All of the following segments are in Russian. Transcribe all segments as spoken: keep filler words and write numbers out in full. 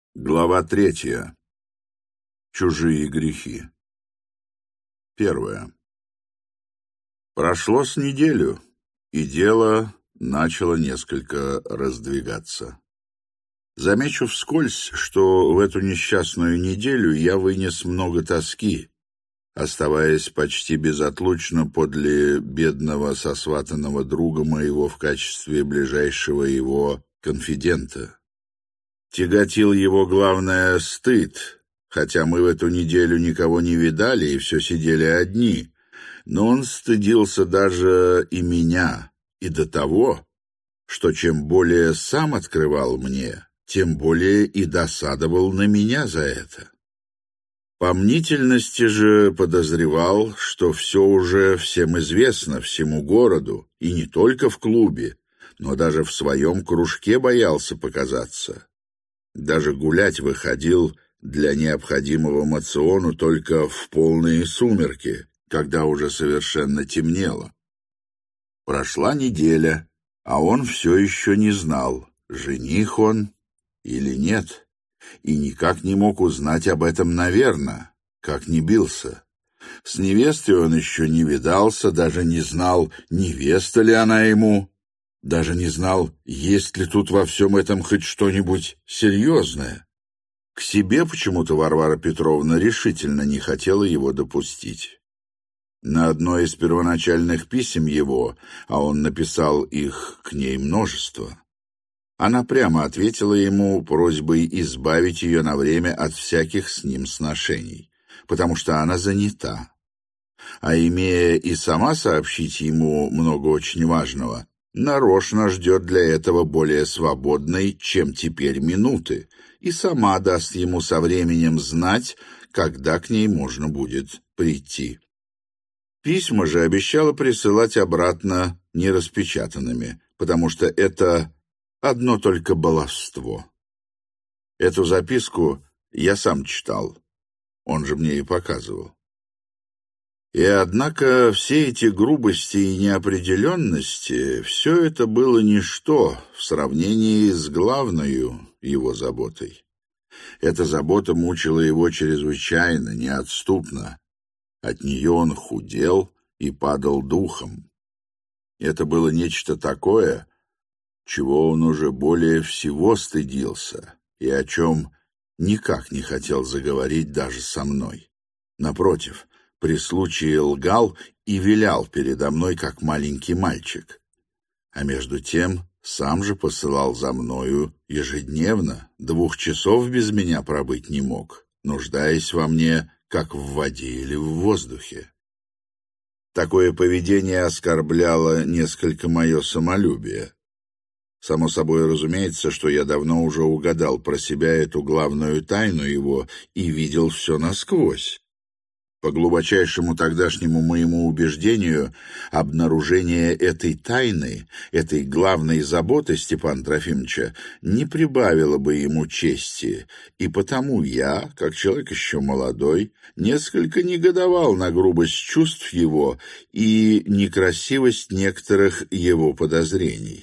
Глава третья. Чужие грехи. Первое. Прошло с неделю, и дело начало несколько раздвигаться. Замечу вскользь, что в эту несчастную неделю я вынес много тоски, оставаясь почти безотлучно подле бедного сосватанного друга моего в качестве ближайшего его конфидента. Тяготил его, главное, стыд, хотя мы в эту неделю никого не видали и все сидели одни, но он стыдился даже и меня, и до того, что чем более сам открывал мне, тем более и досадовал на меня за это. По мнительности же подозревал, что все уже всем известно, всему городу, и не только в клубе, но даже в своем кружке боялся показаться. Даже гулять выходил для необходимого моциону только в полные сумерки, когда уже совершенно темнело. Прошла неделя, а он все еще не знал, жених он или нет, и никак не мог узнать об этом наверно, как ни бился. С невестой он еще не видался, даже не знал, невеста ли она ему. Даже не знал, есть ли тут во всем этом хоть что-нибудь серьезное. К себе почему-то Варвара Петровна решительно не хотела его допустить. На одно из первоначальных писем его, а он написал их к ней множество, она прямо ответила ему просьбой избавить ее на время от всяких с ним сношений, потому что она занята. А имея и сама сообщить ему много очень важного, нарочно ждет для этого более свободной, чем теперь, минуты, и сама даст ему со временем знать, когда к ней можно будет прийти. Письма же обещала присылать обратно нераспечатанными, потому что это одно только баловство. Эту записку я сам читал, он же мне и показывал. И однако все эти грубости и неопределенности, все это было ничто в сравнении с главною его заботой. Эта забота мучила его чрезвычайно, неотступно. От нее он худел и падал духом. Это было нечто такое, чего он уже более всего стыдился и о чем никак не хотел заговорить даже со мной. Напротив, при случае лгал и вилял передо мной, как маленький мальчик. А между тем сам же посылал за мною ежедневно, двух часов без меня пробыть не мог, нуждаясь во мне, как в воде или в воздухе. Такое поведение оскорбляло несколько мое самолюбие. Само собой разумеется, что я давно уже угадал про себя эту главную тайну его и видел все насквозь. По глубочайшему тогдашнему моему убеждению, обнаружение этой тайны, этой главной заботы Степана Трофимовича не прибавило бы ему чести, и потому я, как человек еще молодой, несколько негодовал на грубость чувств его и некрасивость некоторых его подозрений.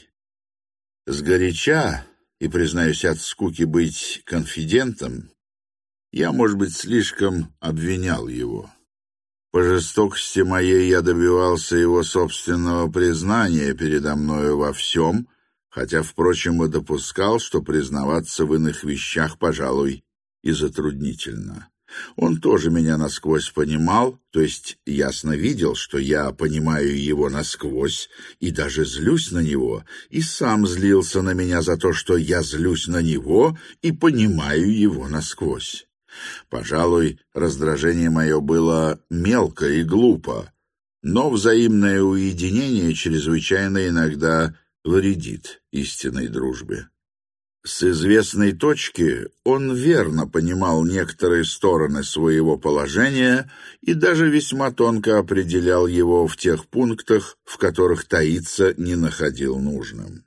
Сгоряча, и, признаюсь, от скуки быть конфидентом, я, может быть, слишком обвинял его. По жестокости моей я добивался его собственного признания передо мною во всем, хотя, впрочем, и допускал, что признаваться в иных вещах, пожалуй, и затруднительно. Он тоже меня насквозь понимал, то есть ясно видел, что я понимаю его насквозь и даже злюсь на него, и сам злился на меня за то, что я злюсь на него и понимаю его насквозь. Пожалуй, раздражение мое было мелко и глупо, но взаимное уединение чрезвычайно иногда вредит истинной дружбе. С известной точки он верно понимал некоторые стороны своего положения и даже весьма тонко определял его в тех пунктах, в которых таиться не находил нужным.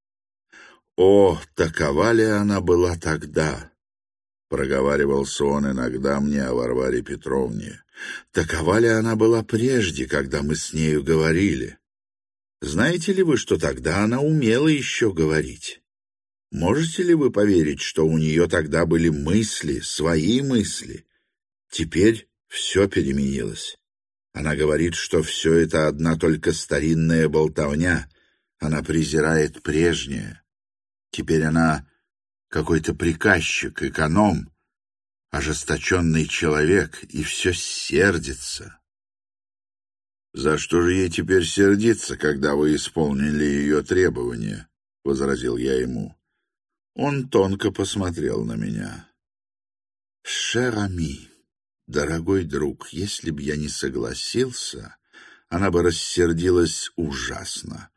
О, такова ли она была тогда? Проговаривался он иногда мне о Варваре Петровне. Такова ли она была прежде, когда мы с нею говорили? Знаете ли вы, что тогда она умела еще говорить? Можете ли вы поверить, что у нее тогда были мысли, свои мысли? Теперь все переменилось. Она говорит, что все это одна только старинная болтовня. Она презирает прежнее. Теперь она какой-то приказчик, эконом, ожесточенный человек, и все сердится. «За что же ей теперь сердиться, когда вы исполнили ее требования?» — возразил я ему. Он тонко посмотрел на меня. «Шер ами, дорогой друг, если б я не согласился, она бы рассердилась ужасно,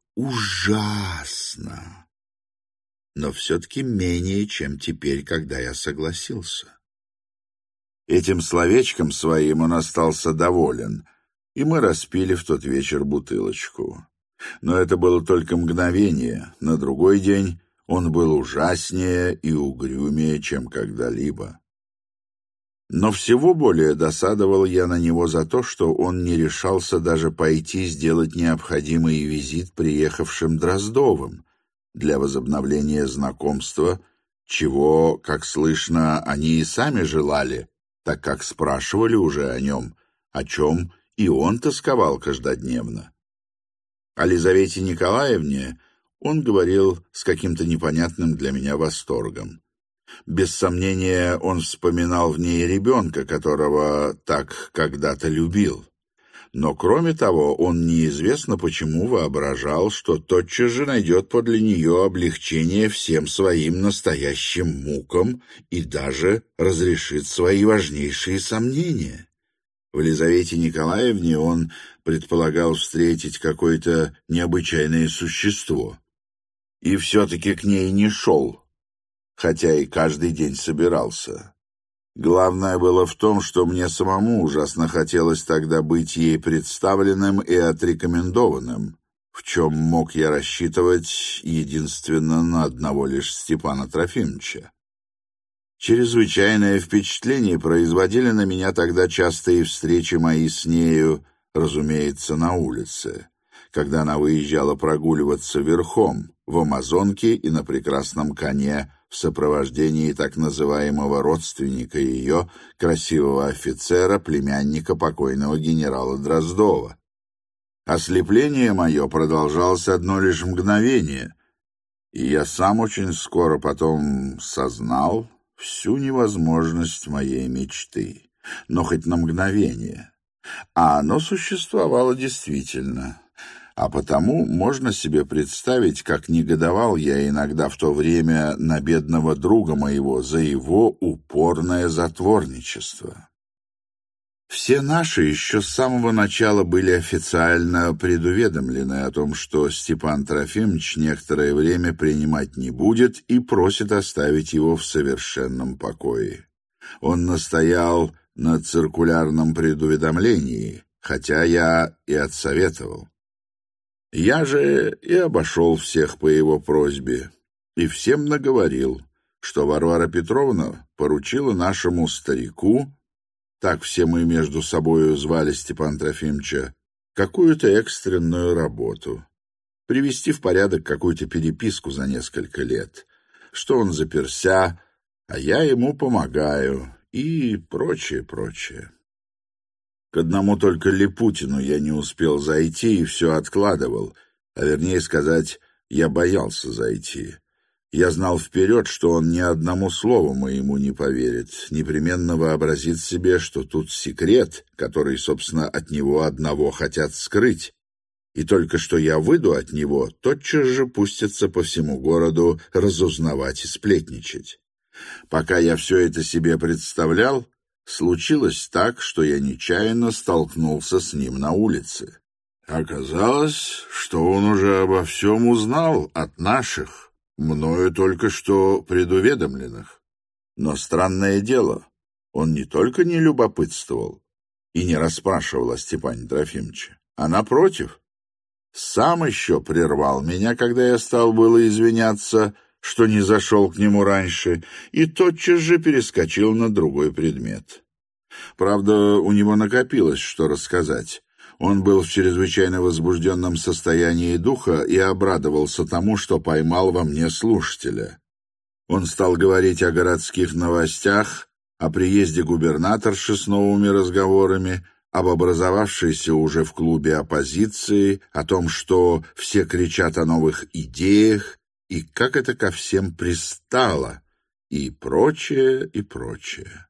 ужасно, но все-таки менее, чем теперь, когда я согласился». Этим словечком своим он остался доволен, и мы распили в тот вечер бутылочку. Но это было только мгновение. На другой день он был ужаснее и угрюмее, чем когда-либо. Но всего более досадовал я на него за то, что он не решался даже пойти сделать необходимый визит приехавшим Дроздовым для возобновления знакомства, чего, как слышно, они и сами желали, так как спрашивали уже о нем, о чем и он тосковал каждодневно. О Лизавете Николаевне он говорил с каким-то непонятным для меня восторгом. Без сомнения, он вспоминал в ней ребенка, которого так когда-то любил. Но, кроме того, он неизвестно почему воображал, что тотчас же найдет подле нее облегчение всем своим настоящим мукам и даже разрешит свои важнейшие сомнения. В Лизавете Николаевне он предполагал встретить какое-то необычайное существо. И все-таки к ней не шел, хотя и каждый день собирался. Главное было в том, что мне самому ужасно хотелось тогда быть ей представленным и отрекомендованным, в чем мог я рассчитывать единственно на одного лишь Степана Трофимовича. Чрезвычайное впечатление производили на меня тогда частые встречи мои с нею, разумеется, на улице, когда она выезжала прогуливаться верхом, в амазонке и на прекрасном коне в сопровождении так называемого родственника ее, красивого офицера, племянника покойного генерала Дроздова. Ослепление мое продолжалось одно лишь мгновение, и я сам очень скоро потом сознал всю невозможность моей мечты, но хоть на мгновение. А оно существовало действительно, а потому можно себе представить, как негодовал я иногда в то время на бедного друга моего за его упорное затворничество. Все наши еще с самого начала были официально предуведомлены о том, что Степан Трофимович некоторое время принимать не будет и просит оставить его в совершенном покое. Он настоял на циркулярном предуведомлении, хотя я и отсоветовал. Я же и обошел всех по его просьбе и всем наговорил, что Варвара Петровна поручила нашему старику, так все мы между собою звали Степана Трофимовича, какую-то экстренную работу, привести в порядок какую-то переписку за несколько лет, что он заперся, а я ему помогаю и прочее, прочее. К одному только Липутину я не успел зайти и все откладывал, а вернее сказать, я боялся зайти. Я знал вперед, что он ни одному слову моему не поверит, непременно вообразит себе, что тут секрет, который, собственно, от него одного хотят скрыть, и только что я выйду от него, тотчас же пустятся по всему городу разузнавать и сплетничать. Пока я все это себе представлял, случилось так, что я нечаянно столкнулся с ним на улице. Оказалось, что он уже обо всем узнал от наших, мною только что предуведомленных. Но странное дело, он не только не любопытствовал и не расспрашивал о Степане Трофимовиче, а напротив, сам еще прервал меня, когда я стал было извиняться, что не зашел к нему раньше, и тотчас же перескочил на другой предмет. Правда, у него накопилось что рассказать. Он был в чрезвычайно возбужденном состоянии духа и обрадовался тому, что поймал во мне слушателя. Он стал говорить о городских новостях, о приезде губернаторши с новыми разговорами, об образовавшейся уже в клубе оппозиции, о том, что все кричат о новых идеях, и как это ко всем пристало, и прочее, и прочее.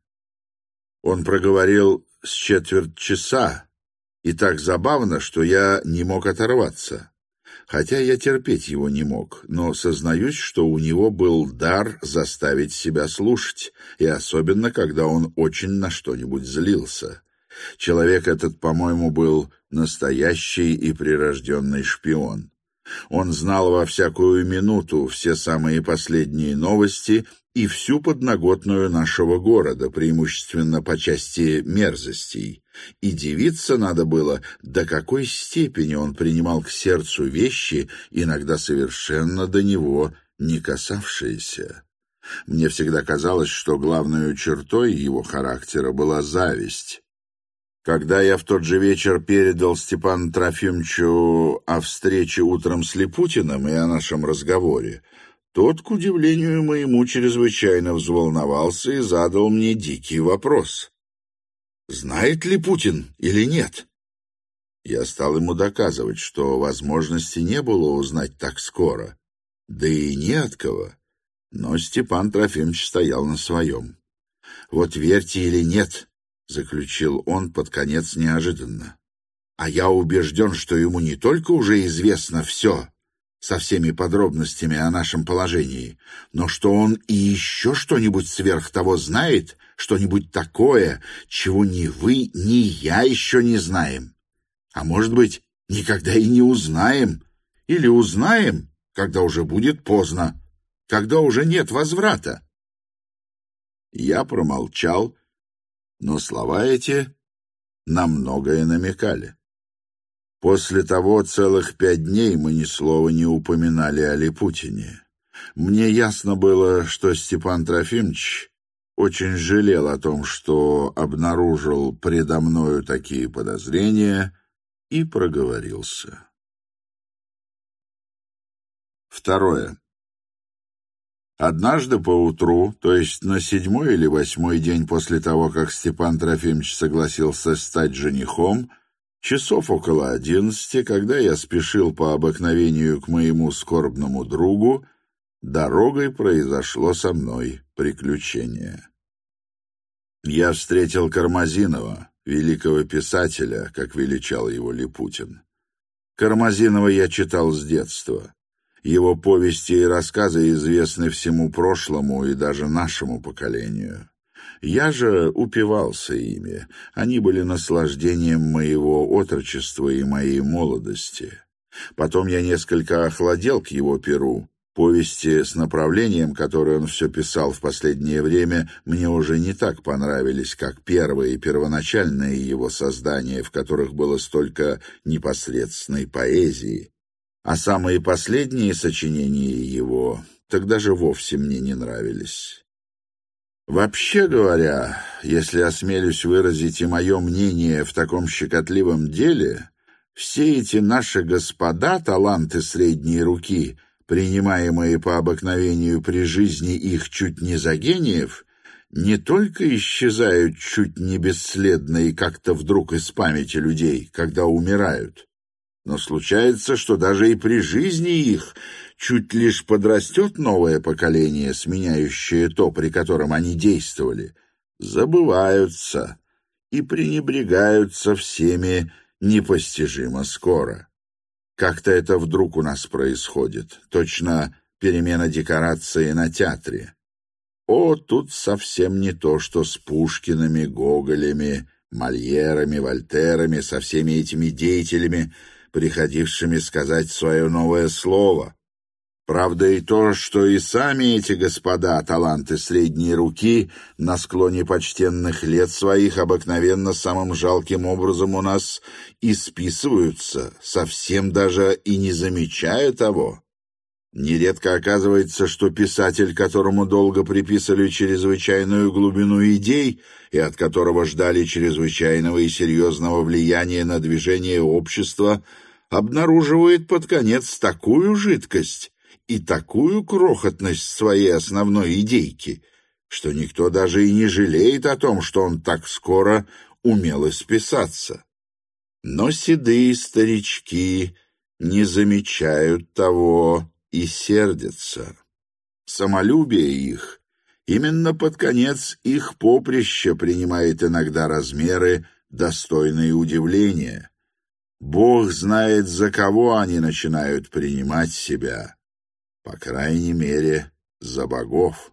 Он проговорил с четверть часа, и так забавно, что я не мог оторваться. Хотя я терпеть его не мог, но сознаюсь, что у него был дар заставить себя слушать, и особенно, когда он очень на что-нибудь злился. Человек этот, по-моему, был настоящий и прирожденный шпион. Он знал во всякую минуту все самые последние новости и всю подноготную нашего города, преимущественно по части мерзостей. И дивиться надо было, до какой степени он принимал к сердцу вещи, иногда совершенно до него не касавшиеся. Мне всегда казалось, что главной чертой его характера была зависть. Когда я в тот же вечер передал Степану Трофимовичу о встрече утром с Липутиным и о нашем разговоре, тот, к удивлению моему, чрезвычайно взволновался и задал мне дикий вопрос. «Знает ли Путин или нет?» Я стал ему доказывать, что возможности не было узнать так скоро, да и не от кого. Но Степан Трофимович стоял на своем. «Вот верьте или нет», — заключил он под конец неожиданно. «А я убежден, что ему не только уже известно все со всеми подробностями о нашем положении, но что он и еще что-нибудь сверх того знает, что-нибудь такое, чего ни вы, ни я еще не знаем. А может быть, никогда и не узнаем, или узнаем, когда уже будет поздно, когда уже нет возврата». Я промолчал, но слова эти на многое намекали. После того целых пять дней мы ни слова не упоминали о Липутине. Мне ясно было, что Степан Трофимович очень жалел о том, что обнаружил предо мною такие подозрения, и проговорился. Второе. Однажды поутру, то есть на седьмой или восьмой день после того, как Степан Трофимович согласился стать женихом, часов около одиннадцати, когда я спешил по обыкновению к моему скорбному другу, дорогой произошло со мной приключение. Я встретил Кармазинова, великого писателя, как величал его Липутин. Кармазинова я читал с детства. Его повести и рассказы известны всему прошлому и даже нашему поколению. Я же упивался ими, они были наслаждением моего отрочества и моей молодости. Потом я несколько охладел к его перу. Повести с направлением, которое он все писал в последнее время, мне уже не так понравились, как первые первоначальные его создания, в которых было столько непосредственной поэзии. А самые последние сочинения его тогда же вовсе мне не нравились. Вообще говоря, если осмелюсь выразить и мое мнение в таком щекотливом деле, все эти наши господа, таланты средней руки, принимаемые по обыкновению при жизни их чуть не за гениев, не только исчезают чуть не бесследно и как-то вдруг из памяти людей, когда умирают, но случается, что даже и при жизни их чуть лишь подрастет новое поколение, сменяющее то, при котором они действовали, забываются и пренебрегаются всеми непостижимо скоро. Как-то это вдруг у нас происходит, точно перемена декорации на театре. О, тут совсем не то, что с Пушкиными, Гоголями, Мольерами, Вольтерами, со всеми этими деятелями, приходившими сказать свое новое слово. Правда и то, что и сами эти господа, таланты средней руки, на склоне почтенных лет своих обыкновенно самым жалким образом у нас исписываются, совсем даже и не замечая того. Нередко оказывается, что писатель, которому долго приписывали чрезвычайную глубину идей и от которого ждали чрезвычайного и серьезного влияния на движение общества, обнаруживает под конец такую жидкость и такую крохотность своей основной идейки, что никто даже и не жалеет о том, что он так скоро умел исписаться. Но седые старички не замечают того и сердятся. Самолюбие их именно под конец их поприща принимает иногда размеры, достойные удивления. Бог знает, за кого они начинают принимать себя, по крайней мере, за богов.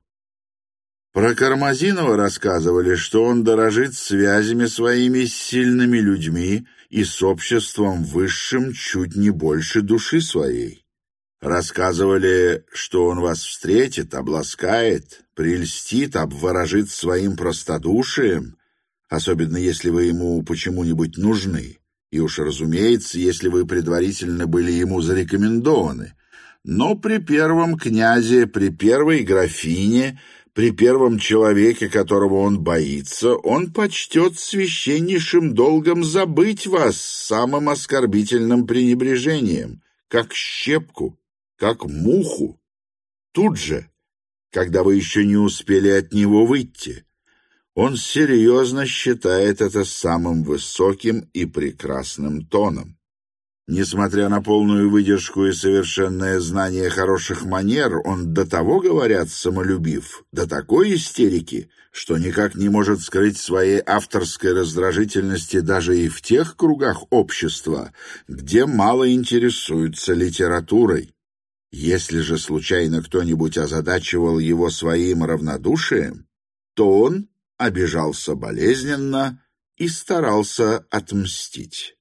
Про Кармазинова рассказывали, что он дорожит связями своими с сильными людьми и с обществом высшим чуть не больше души своей. Рассказывали, что он вас встретит, обласкает, прельстит, обворожит своим простодушием, особенно если вы ему почему-нибудь нужны, и уж, разумеется, если вы предварительно были ему зарекомендованы. Но при первом князе, при первой графине, при первом человеке, которого он боится, он почтет священнейшим долгом забыть вас самым оскорбительным пренебрежением, как щепку, как муху, тут же, когда вы еще не успели от него выйти. Он серьезно считает это самым высоким и прекрасным тоном. Несмотря на полную выдержку и совершенное знание хороших манер, он до того, говорят, самолюбив, до такой истерики, что никак не может скрыть своей авторской раздражительности даже и в тех кругах общества, где мало интересуются литературой. Если же случайно кто-нибудь озадачивал его своим равнодушием, то он обижался болезненно и старался отмстить.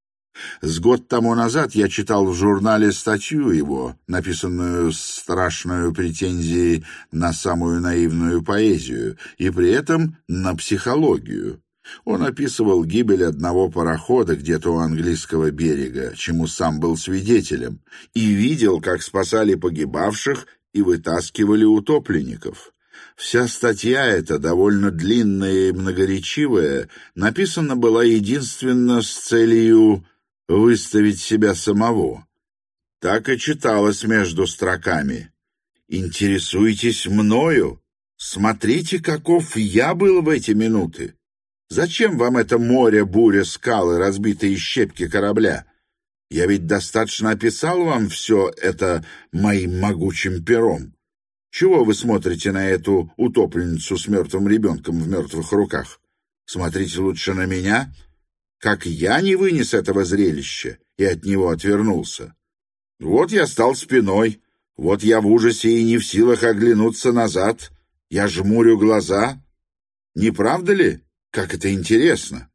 С год тому назад я читал в журнале статью его, написанную с страшной претензией на самую наивную поэзию и при этом на психологию. Он описывал гибель одного парохода где-то у английского берега, чему сам был свидетелем, и видел, как спасали погибавших и вытаскивали утопленников. Вся статья эта, довольно длинная и многоречивая, написана была единственно с целью выставить себя самого. Так и читалось между строками: «Интересуйтесь мною? Смотрите, каков я был в эти минуты. Зачем вам это море, буря, скалы, разбитые щепки корабля? Я ведь достаточно описал вам все это моим могучим пером. Чего вы смотрите на эту утопленницу с мертвым ребенком в мертвых руках? Смотрите лучше на меня, как я не вынес этого зрелища и от него отвернулся. Вот я стал спиной, вот я в ужасе и не в силах оглянуться назад, я жмурю глаза. Не правда ли? Как это интересно!»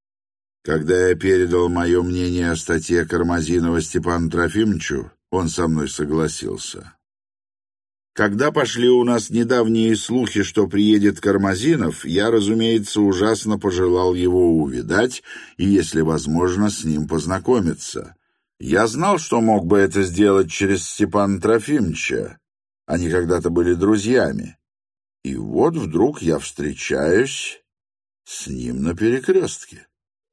Когда я передал мое мнение о статье Кармазинова Степану Трофимовичу, он со мной согласился. Когда пошли у нас недавние слухи, что приедет Кармазинов, я, разумеется, ужасно пожелал его увидать и, если возможно, с ним познакомиться. Я знал, что мог бы это сделать через Степана Трофимовича. Они когда-то были друзьями. И вот вдруг я встречаюсь с ним на перекрестке.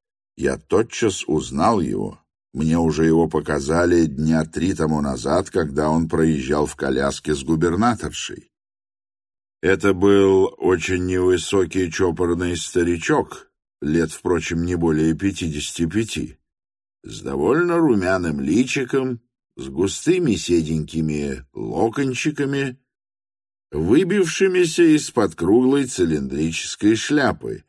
Я тотчас узнал его. Мне уже его показали дня три тому назад, когда он проезжал в коляске с губернаторшей. Это был очень невысокий чопорный старичок, лет, впрочем, не более пятидесяти пяти, с довольно румяным личиком, с густыми седенькими локончиками, выбившимися из-под круглой цилиндрической шляпы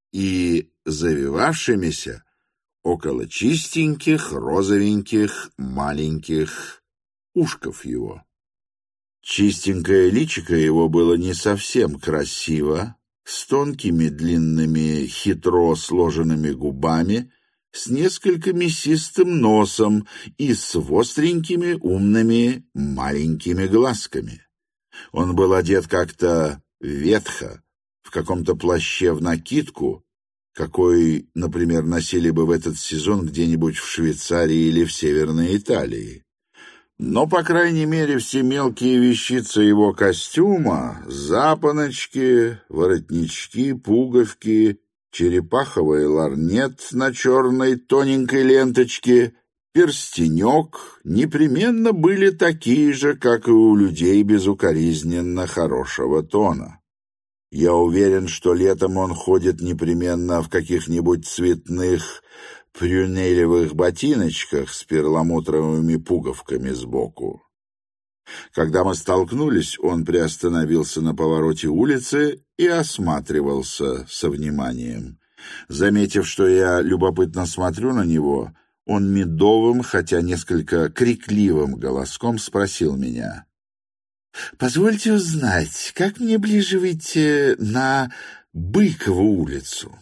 и завивавшимися около чистеньких, розовеньких, маленьких ушков его. Чистенькое личико его было не совсем красиво, с тонкими длинными хитро сложенными губами, с несколько мясистым носом и с остренькими умными маленькими глазками. Он был одет как-то ветхо, в каком-то плаще в накидку, какой, например, носили бы в этот сезон где-нибудь в Швейцарии или в Северной Италии. Но, по крайней мере, все мелкие вещицы его костюма — запоночки, воротнички, пуговки, черепаховый ларнет на черной тоненькой ленточке, перстенек — непременно были такие же, как и у людей безукоризненно хорошего тона. Я уверен, что летом он ходит непременно в каких-нибудь цветных прюнелевых ботиночках с перламутровыми пуговками сбоку. Когда мы столкнулись, он приостановился на повороте улицы и осматривался со вниманием. Заметив, что я любопытно смотрю на него, он медовым, хотя несколько крикливым голоском спросил меня: «Позвольте узнать, как мне ближе выйти на Быкову улицу?»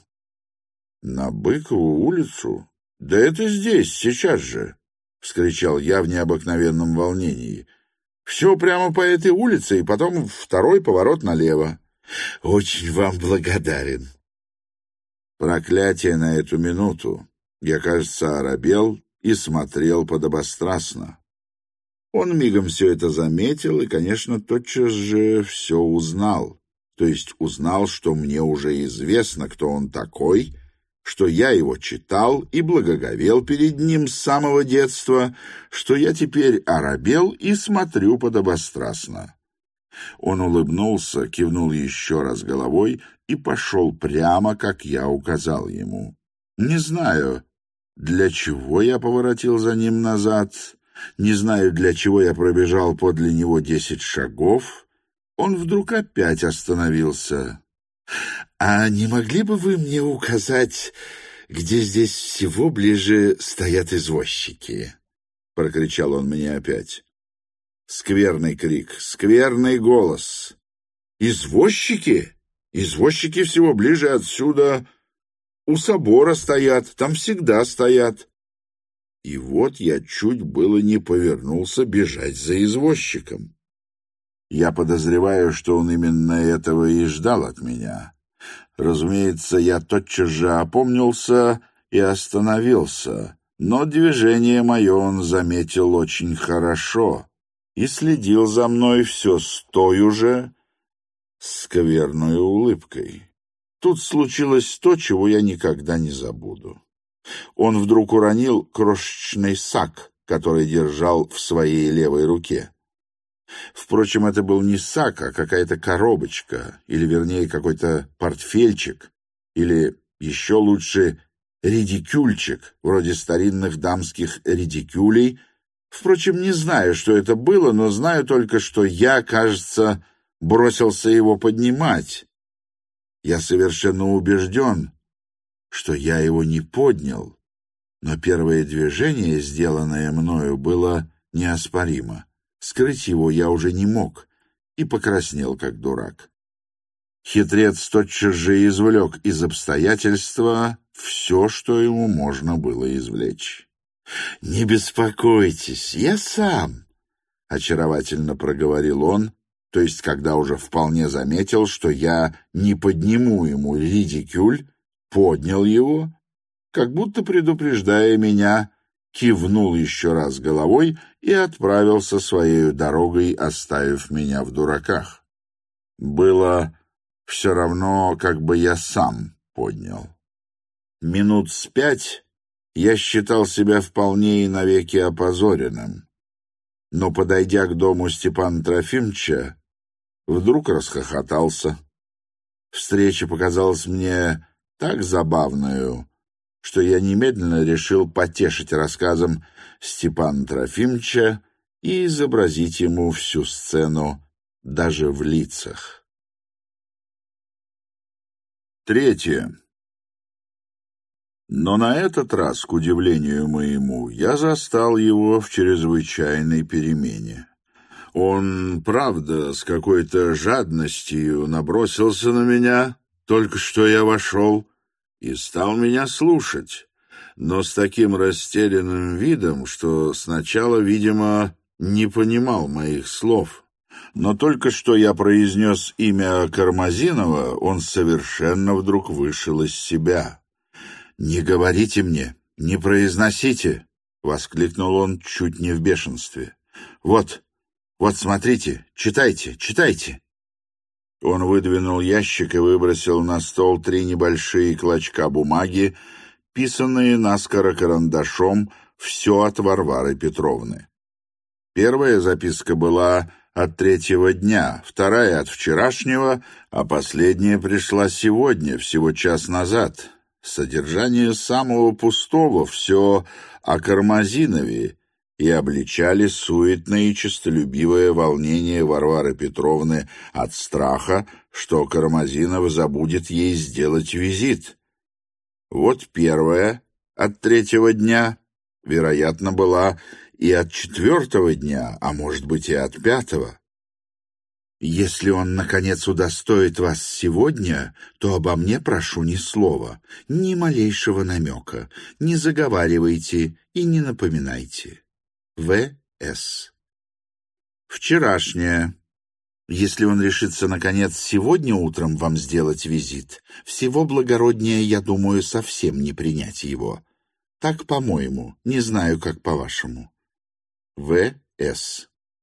«На Быкову улицу? Да это здесь, сейчас же!» — вскричал я в необыкновенном волнении. «Все прямо по этой улице, и потом второй поворот налево». «Очень вам благодарен». Проклятие на эту минуту! Я, кажется, оробел и смотрел подобострастно. Он мигом все это заметил и, конечно, тотчас же все узнал. То есть узнал, что мне уже известно, кто он такой, что я его читал и благоговел перед ним с самого детства, что я теперь оробел и смотрю подобострастно. Он улыбнулся, кивнул еще раз головой и пошел прямо, как я указал ему. Не знаю, для чего я поворотил за ним назад, не знаю, для чего я пробежал подле него десять шагов. Он вдруг опять остановился. «А не могли бы вы мне указать, где здесь всего ближе стоят извозчики?» — прокричал он мне опять. Скверный крик, скверный голос. «Извозчики? Извозчики всего ближе отсюда. У собора стоят, там всегда стоят». И вот я чуть было не повернулся бежать за извозчиком. Я подозреваю, что он именно этого и ждал от меня. Разумеется, я тотчас же опомнился и остановился, но движение мое он заметил очень хорошо и следил за мной все с той же скверной улыбкой. Тут случилось то, чего я никогда не забуду. Он вдруг уронил крошечный сак, который держал в своей левой руке. Впрочем, это был не сак, а какая-то коробочка, или, вернее, какой-то портфельчик, или, еще лучше, редикюльчик, вроде старинных дамских редикюлей. Впрочем, не знаю, что это было, но знаю только, что я, кажется, бросился его поднимать. Я совершенно убежден, что я его не поднял, но первое движение, сделанное мною, было неоспоримо. Скрыть его я уже не мог и покраснел, как дурак. Хитрец тотчас же извлек из обстоятельства все, что ему можно было извлечь. «Не беспокойтесь, я сам», — очаровательно проговорил он, то есть когда уже вполне заметил, что я не подниму ему редикюль, поднял его, как будто предупреждая меня, кивнул еще раз головой и отправился своей дорогой, оставив меня в дураках. Было все равно, как бы я сам поднял. Минут с пять я считал себя вполне и навеки опозоренным, но, подойдя к дому Степана Трофимовича, вдруг расхохотался. Встреча показалась мне так забавною, что я немедленно решил потешить рассказом Степана Трофимовича и изобразить ему всю сцену даже в лицах. Третье. Но на этот раз, к удивлению моему, я застал его в чрезвычайной перемене. Он, правда, с какой-то жадностью набросился на меня, только что я вошел, и стал меня слушать, но с таким растерянным видом, что сначала, видимо, не понимал моих слов. Но только что я произнес имя Кармазинова, он совершенно вдруг вышел из себя. «Не говорите мне, не произносите!» — воскликнул он чуть не в бешенстве. Вот, вот, смотрите, читайте, читайте». Он выдвинул ящик и выбросил на стол три небольшие клочка бумаги, писанные наскоро карандашом, все от Варвары Петровны. Первая записка была от третьего дня, вторая от вчерашнего, а последняя пришла сегодня, всего час назад. Содержание самого пустого, все о Кармазинове, и обличали суетное и честолюбивое волнение Варвары Петровны от страха, что Кармазинов забудет ей сделать визит. Вот первая от третьего дня, вероятно, была и от четвертого дня, а может быть и от пятого. «Если он, наконец, удостоит вас сегодня, то обо мне прошу ни слова, ни малейшего намека, не заговаривайте и не напоминайте. В С. Вчерашняя. Если он решится, наконец, сегодня утром вам сделать визит, всего благороднее, я думаю, совсем не принять его. Так, по-моему, не знаю, как по-вашему. В С.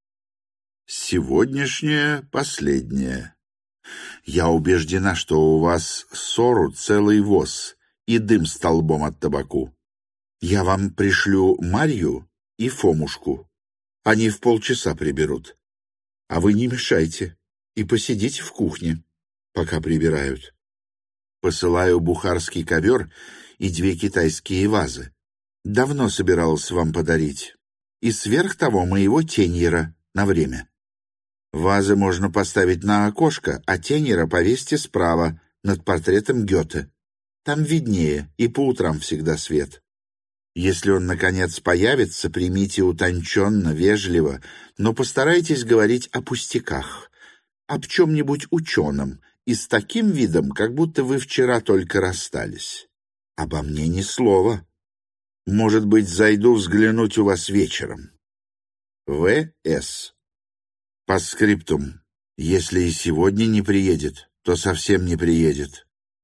Сегодняшняя последняя. Я убеждена, что у вас ссору целый воз и дым столбом от табаку. Я вам пришлю Марью и Фомушку. Они в полчаса приберут. А вы не мешайте и посидите в кухне, пока прибирают. Посылаю бухарский ковер и две китайские вазы. Давно собиралась вам подарить. И сверх того моего теньера на время. Вазы можно поставить на окошко, а теньера повесьте справа, над портретом Гёте. Там виднее, и по утрам всегда свет. Если он, наконец, появится, примите утонченно, вежливо, но постарайтесь говорить о пустяках, об чем-нибудь ученом, и с таким видом, как будто вы вчера только расстались. Обо мне ни слова. Может быть, зайду взглянуть у вас вечером. В С. По скриптум. Если и сегодня не приедет, то совсем не приедет.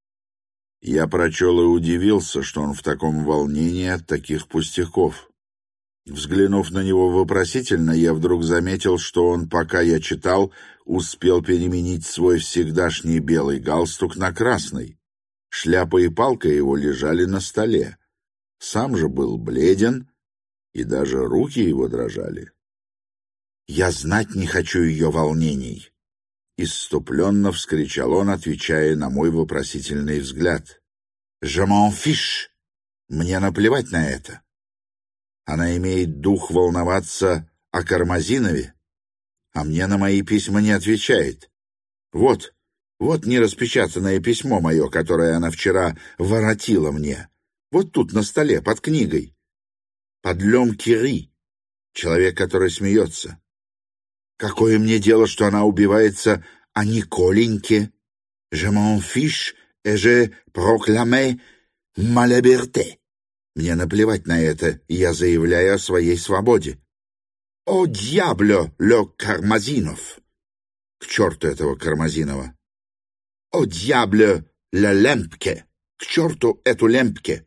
Я прочел и удивился, что он в таком волнении от таких пустяков. Взглянув на него вопросительно, я вдруг заметил, что он, пока я читал, успел переменить свой всегдашний белый галстук на красный. Шляпа и палка его лежали на столе. Сам же был бледен, и даже руки его дрожали. «Я знать не хочу ее волнений!» Исступленно вскричал он, отвечая на мой вопросительный взгляд. «Je m'en fiche! Мне наплевать на это. Она имеет дух волноваться о Кармазинове, а мне на мои письма не отвечает. Вот, вот нераспечатанное письмо мое, которое она вчера воротила мне. Вот тут на столе, под книгой. Под Лем Кири, человек, который смеется. Какое мне дело, что она убивается о Николеньке? Je m'en fiche, et je proclame ma liberté. Мне наплевать на это, и я заявляю о своей свободе. О, дьябло, ле Кармазинов! К черту этого Кармазинова! О, дьябло, ля Лемпке! К черту эту Лемпке!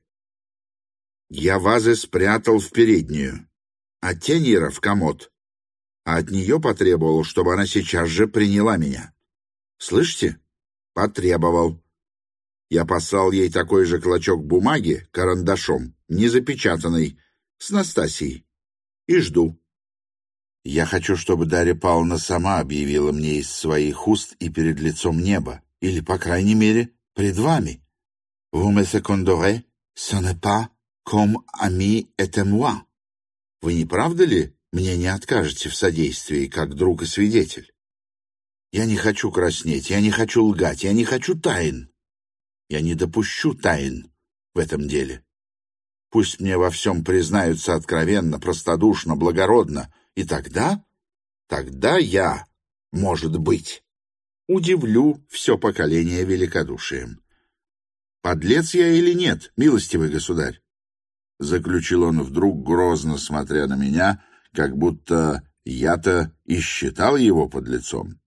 Я вазы спрятал в переднюю, а теньера в комод, а от нее потребовал, чтобы она сейчас же приняла меня. Слышите? Потребовал. Я послал ей такой же клочок бумаги карандашом, не запечатанный, с Настасьей, и жду. Я хочу, чтобы Дарья Павловна сама объявила мне из своих уст и перед лицом неба, или, по крайней мере, пред вами. Vous me secondorez, ce n'est pas comme ami et moi. Вы не правда ли мне не откажете в содействии, как друг и свидетель? Я не хочу краснеть, я не хочу лгать, я не хочу тайн. Я не допущу тайн в этом деле. Пусть мне во всем признаются откровенно, простодушно, благородно, и тогда, тогда я, может быть, удивлю все поколение великодушием. Подлец я или нет, милостивый государь? Заключил он вдруг, грозно смотря на меня, как будто я-то и считал его подлецом.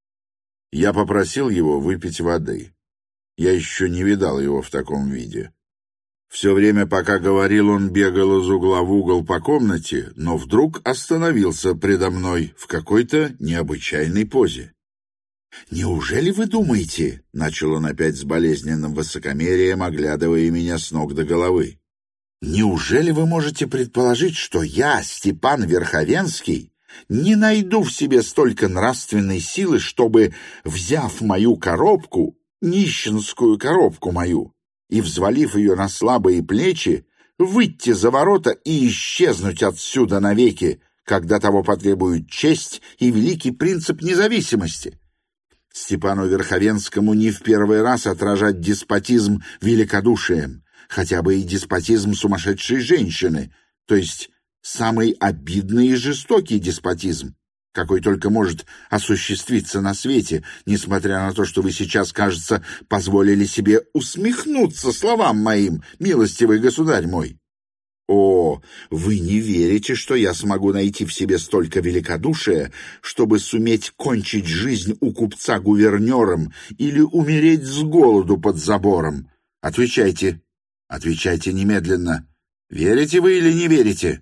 Я попросил его выпить воды. Я еще не видал его в таком виде. Все время, пока говорил, он бегал из угла в угол по комнате, но вдруг остановился предо мной в какой-то необычайной позе. «Неужели вы думаете?» — начал он опять с болезненным высокомерием, оглядывая меня с ног до головы. «Неужели вы можете предположить, что я, Степан Верховенский, не найду в себе столько нравственной силы, чтобы, взяв мою коробку, нищенскую коробку мою, и, взвалив ее на слабые плечи, выйти за ворота и исчезнуть отсюда навеки, когда того потребует честь и великий принцип независимости? Степану Верховенскому не в первый раз отражать деспотизм великодушием, хотя бы и деспотизм сумасшедшей женщины, то есть самый обидный и жестокий деспотизм, какой только может осуществиться на свете, несмотря на то, что вы сейчас, кажется, позволили себе усмехнуться словам моим, милостивый государь мой. О, вы не верите, что я смогу найти в себе столько великодушия, чтобы суметь кончить жизнь у купца гувернером или умереть с голоду под забором? Отвечайте, отвечайте немедленно. Верите вы или не верите?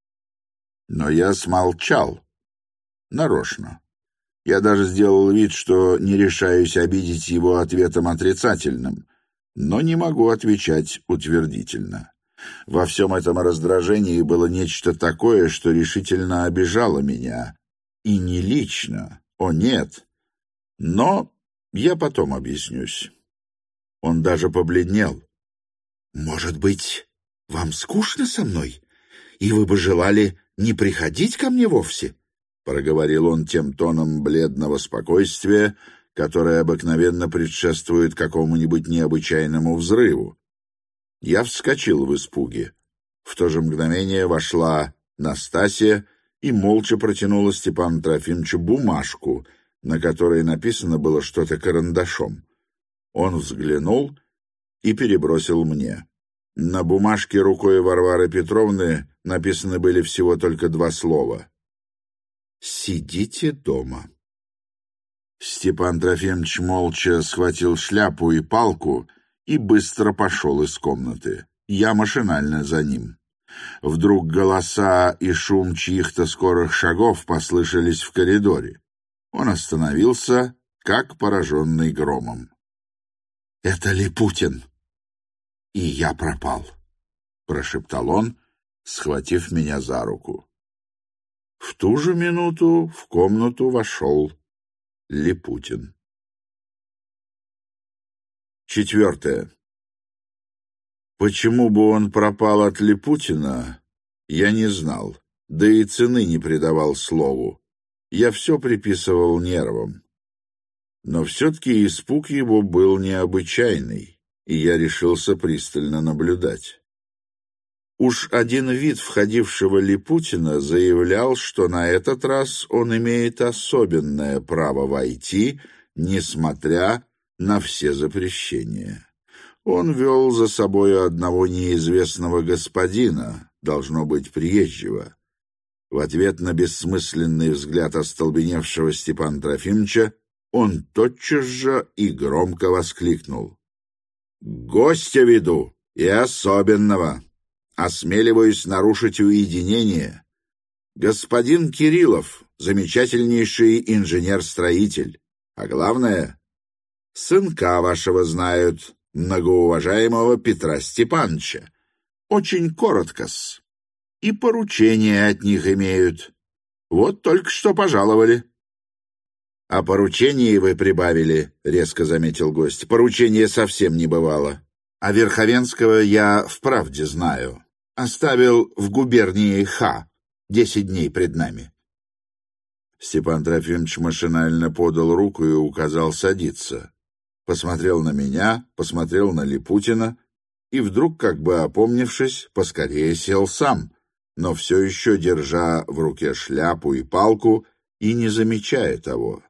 Но я смолчал. Нарочно. Я даже сделал вид, что не решаюсь обидеть его ответом отрицательным, но не могу отвечать утвердительно. Во всем этом раздражении было нечто такое, что решительно обижало меня. И не лично, о нет. Но я потом объяснюсь. Он даже побледнел. «Может быть, вам скучно со мной, и вы бы желали не приходить ко мне вовсе?» — проговорил он тем тоном бледного спокойствия, которое обыкновенно предшествует какому-нибудь необычайному взрыву. Я вскочил в испуге. В то же мгновение вошла Настасья и молча протянула Степану Трофимовичу бумажку, на которой написано было что-то карандашом. Он взглянул и перебросил мне. На бумажке рукой Варвары Петровны написаны были всего только два слова: «Сидите дома». Степан Трофимович молча схватил шляпу и палку и быстро пошел из комнаты. Я машинально за ним. Вдруг голоса и шум чьих-то скорых шагов послышались в коридоре. Он остановился, как пораженный громом. «Это Липутин!» «И я пропал», — прошептал он, схватив меня за руку. В ту же минуту в комнату вошел Липутин. Четвертое. Почему бы он пропал от Липутина, я не знал, да и цены не придавал слову. Я все приписывал нервам. Но все-таки испуг его был необычайный, и я решился пристально наблюдать. Уж один вид входившего Липутина заявлял, что на этот раз он имеет особенное право войти, несмотря на все запрещения. Он вел за собою одного неизвестного господина, должно быть, приезжего. В ответ на бессмысленный взгляд остолбеневшего Степана Трофимовича он тотчас же и громко воскликнул: «Гостя веду, и особенного! Осмеливаюсь нарушить уединение. Господин Кириллов, замечательнейший инженер-строитель, а главное, сынка вашего знают, многоуважаемого Петра Степановича. Очень коротко-с. И поручения от них имеют. Вот только что пожаловали». «О поручении вы прибавили», — резко заметил гость. «Поручения совсем не бывало. А Верховенского я вправде знаю. Оставил в губернии Х. Десять дней пред нами». Степан Трофимович машинально подал руку и указал садиться. Посмотрел на меня, посмотрел на Липутина и вдруг, как бы опомнившись, поскорее сел сам, но все еще держа в руке шляпу и палку и не замечая того.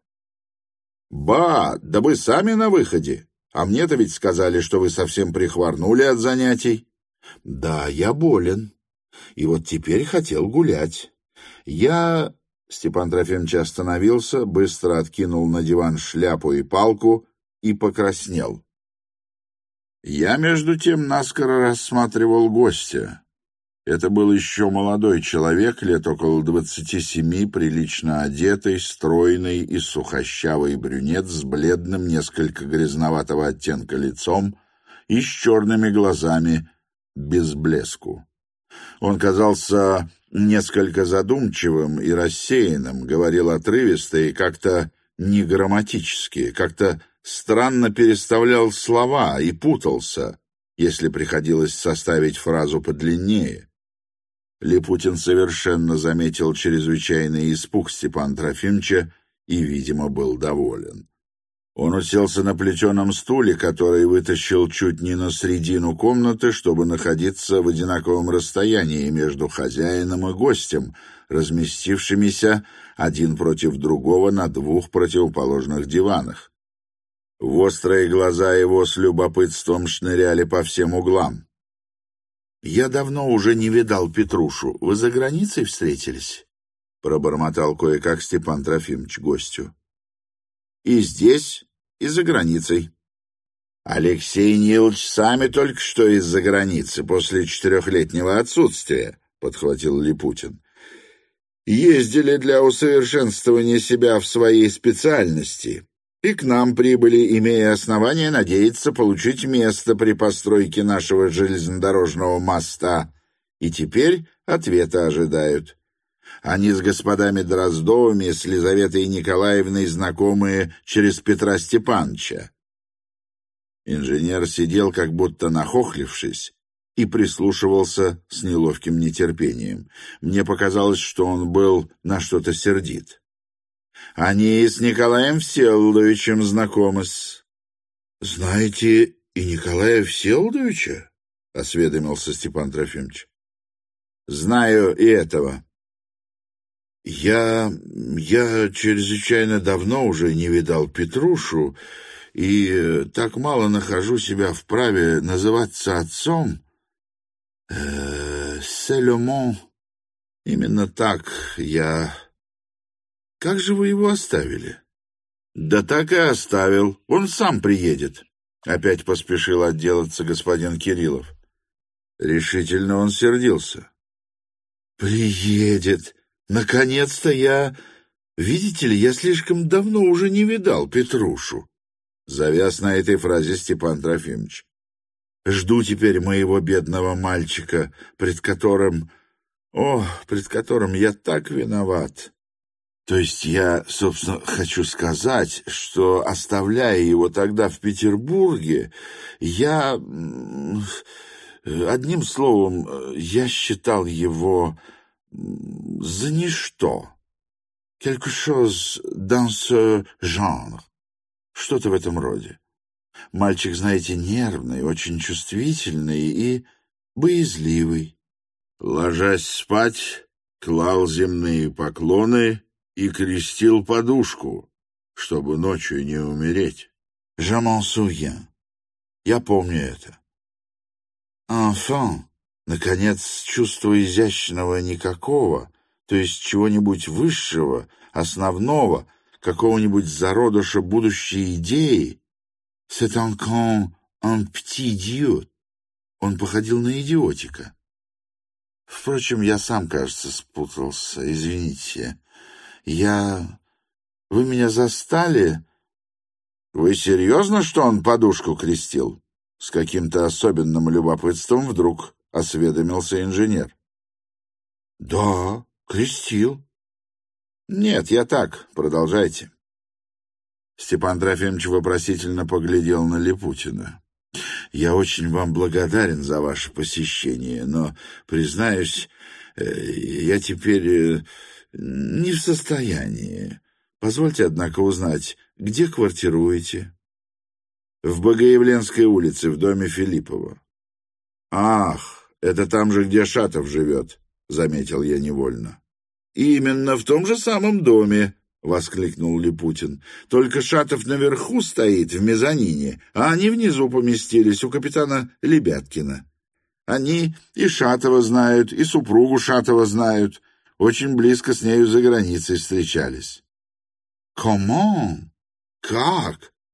«Ба, да вы сами на выходе! А мне-то ведь сказали, что вы совсем прихворнули от занятий». «Да, я болен. И вот теперь хотел гулять. Я...» Степан Трофимович остановился, быстро откинул на диван шляпу и палку и покраснел. Я, между тем, наскоро рассматривал гостя. Это был еще молодой человек, лет около двадцати семи, прилично одетый, стройный и сухощавый брюнет с бледным, несколько грязноватого оттенка лицом и с черными глазами, без блеску. Он казался несколько задумчивым и рассеянным, говорил отрывисто и как-то неграмматически, как-то странно переставлял слова и путался, если приходилось составить фразу подлиннее. Липутин совершенно заметил чрезвычайный испуг Степана Трофимовича и, видимо, был доволен. Он уселся на плетеном стуле, который вытащил чуть не на средину комнаты, чтобы находиться в одинаковом расстоянии между хозяином и гостем, разместившимися один против другого на двух противоположных диванах. Острые глаза его с любопытством шныряли по всем углам. «Я давно уже не видал Петрушу. Вы за границей встретились?» — пробормотал кое-как Степан Трофимович гостю. «И здесь, и за границей. Алексей Нилович сами только что из-за границы, после четырехлетнего отсутствия», — подхватил Липутин. «Ездили для усовершенствования себя в своей специальности. И к нам прибыли, имея основания надеяться получить место при постройке нашего железнодорожного моста, и теперь ответа ожидают. Они с господами Дроздовыми, с Лизаветой Николаевной знакомые через Петра Степановича». Инженер сидел, как будто нахохлившись, и прислушивался с неловким нетерпением. Мне показалось, что он был на что-то сердит. «Они с Николаем Всеволодовичем знакомы-с». «Знаете и Николая Всеволодовича?» — осведомился Степан Трофимович. «Знаю и этого». «Я... я чрезвычайно давно уже не видал Петрушу, и так мало нахожу себя вправе называться отцом. C'est le mot. Именно так я... Как же вы его оставили?» «Да так и оставил. Он сам приедет», — опять поспешил отделаться господин Кириллов. Решительно он сердился. «Приедет. Наконец-то я... Видите ли, я слишком давно уже не видал Петрушу», — завяз на этой фразе Степан Трофимович. «Жду теперь моего бедного мальчика, пред которым... О, пред которым я так виноват. То есть я, собственно, хочу сказать, что, оставляя его тогда в Петербурге, я... Одним словом, я считал его за ничто. Quelque chose dans ce genre. Что-то в этом роде. Мальчик, знаете, нервный, очень чувствительный и боязливый. Ложась спать, клал земные поклоны и крестил подушку, чтобы ночью не умереть. Je m'en souviens. Я помню это. Enfin, наконец, чувства изящного никакого, то есть чего-нибудь высшего, основного, какого-нибудь зародыша будущей идеи, c'est encore un petit idiot. Он походил на идиотика. Впрочем, я сам, кажется, спутался, извините. Я... Вы меня застали? Вы серьезно, что он подушку крестил? С каким-то особенным любопытством вдруг осведомился инженер. Да, крестил. Нет, я так, продолжайте. Степан Трофимович вопросительно поглядел на Липутина. Я очень вам благодарен за ваше посещение, но, признаюсь, я теперь не в состоянии. Позвольте, однако, узнать, где квартируете? В Богоявленской улице, в доме Филиппова. Ах, это там же, где Шатов живет, заметил я невольно. Именно в том же самом доме, — воскликнул Липутин. «Только Шатов наверху стоит, в мезонине, а они внизу поместились, у капитана Лебяткина. Они и Шатова знают, и супругу Шатова знают. Очень близко с нею за границей встречались». «Comment? Как?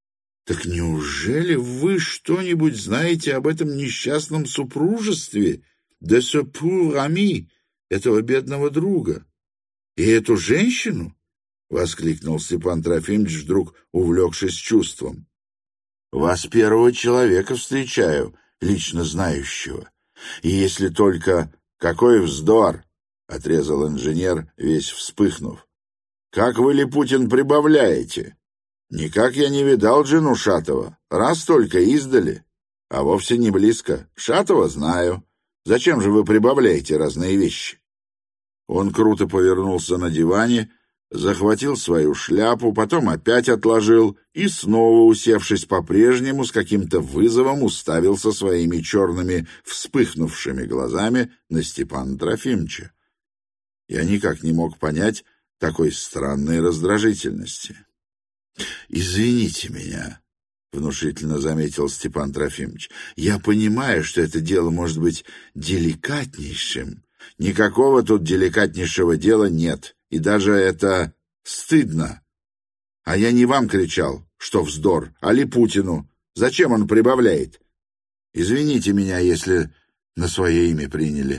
Так неужели вы что-нибудь знаете об этом несчастном супружестве, de ce pauvre ami, этого бедного друга? И эту женщину? — воскликнул Степан Трофимович, вдруг увлекшись чувством. — Вас первого человека встречаю, лично знающего. И если только... — Какой вздор! — отрезал инженер, весь вспыхнув. — Как вы, Липутин, прибавляете? Никак я не видал жену Шатова, раз только издали, а вовсе не близко. Шатова знаю. Зачем же вы прибавляете разные вещи? Он круто повернулся на диване, захватил свою шляпу, потом опять отложил и, снова усевшись по-прежнему, с каким-то вызовом уставился своими черными вспыхнувшими глазами на Степана Трофимовича. Я никак не мог понять такой странной раздражительности. «Извините меня», — внушительно заметил Степан Трофимович. «Я понимаю, что это дело может быть деликатнейшим. Никакого тут деликатнейшего дела нет, и даже это стыдно. А я не вам кричал, что вздор, а Липутину. Зачем он прибавляет? Извините меня, если на свое имя приняли.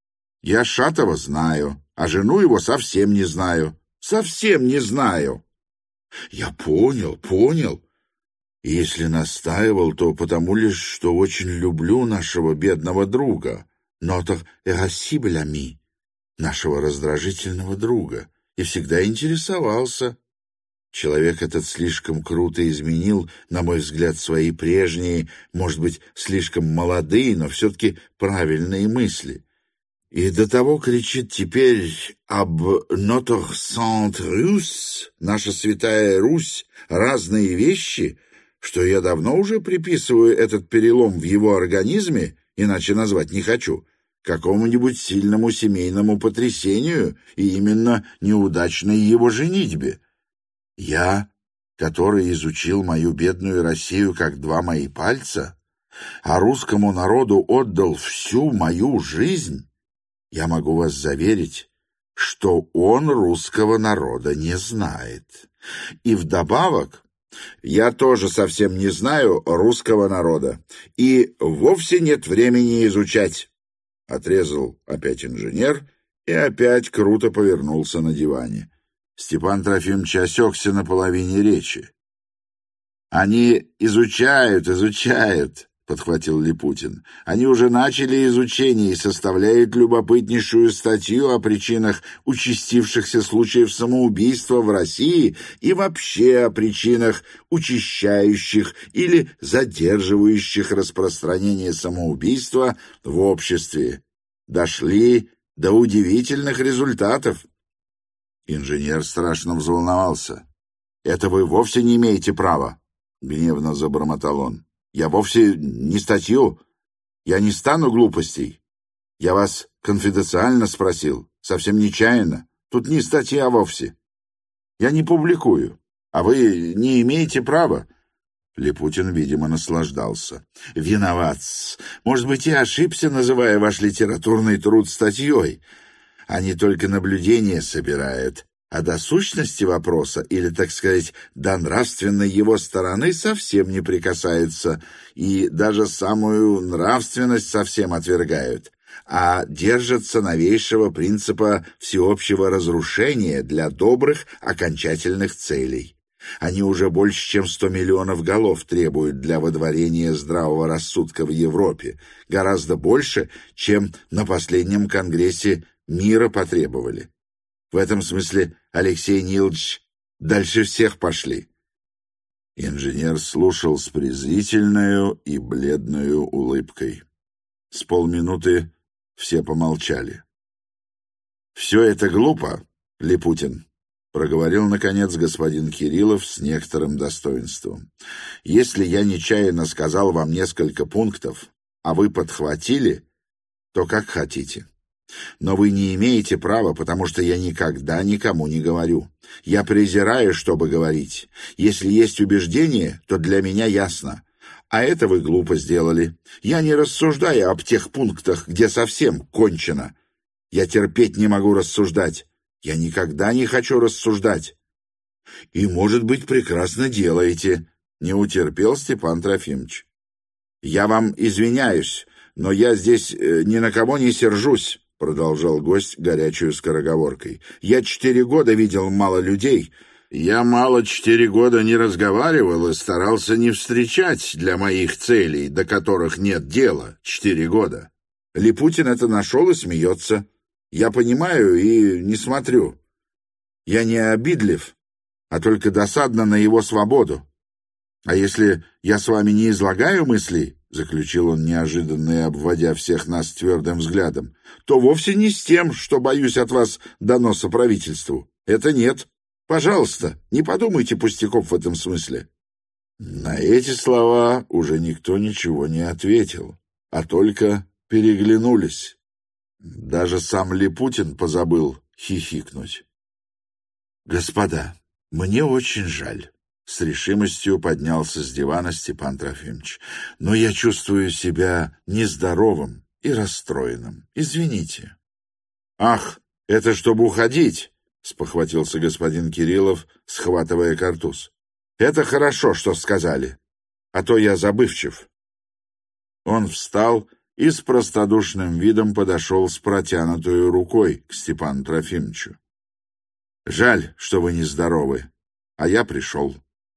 Я Шатова знаю, а жену его совсем не знаю. Совсем не знаю». «Я понял, понял. Если настаивал, то потому лишь, что очень люблю нашего бедного друга, notre irascible ami, нашего раздражительного друга, и всегда интересовался. Человек этот слишком круто изменил, на мой взгляд, свои прежние, может быть, слишком молодые, но все-таки правильные мысли. И до того кричит теперь об «Notre Sainte Russe», наша святая Русь, разные вещи, что я давно уже приписываю этот перелом в его организме, иначе назвать не хочу, какому-нибудь сильному семейному потрясению и именно неудачной его женитьбе. Я, который изучил мою бедную Россию как два мои пальца, а русскому народу отдал всю мою жизнь, я могу вас заверить, что он русского народа не знает. И вдобавок, я тоже совсем не знаю русского народа, и вовсе нет времени изучать. Отрезал опять инженер и опять круто повернулся на диване. Степан Трофимович осекся на половине речи. «Они изучают, изучают», — подхватил Липутин. «Они уже начали изучение и составляют любопытнейшую статью о причинах участившихся случаев самоубийства в России и вообще о причинах учащающих или задерживающих распространение самоубийства в обществе. Дошли до удивительных результатов». Инженер страшно взволновался. «Это вы вовсе не имеете права», — гневно забормотал он. «Я вовсе не статью. Я не стану глупостей. Я вас конфиденциально спросил, совсем нечаянно. Тут не статья вовсе. Я не публикую, а вы не имеете права». Липутин, видимо, наслаждался. «Виноват. Может быть, я ошибся, называя ваш литературный труд статьей. Они только наблюдения собирают, а до сущности вопроса, или, так сказать, до нравственной его стороны совсем не прикасаются, и даже самую нравственность совсем отвергают, а держатся новейшего принципа всеобщего разрушения для добрых окончательных целей. Они уже больше, чем сто миллионов голов требуют для водворения здравого рассудка в Европе, гораздо больше, чем на последнем конгрессе мира потребовали. В этом смысле, Алексей Нилович, дальше всех пошли». Инженер слушал с презрительной и бледной улыбкой. С полминуты все помолчали. «Все это глупо, Липутин», — проговорил, наконец, господин Кириллов с некоторым достоинством. «Если я нечаянно сказал вам несколько пунктов, а вы подхватили, то как хотите. Но вы не имеете права, потому что я никогда никому не говорю. Я презираю, чтобы говорить. Если есть убеждение, то для меня ясно. А это вы глупо сделали. Я не рассуждаю об тех пунктах, где совсем кончено. Я терпеть не могу рассуждать. Я никогда не хочу рассуждать». «И, может быть, прекрасно делаете», Не утерпел Степан Трофимович. «Я вам извиняюсь, но я здесь э, ни на кого не сержусь», — продолжал гость горячую скороговоркой. «Я четыре года видел мало людей. Я мало четыре года не разговаривал и старался не встречать для моих целей, до которых нет дела, четыре года. Липутин это нашел и смеется. Я понимаю и не смотрю. Я не обидлив, а только досадно на его свободу. А если я с вами не излагаю мыслей, — заключил он неожиданно и обводя всех нас твердым взглядом, — то вовсе не с тем, что боюсь от вас доноса правительству. Это нет. Пожалуйста, не подумайте пустяков в этом смысле». На эти слова уже никто ничего не ответил, а только переглянулись. Даже сам Липутин позабыл хихикнуть. «Господа, мне очень жаль». С решимостью поднялся с дивана Степан Трофимович. «Но я чувствую себя нездоровым и расстроенным. Извините». «Ах, это чтобы уходить!» — спохватился господин Кириллов, схватывая картуз. «Это хорошо, что сказали, а то я забывчив». Он встал и с простодушным видом подошел с протянутой рукой к Степану Трофимовичу. «Жаль, что вы нездоровы, а я пришел».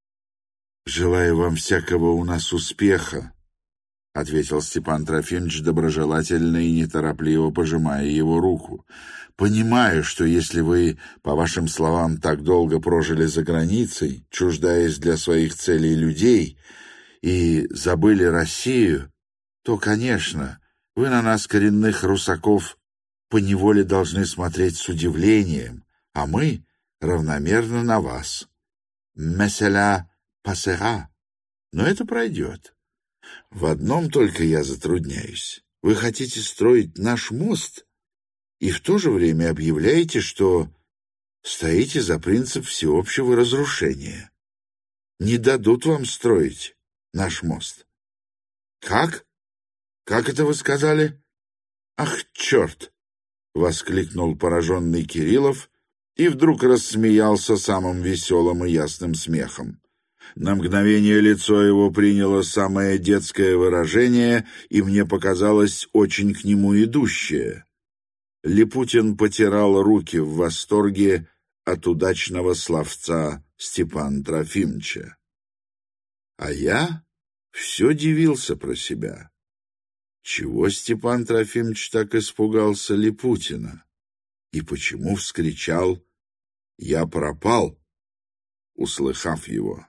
«Желаю вам всякого у нас успеха», — ответил Степан Трофимович доброжелательно и неторопливо пожимая его руку. «Понимаю, что если вы, по вашим словам, так долго прожили за границей, чуждаясь для своих целей людей, и забыли Россию, то, конечно, вы на нас, коренных русаков, поневоле должны смотреть с удивлением, а мы равномерно на вас. Меселя пассера. Но это пройдет. В одном только я затрудняюсь. Вы хотите строить наш мост и в то же время объявляете, что стоите за принцип всеобщего разрушения. Не дадут вам строить наш мост». «Как? Как это вы сказали?» «Ах, черт!» — воскликнул пораженный Кириллов и вдруг рассмеялся самым веселым и ясным смехом. На мгновение лицо его приняло самое детское выражение, и мне показалось очень к нему идущее. Липутин потирал руки в восторге от удачного словца Степана Трофимовича. А я все дивился про себя. Чего Степан Трофимович так испугался Липутина? И почему вскричал «Я пропал», услыхав его?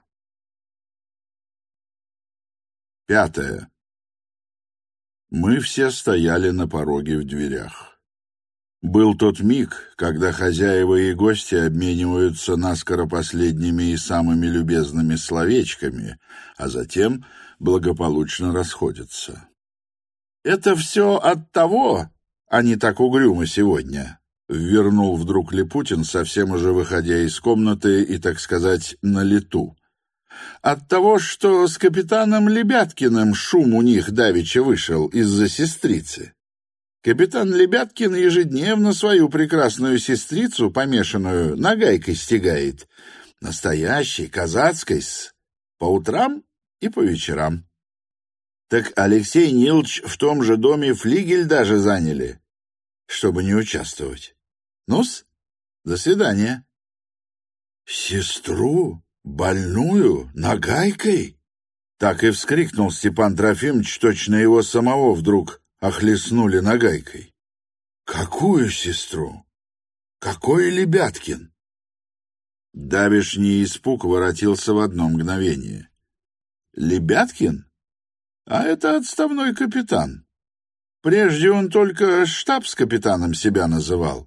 Пятое. Мы все стояли на пороге в дверях. Был тот миг, когда хозяева и гости обмениваются наскоро последними и самыми любезными словечками, а затем благополучно расходятся. «Это все от того, они так угрюмы сегодня», — ввернул вдруг Липутин, совсем уже выходя из комнаты и, так сказать, на лету. «От того, что с капитаном Лебяткиным шум у них давеча вышел из-за сестрицы. Капитан Лебяткин ежедневно свою прекрасную сестрицу, помешанную, нагайкой стегает. Настоящей, казацкой-с, по утрам и по вечерам. Так Алексей Нилыч в том же доме флигель даже заняли, чтобы не участвовать. Ну-с, до свидания». «Сестру? Больную? Нагайкой?» Так и вскрикнул Степан Трофимович, точно его самого вдруг охлестнули нагайкой. «Какую сестру? Какой Лебяткин?» Давишний испуг воротился в одно мгновение. «Лебяткин? А это отставной капитан. Прежде он только штабс-капитаном себя называл.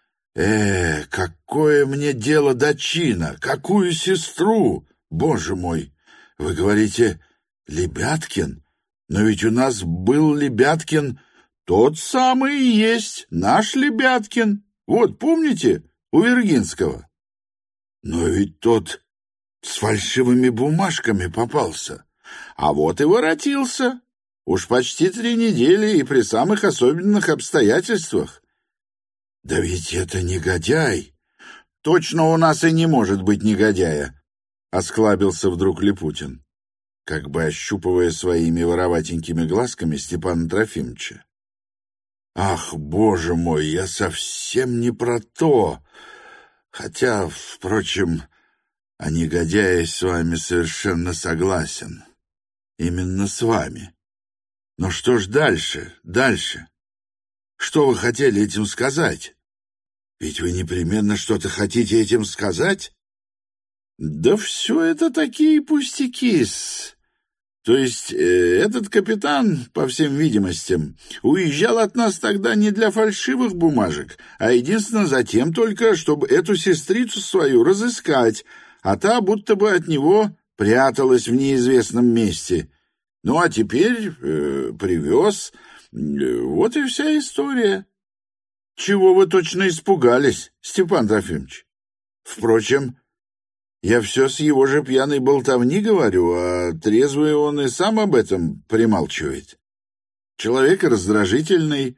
Э, какое мне дело до чина? Какую сестру? Боже мой! Вы говорите, Лебяткин? Но ведь у нас был Лебяткин, тот самый и есть, наш Лебяткин. Вот, помните, у Вергинского? Но ведь тот с фальшивыми бумажками попался. А вот и воротился. Уж почти три недели и при самых особенных обстоятельствах. Да ведь это негодяй. Точно у нас и не может быть негодяя, осклабился вдруг Липутин. как бы ощупывая своими вороватенькими глазками Степана Трофимовича. «Ах, боже мой, я совсем не про то! Хотя, впрочем, о негодяе с вами совершенно согласен. Именно с вами. Но что ж дальше, дальше? Что вы хотели этим сказать? Ведь вы непременно что-то хотите этим сказать?» «Да все это такие пустяки-с. То есть э, этот капитан, по всем видимостям, уезжал от нас тогда не для фальшивых бумажек, а единственно за тем только, чтобы эту сестрицу свою разыскать, а та будто бы от него пряталась в неизвестном месте. Ну, а теперь э, привез. Э, вот и вся история. Чего вы точно испугались, Степан Трофимович? Впрочем, я все с его же пьяной болтовни говорю, а трезвый он и сам об этом прималчивает. Человек раздражительный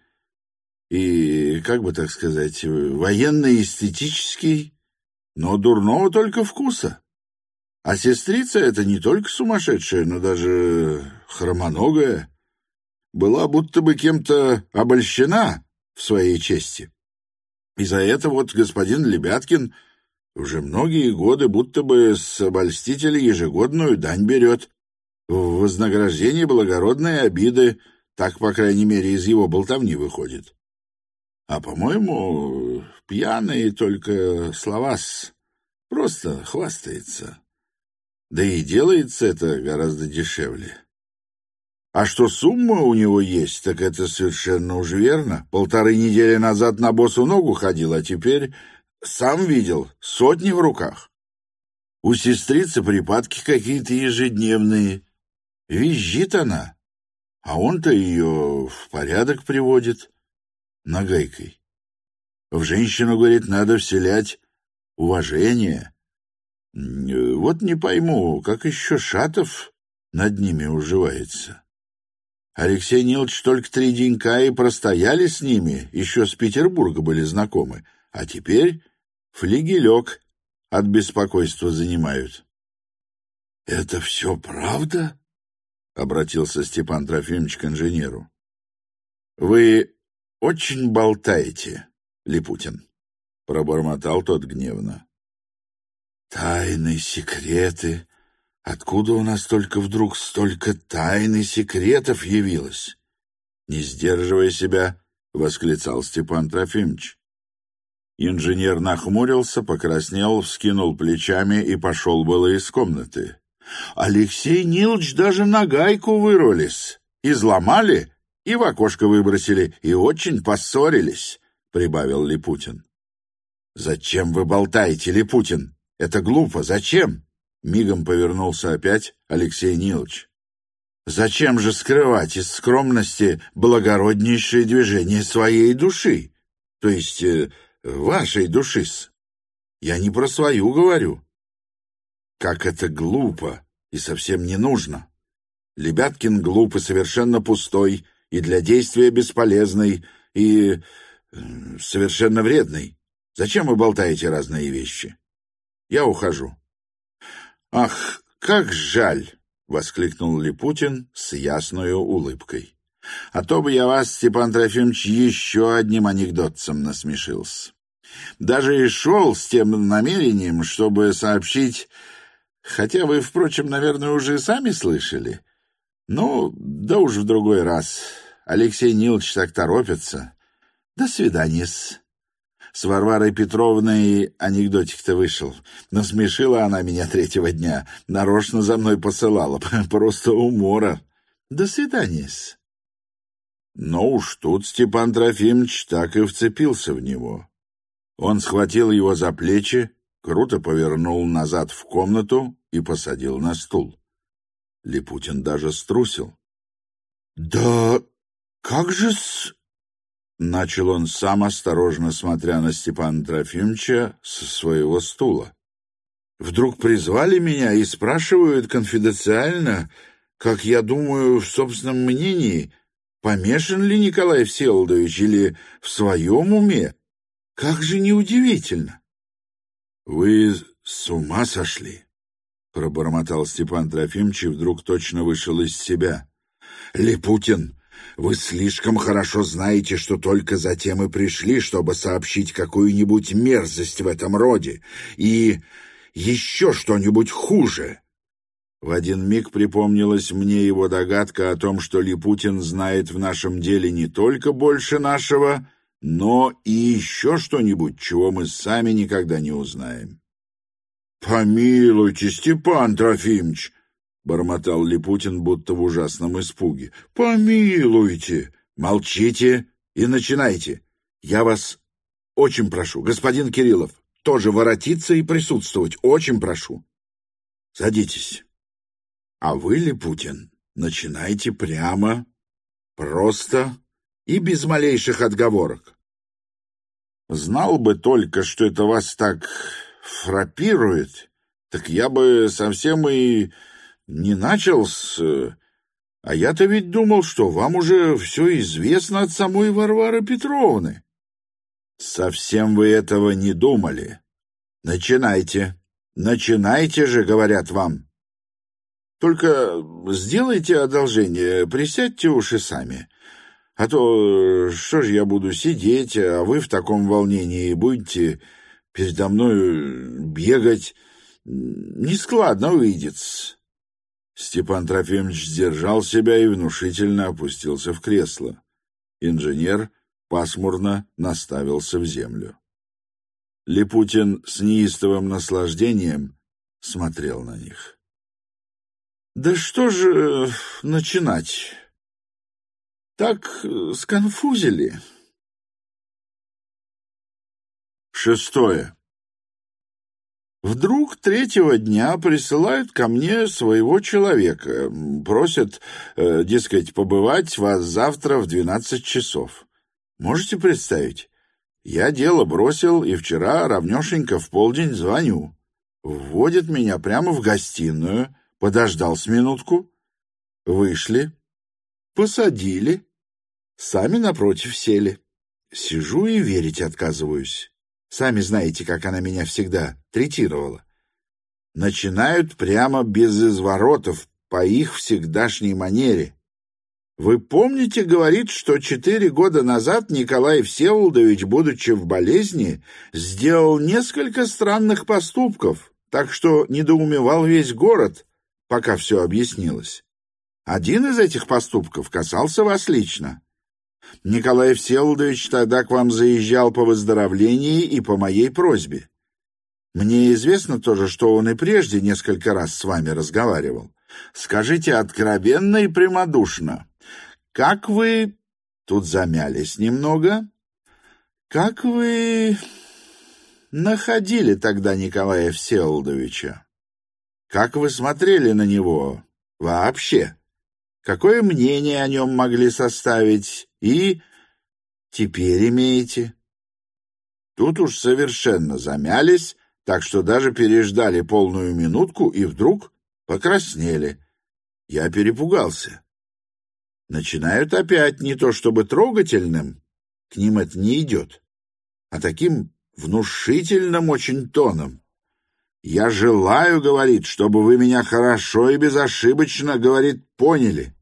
и, как бы так сказать, военно-эстетический, но дурного только вкуса. А сестрица эта не только сумасшедшая, но даже хромоногая. Была будто бы кем-то обольщена в своей чести. И за это вот господин Лебяткин уже многие годы будто бы с обольстителя ежегодную дань берет. В вознаграждение благородной обиды, так, по крайней мере, из его болтовни выходит. А, по-моему, пьяный только слова-с, просто хвастается. Да и делается это гораздо дешевле. А что сумма у него есть, так это совершенно уж верно. Полторы недели назад на босу ногу ходил, а теперь... Сам видел, сотни в руках. У сестрицы припадки какие-то ежедневные. Визжит она, а он-то ее в порядок приводит нагайкой. В женщину, говорит, надо вселять уважение. Вот не пойму, как еще Шатов над ними уживается. Алексей Нилович только три денька и простояли с ними, еще с Петербурга были знакомы, а теперь... флигелек от беспокойства занимают. — Это все правда? — обратился Степан Трофимович к инженеру. — Вы очень болтаете, Липутин, — пробормотал тот гневно. — Тайны, секреты. Откуда у нас только вдруг столько тайн и секретов явилось? Не сдерживая себя, восклицал Степан Трофимович. Инженер нахмурился, покраснел, вскинул плечами и пошел было из комнаты. Алексей Нилович даже нагайку вырвались, изломали и в окошко выбросили, и очень поссорились, — прибавил Липутин. — Зачем вы болтаете, Липутин? Это глупо, зачем? — мигом повернулся опять Алексей Нилович. — Зачем же скрывать из скромности благороднейшее движение своей души? То есть... вашей души-с. Я не про свою говорю. Как это глупо и совсем не нужно. Лебяткин глуп и совершенно пустой, и для действия бесполезный, и совершенно вредный. Зачем вы болтаете разные вещи? Я ухожу. Ах, как жаль! — воскликнул Липутин с ясною улыбкой. А то бы я вас, Степан Трофимович, еще одним анекдотцем насмешился. Даже и шел с тем намерением, чтобы сообщить, хотя вы, впрочем, наверное, уже сами слышали. Ну, да уж в другой раз. Алексей Нилович так торопится. До свидания-с. С Варварой Петровной анекдотик-то вышел. Насмешила она меня третьего дня. Нарочно за мной посылала. Просто умора. До свидания-с. Но уж тут Степан Трофимович так и вцепился в него. Он схватил его за плечи, круто повернул назад в комнату и посадил на стул. Липутин даже струсил. — Да как же-с... — начал он сам, осторожно смотря на Степана Трофимовича со своего стула. — Вдруг призвали меня и спрашивают конфиденциально, как я думаю в собственном мнении, помешан ли Николай Всеволодович или в своем уме? Как же неудивительно! — Вы с ума сошли? пробормотал Степан Трофимович и вдруг точно вышел из себя. «Липутин, вы слишком хорошо знаете, что только затем и пришли, чтобы сообщить какую-нибудь мерзость в этом роде. И еще что-нибудь хуже». В один миг припомнилась мне его догадка о том, что Липутин знает в нашем деле не только больше нашего, но и еще что-нибудь, чего мы сами никогда не узнаем. «Помилуйте, Степан Трофимович!» — бормотал Липутин, будто в ужасном испуге. «Помилуйте! Молчите и начинайте! Я вас очень прошу, господин Кириллов, тоже воротиться и присутствовать, очень прошу. Садитесь. А вы, Липутин, начинайте прямо, просто и без малейших отговорок. Знал бы только, что это вас так фрапирует, так я бы совсем и не начал с... А я-то ведь думал, что вам уже все известно от самой Варвары Петровны. Совсем вы этого не думали. Начинайте. Начинайте же, говорят вам. Только сделайте одолжение, присядьте уж и сами. А то что ж я буду сидеть, а вы в таком волнении будете передо мной бегать. Нескладно выйдет. Степан Трофимович сдержал себя и внушительно опустился в кресло. Инженер пасмурно наставился в землю. Липутин с неистовым наслаждением смотрел на них. «Да что же начинать? Так сконфузили». Шестое. Вдруг третьего дня присылают ко мне своего человека, просят, э, дескать, побывать вас завтра в двенадцать часов. Можете представить? Я дело бросил, и вчера равнешенько в полдень звоню. Вводят меня прямо в гостиную, подождал с минутку, вышли, посадили, сами напротив сели. Сижу и верить отказываюсь. Сами знаете, как она меня всегда третировала. Начинают прямо без изворотов, по их всегдашней манере. Вы помните, говорит, что четыре года назад Николай Всеволодович, будучи в болезни, сделал несколько странных поступков, так что недоумевал весь город, пока все объяснилось. Один из этих поступков касался вас лично. Николай Всеволодович тогда к вам заезжал по выздоровлении и по моей просьбе. Мне известно тоже, что он и прежде несколько раз с вами разговаривал. Скажите откровенно и прямодушно, как вы... Тут замялись немного. Как вы находили тогда Николая Всеволодовича? Как вы смотрели на него вообще? Какое мнение о нем могли составить? И теперь имеете? Тут уж совершенно замялись, так что даже переждали полную минутку и вдруг покраснели. Я перепугался. Начинают опять не то чтобы трогательным, к ним это не идет, а таким внушительным очень тоном. «Я желаю, — говорит, — чтобы вы меня хорошо и безошибочно, — говорит, — поняли.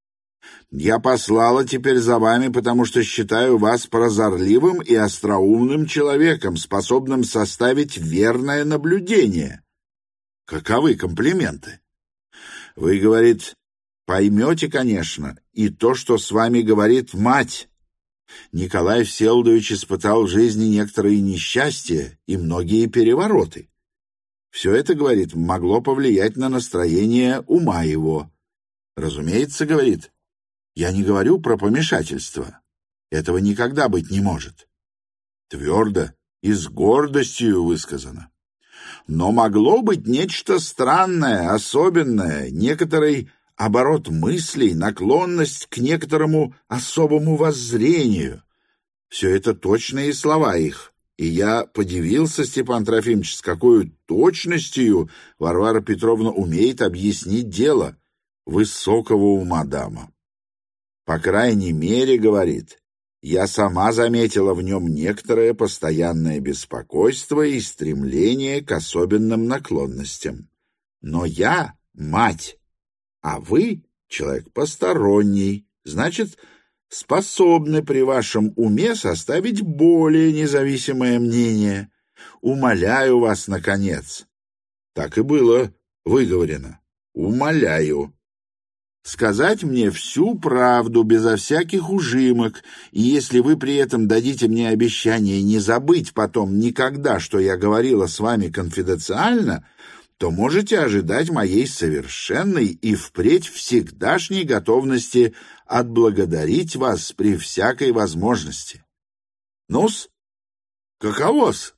Я послала теперь за вами, потому что считаю вас прозорливым и остроумным человеком, способным составить верное наблюдение». Каковы комплименты? Вы, говорит, поймете, конечно, и то, что с вами говорит мать. Николай Всеволодович испытал в жизни некоторые несчастья и многие перевороты. Все это, говорит, могло повлиять на настроение ума его. Разумеется, говорит, я не говорю про помешательство. Этого никогда быть не может. Твердо и с гордостью высказано. Но могло быть нечто странное, особенное, некоторый оборот мыслей, наклонность к некоторому особому воззрению. Все это точные слова их. И я подивился, Степан Трофимович, с какой точностью Варвара Петровна умеет объяснить дело. Высокого ума дама. По крайней мере, говорит, я сама заметила в нем некоторое постоянное беспокойство и стремление к особенным наклонностям. Но я мать, а вы человек посторонний, значит, способны при вашем уме составить более независимое мнение. Умоляю вас, наконец. Так и было выговорено. Умоляю. Сказать мне всю правду, безо всяких ужимок, и если вы при этом дадите мне обещание не забыть потом никогда, что я говорила с вами конфиденциально, то можете ожидать моей совершенной и впредь всегдашней готовности отблагодарить вас при всякой возможности. Ну-с, каково-с?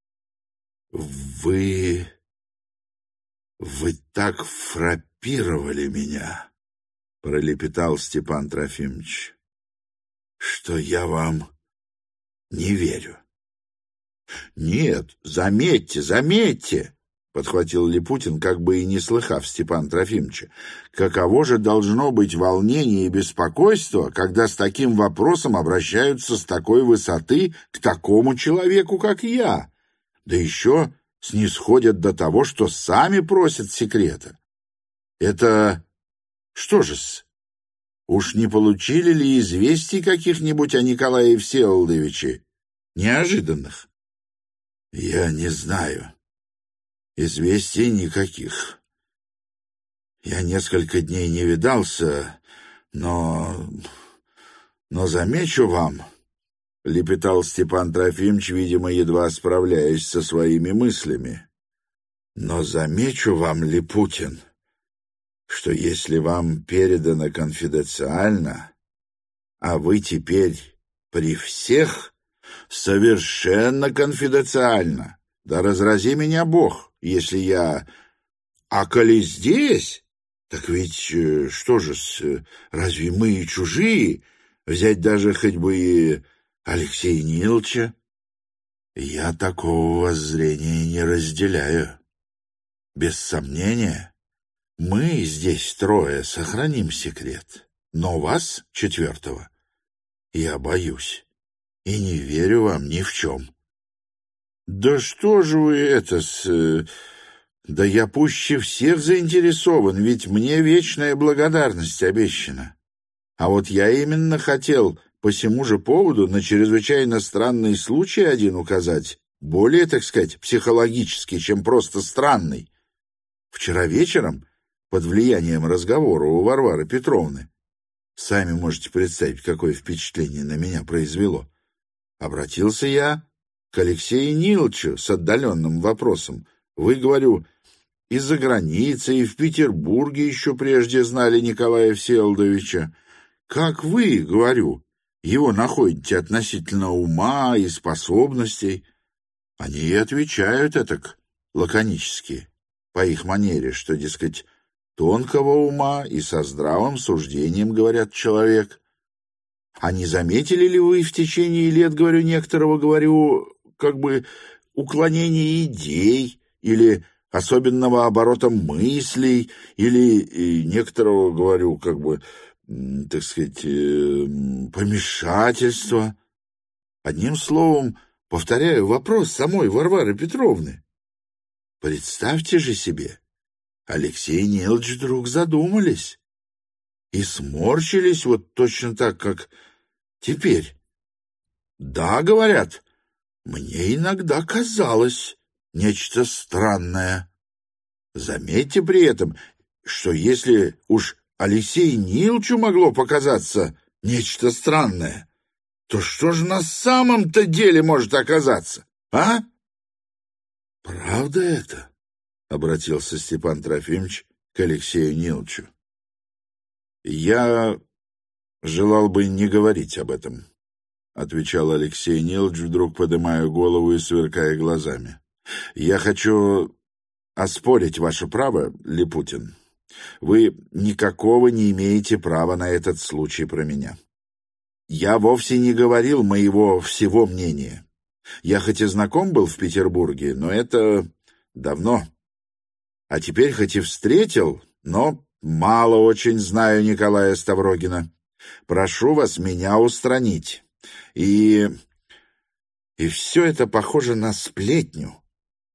Вы... вы так фрапировали меня, — пролепетал Степан Трофимович, — что я вам не верю. — Нет, заметьте, заметьте, — подхватил Липутин, как бы и не слыхав Степана Трофимовича, — каково же должно быть волнение и беспокойство, когда с таким вопросом обращаются с такой высоты к такому человеку, как я, да еще снисходят до того, что сами просят секрета. Это... Что же-с? Уж не получили ли известий каких-нибудь о Николае Всеволодовиче? Неожиданных? Я не знаю. Известий никаких. Я несколько дней не видался, но... но замечу вам, — лепетал Степан Трофимович, видимо, едва справляясь со своими мыслями, — но замечу вам, Липутин, что если вам передано конфиденциально, а вы теперь при всех совершенно конфиденциально, да разрази меня Бог, если я... А коли здесь, так ведь что же, разве мы и чужие? Взять даже хоть бы и Алексея Нилыча? Я такого воззрения не разделяю. Без сомнения, мы здесь трое сохраним секрет, но вас, четвертого, я боюсь и не верю вам ни в чем. Да что же вы это с... Да я пуще всех заинтересован, ведь мне вечная благодарность обещана. А вот я именно хотел по сему же поводу на чрезвычайно странный случай один указать, более, так сказать, психологический, чем просто странный. Вчера вечером, под влиянием разговора у Варвары Петровны, сами можете представить, какое впечатление на меня произвело, обратился я к Алексею Нилычу с отдаленным вопросом. Вы, говорю, из-за границы и в Петербурге еще прежде знали Николая Всеволодовича. Как вы, говорю, его находите относительно ума и способностей? Они и отвечают этак лаконически, по их манере, что, дескать, тонкого ума и со здравым суждением, говорят, человек. А не заметили ли вы в течение лет, говорю, некоторого, говорю, как бы уклонения идей или особенного оборота мыслей или некоторого, говорю, как бы, так сказать, помешательства? Одним словом, повторяю вопрос самой Варвары Петровны. Представьте же себе, Алексей Нилыч вдруг задумались и сморщились вот точно так, как теперь. Да, говорят, мне иногда казалось нечто странное. Заметьте при этом, что если уж Алексею Нилычу могло показаться нечто странное, то что же на самом-то деле может оказаться, а? Правда это? — обратился Степан Трофимович к Алексею Нилычу. Я желал бы не говорить об этом, — отвечал Алексей Нилыч, вдруг поднимая голову и сверкая глазами. Я хочу оспорить ваше право, Липутин. Вы никакого не имеете права на этот случай про меня. Я вовсе не говорил моего всего мнения. Я хоть и знаком был в Петербурге, но это давно. А теперь хоть и встретил, но мало очень знаю Николая Ставрогина. Прошу вас меня устранить. И... и все это похоже на сплетню.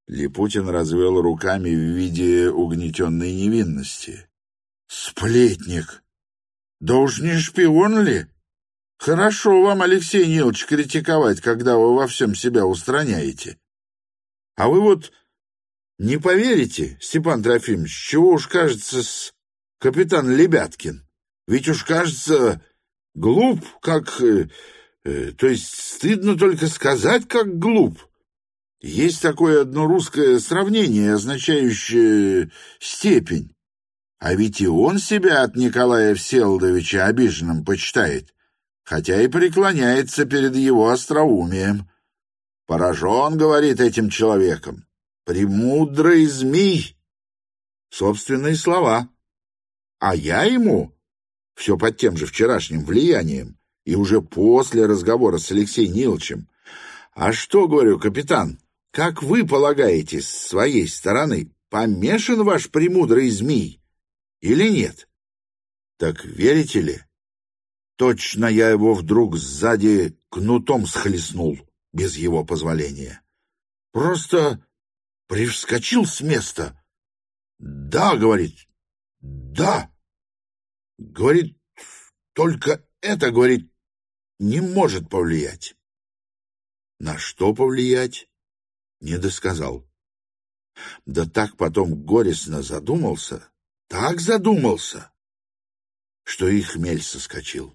Липутин развел руками в виде угнетенной невинности. «Сплетник! Да уж не шпион ли? Хорошо вам, Алексей Нилович, критиковать, когда вы во всем себя устраняете. А вы вот не поверите, Степан Трофимович, чего уж кажется с капитан Лебяткин? Ведь уж кажется глуп, как... Э, э, то есть стыдно только сказать, как глуп. Есть такое одно русское сравнение, означающее «степень». А ведь и он себя от Николая Всеволодовича обиженным почитает, хотя и преклоняется перед его остроумием. Поражен, говорит, этим человеком. Премудрый змей. Собственные слова. А я ему, все под тем же вчерашним влиянием, и уже после разговора с Алексеем Ниловичем, а что, говорю, капитан, как вы полагаете, с своей стороны, помешан ваш премудрый змей или нет? Так верите ли? Точно я его вдруг сзади кнутом схлестнул, без его позволения. Просто привскочил с места. Да, говорит, да. Говорит, только это, говорит, не может повлиять. На что повлиять? Не досказал. Да так потом горестно задумался, так задумался, что и хмель соскочил.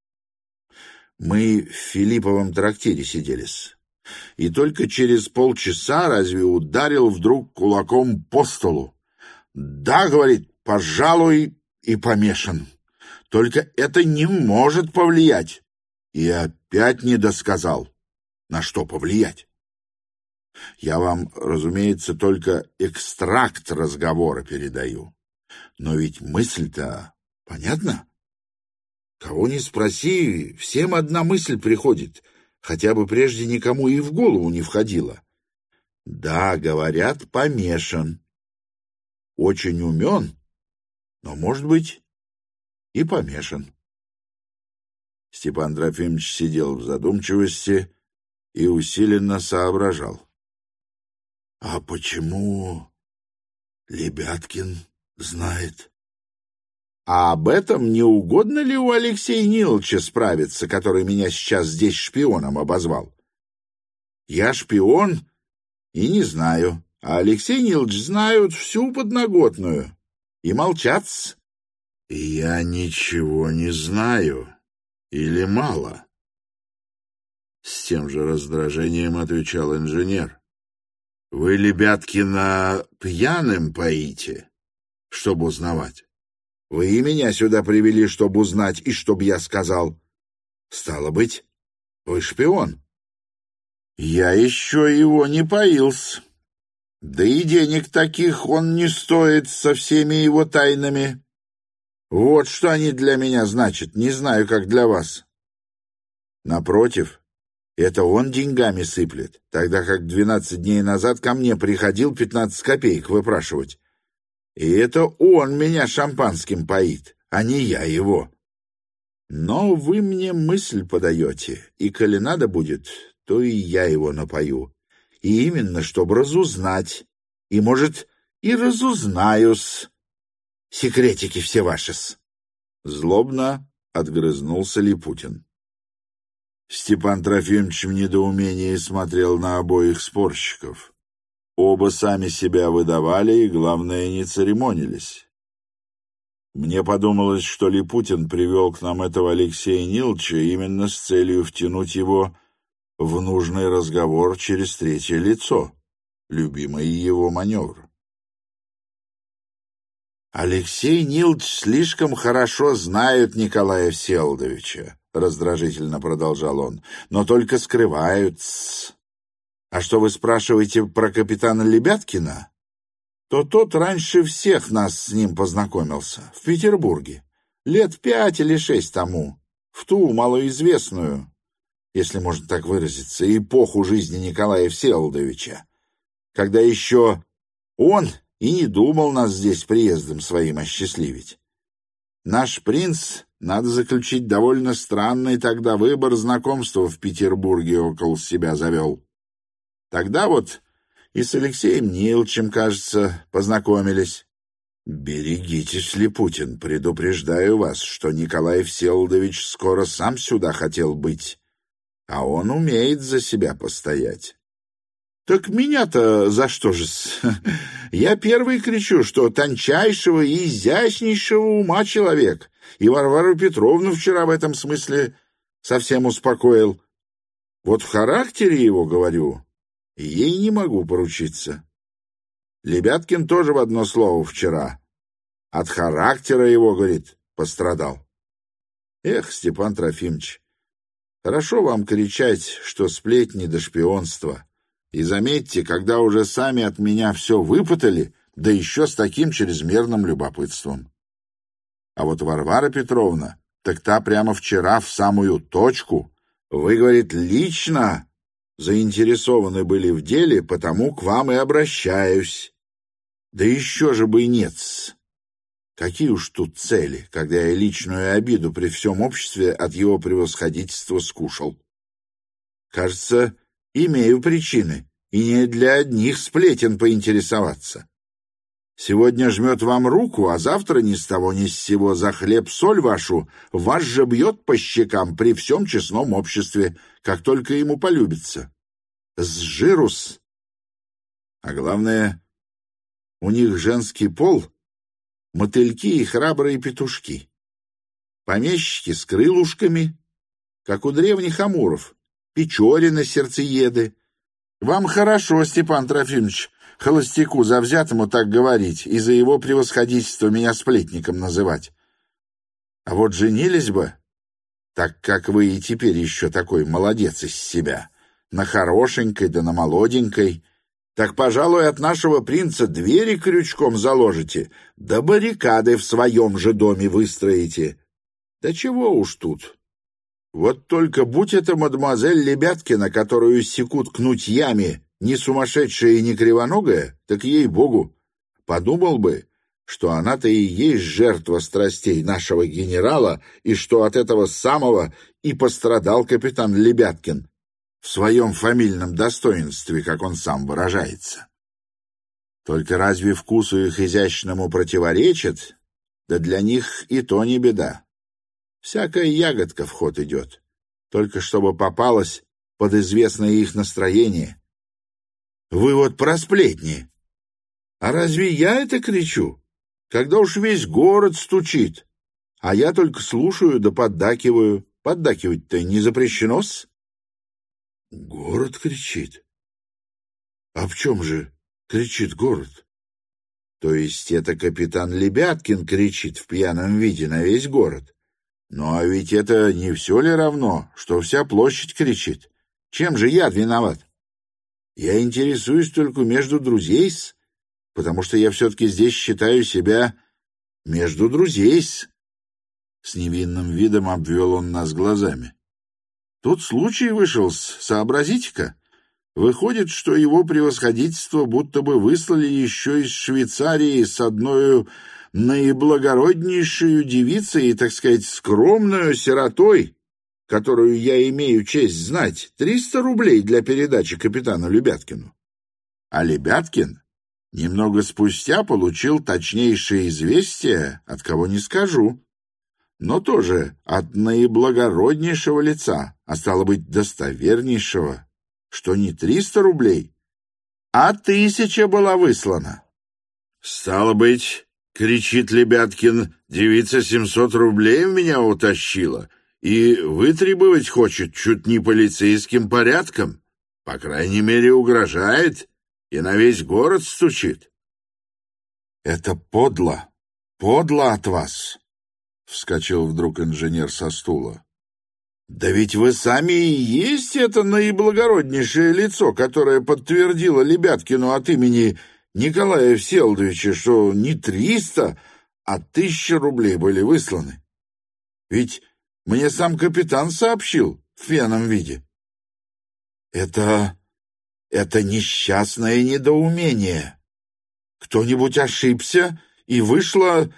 Мы в Филипповом трактире сиделись, и только через полчаса разве ударил вдруг кулаком по столу. Да, говорит, пожалуй, и помешан. Только это не может повлиять. И опять не досказал, на что повлиять. Я вам, разумеется, только экстракт разговора передаю. Но ведь мысль-то понятна? Кого ни спроси, всем одна мысль приходит, хотя бы прежде никому и в голову не входила. Да, говорят, помешан. Очень умен, но, может быть, и помешан. Степан Трофимович сидел в задумчивости и усиленно соображал. А почему Лебяткин знает? А об этом не угодно ли у Алексея Ниловича справиться, который меня сейчас здесь шпионом обозвал? Я шпион и не знаю, а Алексей Нилович знают всю подноготную и молчат-с. Я ничего не знаю или мало? С тем же раздражением отвечал инженер. Вы Лебяткина пьяным поите, чтобы узнавать. Вы и меня сюда привели, чтобы узнать, и чтобы я сказал. Стало быть, вы шпион. Я еще его не поил-с. Да и денег таких он не стоит со всеми его тайнами. Вот что они для меня значат, не знаю, как для вас. Напротив, это он деньгами сыплет, тогда как двенадцать дней назад ко мне приходил пятнадцать копеек выпрашивать. И это он меня шампанским поит, а не я его. Но вы мне мысль подаете, и коли надо будет, то и я его напою. И именно, чтобы разузнать, и, может, и разузнаю-с. Секретики все ваши-с. Злобно отгрызнулся Липутин. Степан Трофимович в недоумении смотрел на обоих спорщиков. Оба сами себя выдавали и, главное, не церемонились. Мне подумалось, что Липутин привел к нам этого Алексея Ниловича именно с целью втянуть его в нужный разговор через третье лицо, любимый его маневр. Алексей Нилович слишком хорошо знает Николая Всеволодовича, раздражительно продолжал он, но только скрывают-с. А что вы спрашиваете про капитана Лебяткина? То тот раньше всех нас с ним познакомился, в Петербурге, лет пять или шесть тому, в ту малоизвестную, если можно так выразиться, эпоху жизни Николая Всеволодовича, когда еще он и не думал нас здесь приездом своим осчастливить. Наш принц, надо заключить, довольно странный тогда выбор знакомства в Петербурге около себя завел. Тогда вот И с Алексеем Ниловичем, кажется, познакомились. Берегитесь, Липутин, предупреждаю вас, что Николай Всеволодович скоро сам сюда хотел быть, а он умеет за себя постоять. Так меня-то за что же-с? Я первый кричу, что тончайшего и изящнейшего ума человек, и Варвару Петровну вчера в этом смысле совсем успокоил. Вот в характере его, говорю, ей не могу поручиться. Лебяткин тоже в одно слово вчера. От характера его, говорит, пострадал. Эх, Степан Трофимович, хорошо вам кричать, что сплетни до шпионства. И заметьте, когда уже сами от меня все выпытали, да еще с таким чрезмерным любопытством. А вот Варвара Петровна, так та прямо вчера в самую точку. Вы, говорит, лично заинтересованы были в деле, потому к вам и обращаюсь. Да еще же бы и нет. Какие уж тут цели, когда я личную обиду при всем обществе от его превосходительства скушал. Кажется, имею причины, и не для одних сплетен поинтересоваться. Сегодня жмет вам руку, а завтра ни с того ни с сего за хлеб-соль вашу вас же бьет по щекам при всем честном обществе, как только ему полюбится. С жирус. А главное, у них женский пол — мотыльки и храбрые петушки. Помещики с крылушками, как у древних амуров, Печорины, сердцееды. Вам хорошо, Степан Трофимович, холостяку завзятому так говорить и за его превосходительство меня сплетником называть. А вот женились бы, так как вы и теперь еще такой молодец из себя, на хорошенькой да на молоденькой, так, пожалуй, от нашего принца двери крючком заложите, да баррикады в своем же доме выстроите. Да чего уж тут. Вот только будь это мадемуазель Лебяткина, которую секут кнутьями, не сумасшедшая и не кривоногая, так ей-богу, подумал бы, что она-то и есть жертва страстей нашего генерала, и что от этого самого и пострадал капитан Лебяткин в своем фамильном достоинстве, как он сам выражается. Только разве вкусу их изящному противоречит? Да для них и то не беда. Всякая ягодка в ход идет, только чтобы попалась под известное их настроение. Вы вот про сплетни. А разве я это кричу, когда уж весь город стучит, а я только слушаю да поддакиваю? Поддакивать-то не запрещено-с? Город кричит. А в чем же кричит город? То есть это капитан Лебяткин кричит в пьяном виде на весь город? Ну, а ведь это не все ли равно, что вся площадь кричит? Чем же я виноват? Я интересуюсь только между друзей-с, потому что я все-таки здесь считаю себя между друзей-с. С невинным видом обвел он нас глазами. Тут случай вышел, сообразите-ка. Выходит, что его превосходительство будто бы выслали еще из Швейцарии с одной наиблагороднейшую девицей и, так сказать, скромную сиротой, которую я имею честь знать, триста рублей для передачи капитану Лебяткину. А Лебяткин немного спустя получил точнейшее известие, от кого не скажу, но тоже от наиблагороднейшего лица, а стало быть, достовернейшего, что не триста рублей, а тысяча была выслана. Стало быть, кричит Лебяткин, девица семьсот рублей в меня утащила и вытребовать хочет чуть не полицейским порядком, по крайней мере, угрожает и на весь город стучит. Это подло, подло от вас, — вскочил вдруг инженер со стула. Да ведь вы сами и есть это наиблагороднейшее лицо, которое подтвердило Лебяткину от имени Николая Всеволодовича, что не триста, а тысяча рублей были высланы. Ведь мне сам капитан сообщил в пьяном виде. Это... это несчастное недоумение. Кто-нибудь ошибся, и вышло...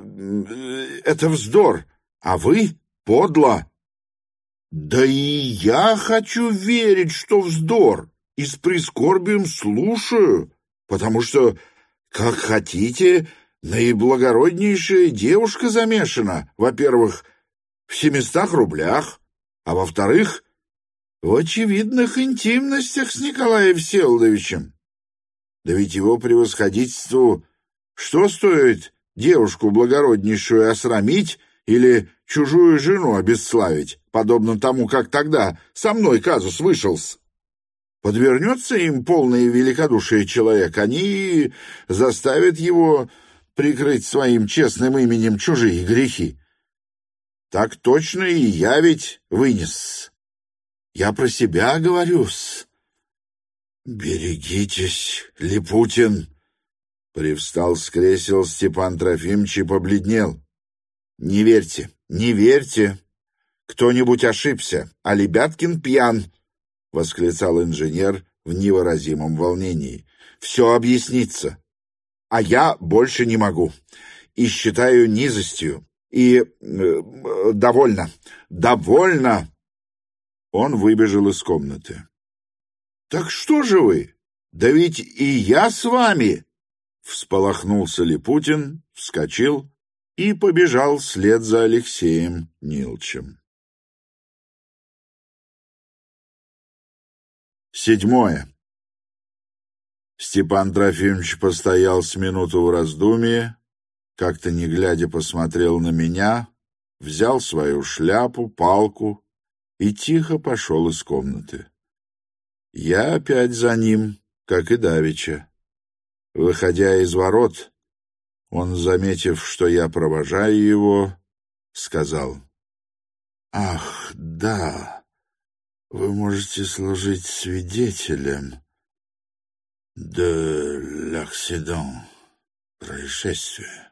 это вздор, а вы подло. Да и я хочу верить, что вздор. и с прискорбием слушаю, потому что, как хотите, наиблагороднейшая девушка замешана, во-первых, в семистах рублях, а во-вторых, в очевидных интимностях с Николаем Всеволодовичем. Да ведь его превосходительству что стоит девушку благороднейшую осрамить или чужую жену обесславить, подобно тому, как тогда со мной казус вышелся? Подвернется им полное великодушие человек, они заставят его прикрыть своим честным именем чужие грехи. Так точно и я ведь вынес. Я про себя говорю-с. Берегитесь, Липутин. Привстал с кресел Степан Трофимович и побледнел. Не верьте, не верьте. Кто-нибудь ошибся, а Лебяткин пьян, восклицал инженер в невыразимом волнении. Все объяснится. А я больше не могу. И считаю низостью. И э, довольно, довольно. Он выбежал из комнаты. Так что же вы? Да ведь и я с вами. Всполохнулся Липутин, вскочил и побежал вслед за Алексеем Нилчем. Седьмое. Степан Трофимович постоял с минуту в раздумье, как-то не глядя посмотрел на меня, взял свою шляпу, палку и тихо пошел из комнаты. Я опять за ним, как и давеча. Выходя из ворот, он, заметив, что я провожаю его, сказал: «Ах, да, вы можете служить свидетелем de l'accident, происшествия.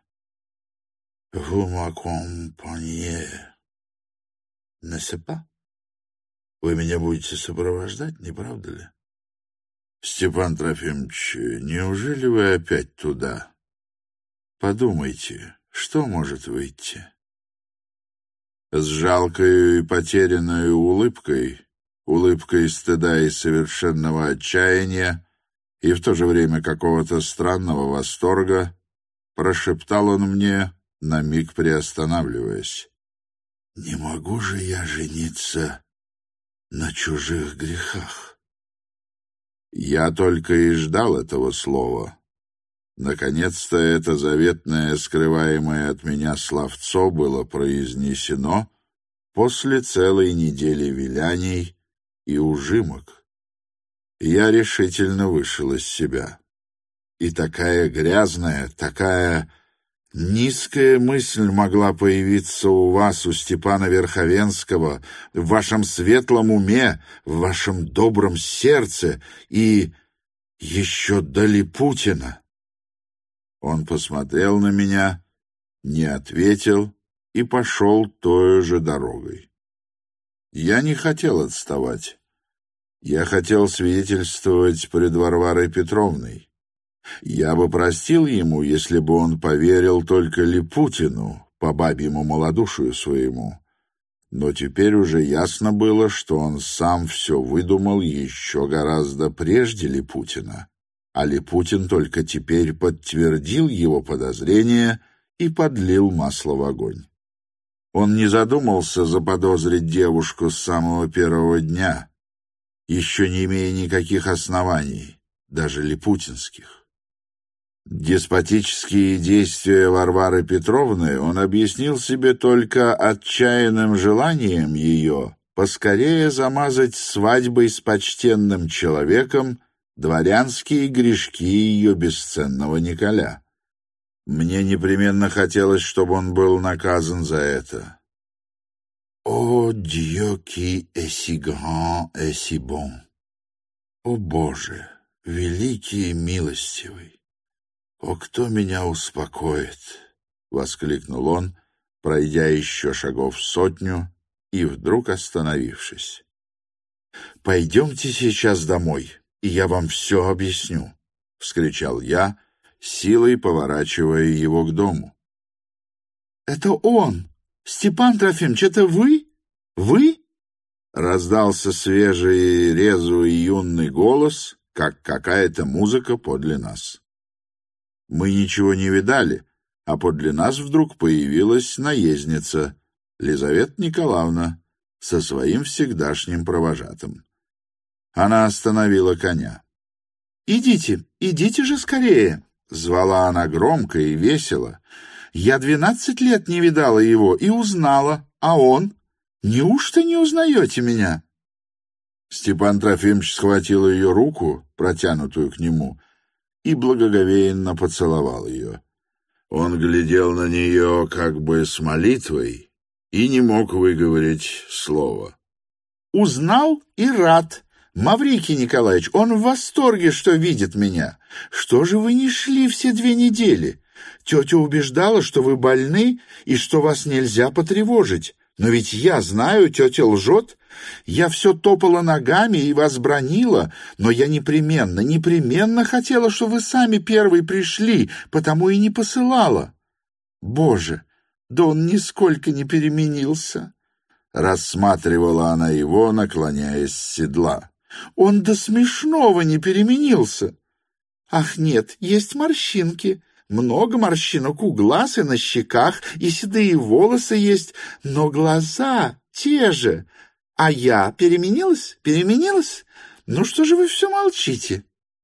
Vous m'accompagnez, n'est-ce pas? Вы меня будете сопровождать, не правда ли? Степан Трофимович, неужели вы опять туда? Подумайте, что может выйти?» С жалкой и потерянной улыбкой, улыбкой стыда и совершенного отчаяния, и в то же время какого-то странного восторга, прошептал он мне, на миг приостанавливаясь: «Не могу же я жениться на чужих грехах». Я только и ждал этого слова. Наконец-то это заветное, скрываемое от меня словцо было произнесено после целой недели виляний и ужимок. Я решительно вышел из себя. И такая грязная, такая низкая мысль могла появиться у вас, у Степана Верховенского, в вашем светлом уме, в вашем добром сердце и еще до Липутина. Он посмотрел на меня, не ответил и пошел той же дорогой. Я не хотел отставать. Я хотел свидетельствовать пред Варварой Петровной. Я бы простил ему, если бы он поверил только Липутину, по бабьему малодушию своему. Но теперь уже ясно было, что он сам все выдумал еще гораздо прежде Липутина, а Липутин только теперь подтвердил его подозрения и подлил масло в огонь. Он не задумался заподозрить девушку с самого первого дня, еще не имея никаких оснований, даже липутинских. Деспотические действия Варвары Петровны он объяснил себе только отчаянным желанием ее поскорее замазать свадьбой с почтенным человеком дворянские грешки ее бесценного Николя. Мне непременно хотелось, чтобы он был наказан за это. «О, Dieu qui est si grand et si bon! О, Боже, великий и милостивый! О, кто меня успокоит!» — воскликнул он, пройдя еще шагов сотню и вдруг остановившись. «Пойдемте сейчас домой, и я вам все объясню», — вскричал я, силой поворачивая его к дому. «Это он! Степан Трофимович, это вы? Вы?» раздался свежий, резвый юный голос, как какая-то музыка подле нас. Мы ничего не видали, а подле нас вдруг появилась наездница, Лизавета Николаевна, со своим всегдашним провожатым. Она остановила коня. «Идите, идите же скорее!» — звала она громко и весело. «Я двенадцать лет не видала его и узнала, а он? Неужто не узнаете меня?» Степан Трофимович схватил ее руку, протянутую к нему, и благоговейно поцеловал ее. Он глядел на нее как бы с молитвой и не мог выговорить слова. «Узнал и рад. Маврикий Николаевич, он в восторге, что видит меня. Что же вы не шли все две недели? Тетя убеждала, что вы больны и что вас нельзя потревожить. Но ведь я знаю, тетя лжет. Я все топала ногами и вас бранила, но я непременно, непременно хотела, чтобы вы сами первые пришли, потому и не посылала. Боже, да он нисколько не переменился!» Рассматривала она его, наклоняясь с седла. «Он до смешного не переменился. Ах, нет, есть морщинки, много морщинок у глаз и на щеках, и седые волосы есть, но глаза те же. А я переменилась? Переменилась? Ну что же вы все молчите?»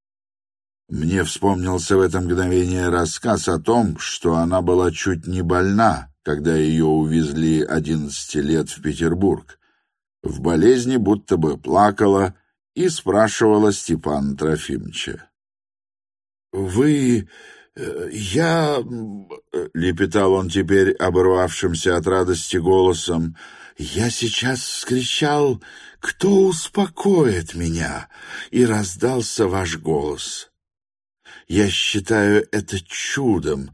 Мне вспомнился в это мгновение рассказ о том, что она была чуть не больна, когда ее увезли одиннадцати лет в Петербург. В болезни будто бы плакала и спрашивала Степана Трофимовича. «Вы... я...» — лепетал он теперь оборвавшимся от радости голосом. «Я сейчас вскричал: кто успокоит меня?» И раздался ваш голос. Я считаю это чудом.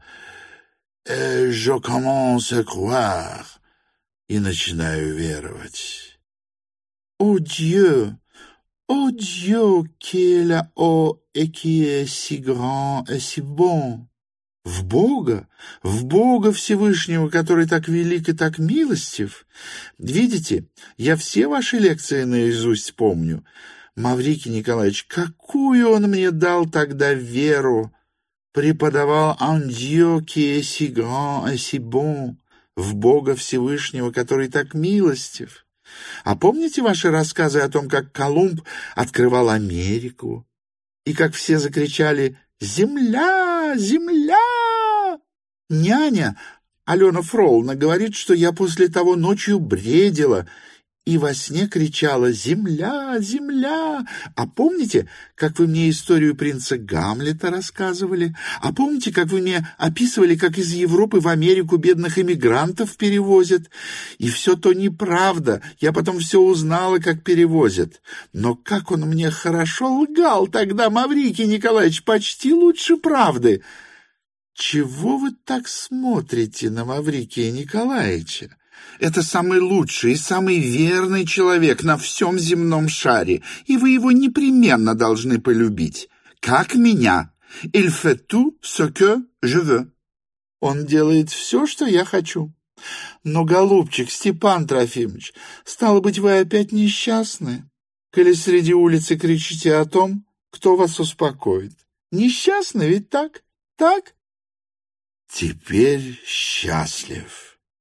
«Et je commence à croire» и начинаю веровать. «О, Dieu! О, Dieu, qui est là-haut et qui est si grand et si bon!» В Бога, в Бога Всевышнего, который так велик и так милостив. Видите, я все ваши лекции наизусть помню. Маврикий Николаевич, какую он мне дал тогда веру! Преподавал «Un Dieu qui est si grand et si bon», в Бога Всевышнего, который так милостив. А помните ваши рассказы о том, как Колумб открывал Америку, и как все закричали «Земля! Земля!» Няня Алена Фроловна говорит, что я после того ночью бредила и во сне кричала «Земля! Земля!» А помните, как вы мне историю принца Гамлета рассказывали? А помните, как вы мне описывали, как из Европы в Америку бедных эмигрантов перевозят? И все то неправда. Я потом все узнала, как перевозят. Но как он мне хорошо лгал тогда, Маврикий Николаевич, почти лучше правды. Чего вы так смотрите на Маврикия Николаевича? Это самый лучший и самый верный человек на всем земном шаре, и вы его непременно должны полюбить, как меня. Il fait tout ce que je veux. Он делает все, что я хочу. Но, голубчик, Степан Трофимович, стало быть, вы опять несчастны, коли среди улицы кричите о том, кто вас успокоит. Несчастны ведь так? Так? Теперь счастлив.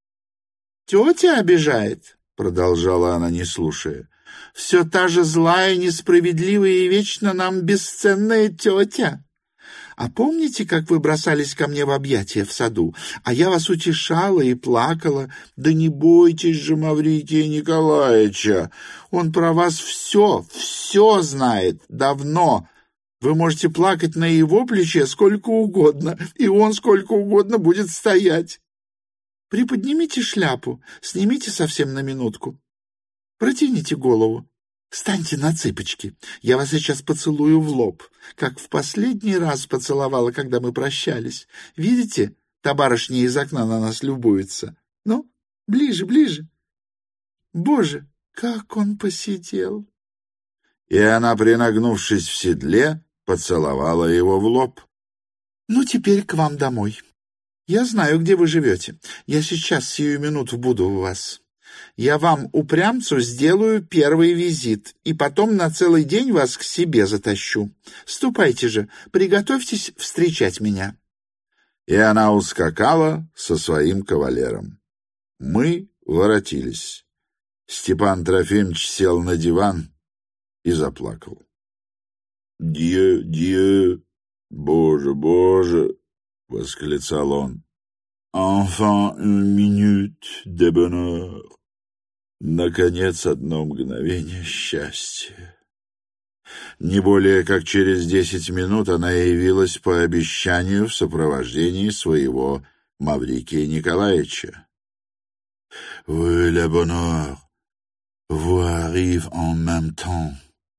«Тетя обижает», — продолжала она, не слушая. «Все та же злая, несправедливая и вечно нам бесценная тетя. А помните, как вы бросались ко мне в объятия в саду, а я вас утешала и плакала? Да не бойтесь же Маврикия Николаевича, он про вас все, все знает, давно. Вы можете плакать на его плече сколько угодно, и он сколько угодно будет стоять. Приподнимите шляпу, снимите совсем на минутку. Протяните голову. Встаньте на цыпочки. Я вас сейчас поцелую в лоб, как в последний раз поцеловала, когда мы прощались. Видите, та барышня из окна на нас любуется. Ну, ближе, ближе. Боже, как он посидел!» И она, принагнувшись в седле, поцеловала его в лоб. «Ну, теперь к вам домой. Я знаю, где вы живете. Я сейчас сию минуту буду у вас. Я вам, упрямцу, сделаю первый визит, и потом на целый день вас к себе затащу. Ступайте же, приготовьтесь встречать меня». И она ускакала со своим кавалером. Мы воротились. Степан Трофимович сел на диван и заплакал. «Дье, дье, Боже, Боже!» — восклицал он. «Enfin une minute de bonheur!» Наконец, одно мгновение счастья. Не более как через десять минут она явилась по обещанию в сопровождении своего Маврикия Николаевича. «Oui, le bonheur vous arrive en même temps».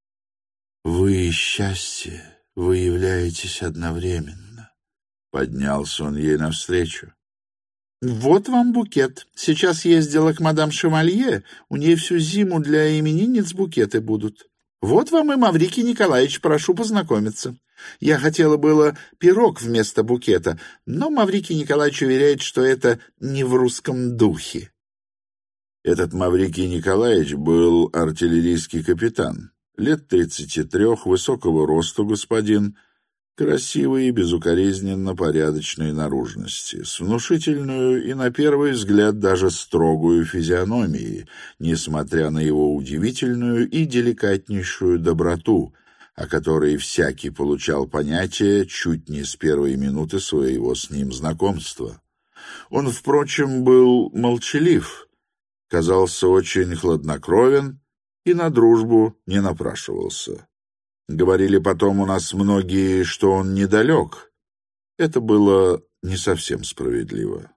«Вы, счастье, вы являетесь одновременно». Поднялся он ей навстречу. «Вот вам букет. Сейчас ездила к мадам Шевалье, у нее всю зиму для именинниц букеты будут. Вот вам и Маврикий Николаевич, прошу познакомиться. Я хотела было пирог вместо букета, но Маврикий Николаевич уверяет, что это не в русском духе». Этот Маврикий Николаевич был артиллерийский капитан, лет тридцати трех, высокого росту господин, красивой и безукоризненно порядочной наружности, с внушительную и, на первый взгляд, даже строгую физиономией, несмотря на его удивительную и деликатнейшую доброту, о которой всякий получал понятие чуть не с первой минуты своего с ним знакомства. Он, впрочем, был молчалив, казался очень хладнокровен и на дружбу не напрашивался. Говорили потом у нас многие, что он недалек. Это было не совсем справедливо.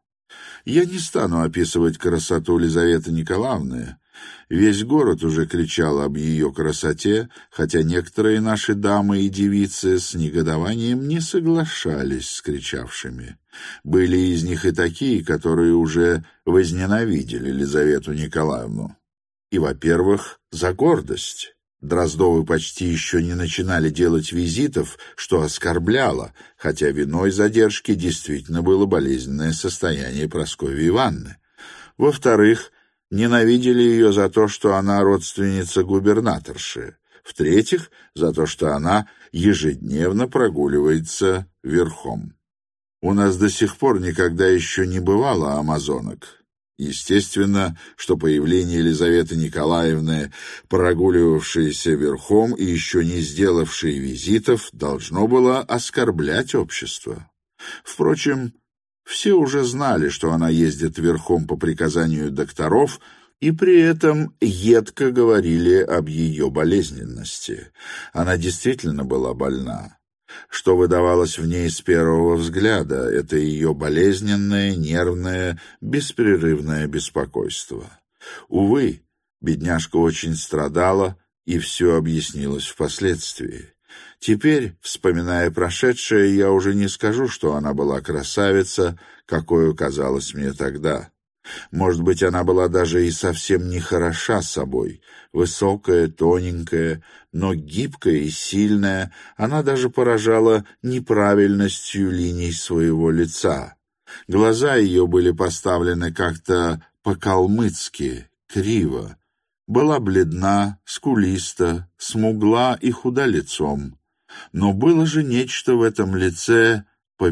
Я не стану описывать красоту Лизаветы Николаевны. Весь город уже кричал об ее красоте, хотя некоторые наши дамы и девицы с негодованием не соглашались с кричавшими. Были из них и такие, которые уже возненавидели Лизавету Николаевну. И, во-первых, за гордость. Дроздовы почти еще не начинали делать визитов, что оскорбляло, хотя виной задержки действительно было болезненное состояние Прасковьи Ивановны. Во-вторых, ненавидели ее за то, что она родственница губернаторши. В-третьих, за то, что она ежедневно прогуливается верхом. У нас до сих пор никогда еще не бывало амазонок. Естественно, что появление Елизаветы Николаевны, прогуливавшейся верхом и еще не сделавшей визитов, должно было оскорблять общество. Впрочем, все уже знали, что она ездит верхом по приказанию докторов, и при этом едко говорили об ее болезненности. Она действительно была больна. Что выдавалось в ней с первого взгляда, это ее болезненное, нервное, беспрерывное беспокойство. Увы, бедняжка очень страдала, и все объяснилось впоследствии. Теперь, вспоминая прошедшее, я уже не скажу, что она была красавица, какой казалась мне тогда. Может быть, она была даже и совсем не хороша собой. Высокая, тоненькая, но гибкая и сильная, она даже поражала неправильностью линий своего лица. Глаза ее были поставлены как-то по-калмыцки, криво. Была бледна, скулиста, смугла и худа лицом. Но было же нечто в этом лице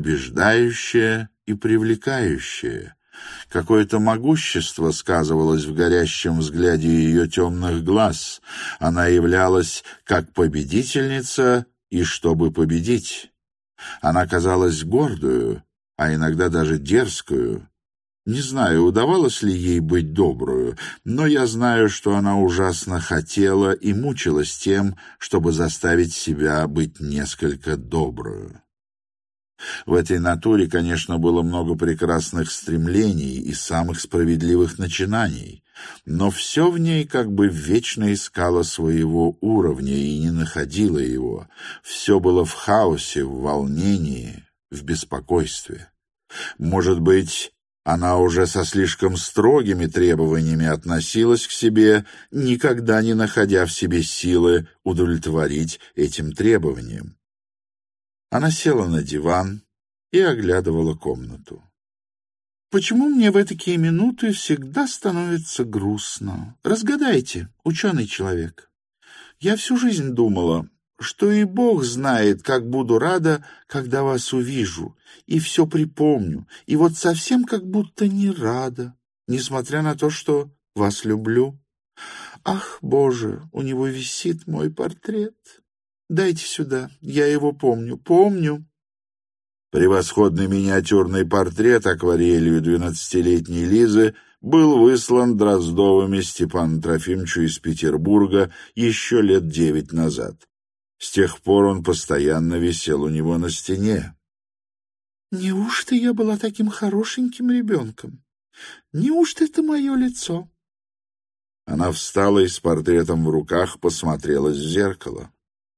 побеждающее и привлекающее. Какое-то могущество сказывалось в горящем взгляде ее темных глаз. Она являлась как победительница и чтобы победить. Она казалась гордую, а иногда даже дерзкую. Не знаю, удавалось ли ей быть добрую, но я знаю, что она ужасно хотела и мучилась тем, чтобы заставить себя быть несколько добрую. В этой натуре, конечно, было много прекрасных стремлений и самых справедливых начинаний, но все в ней как бы вечно искало своего уровня и не находило его. Все было в хаосе, в волнении, в беспокойстве. Может быть, она уже со слишком строгими требованиями относилась к себе, никогда не находя в себе силы удовлетворить этим требованиям. Она села на диван и оглядывала комнату. почему мне в такие минуты всегда становится грустно? Разгадайте, ученый человек. Я всю жизнь думала, что и Бог знает, как буду рада, когда вас увижу, и все припомню, и вот совсем как будто не рада, несмотря на то, что вас люблю. Ах, Боже, у него висит мой портрет. Дайте сюда, я его помню, помню. Превосходный миниатюрный портрет акварелью двенадцатилетней Лизы был выслан Дроздовыми Степану Трофимовичу из Петербурга еще лет девять назад. С тех пор он постоянно висел у него на стене. Неужто я была таким хорошеньким ребенком? Неужто это мое лицо? Она встала и с портретом в руках посмотрелась в зеркало.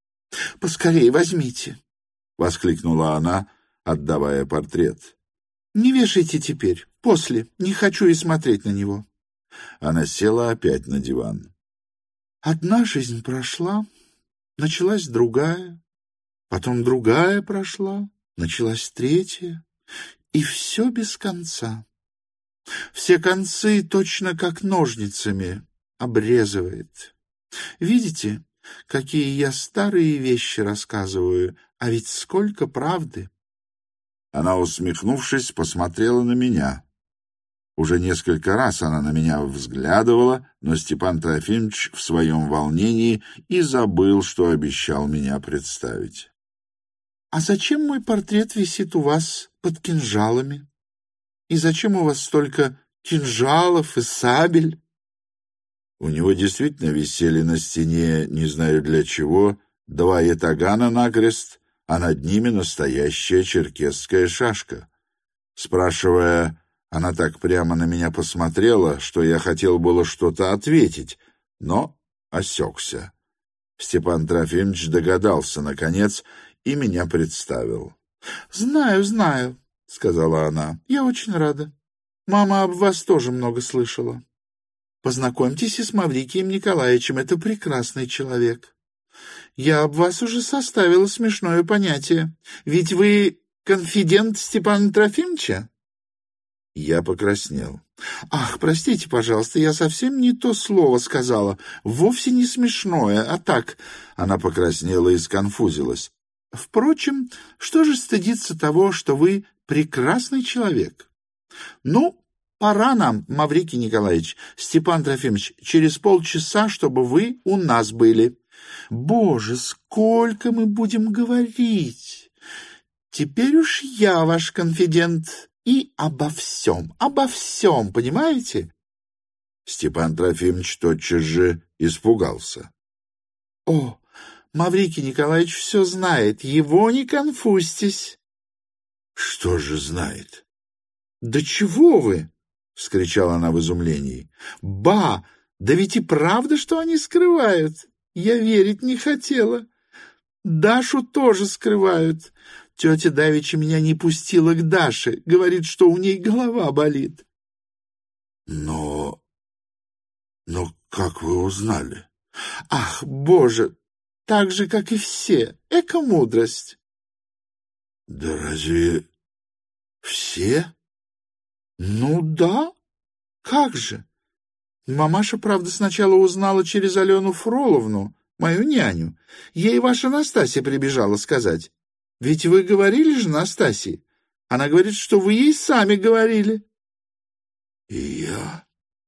— Поскорее возьмите! — воскликнула она, отдавая портрет. — Не вешайте теперь, после, не хочу и смотреть на него. Она села опять на диван. Одна жизнь прошла, началась другая, потом другая прошла, началась третья, и все без конца. Все концы точно как ножницами обрезывает. Видите, какие я старые вещи рассказываю, а ведь сколько правды. Она, усмехнувшись, посмотрела на меня. Уже несколько раз она на меня взглядывала, но Степан Трофимович в своем волнении и забыл, что обещал меня представить. — А зачем мой портрет висит у вас под кинжалами? И зачем у вас столько кинжалов и сабель? У него действительно висели на стене, не знаю для чего, два ятагана накрест, а над ними настоящая черкесская шашка. Спрашивая, она так прямо на меня посмотрела, что я хотел было что-то ответить, но осекся. Степан Трофимович догадался, наконец, и меня представил. — Знаю, знаю, — сказала она, — я очень рада. Мама об вас тоже много слышала. Познакомьтесь и с Маврикием Николаевичем, это прекрасный человек. Я об вас уже составила смешное понятие. Ведь вы конфидент Степана Трофимовича? Я покраснел. Ах, простите, пожалуйста, я совсем не то слово сказала. Вовсе не смешное, а так. Она покраснела и сконфузилась. Впрочем, что же стыдиться того, что вы прекрасный человек? Ну, пора нам, Маврикий Николаевич, Степан Трофимович, через полчаса, чтобы вы у нас были. Боже, сколько мы будем говорить! Теперь уж я ваш конфидент и обо всем, обо всем, понимаете? Степан Трофимович тотчас же испугался. — О, Маврикий Николаевич все знает, его не конфузьтесь. — Что же знает? — Да чего вы? — вскричала она в изумлении. — Ба! Да ведь и правда, что они скрывают. Я верить не хотела. Дашу тоже скрывают. Тетя давеча меня не пустила к Даше. Говорит, что у ней голова болит. — Но... но как вы узнали? — Ах, Боже! Так же, как и все. Эка мудрость. — Да разве все? — Ну да. Как же? Мамаша, правда, сначала узнала через Алену Фроловну, мою няню. Ей ваша Настасья прибежала сказать. Ведь вы говорили же Настасье. Она говорит, что вы ей сами говорили. — И я...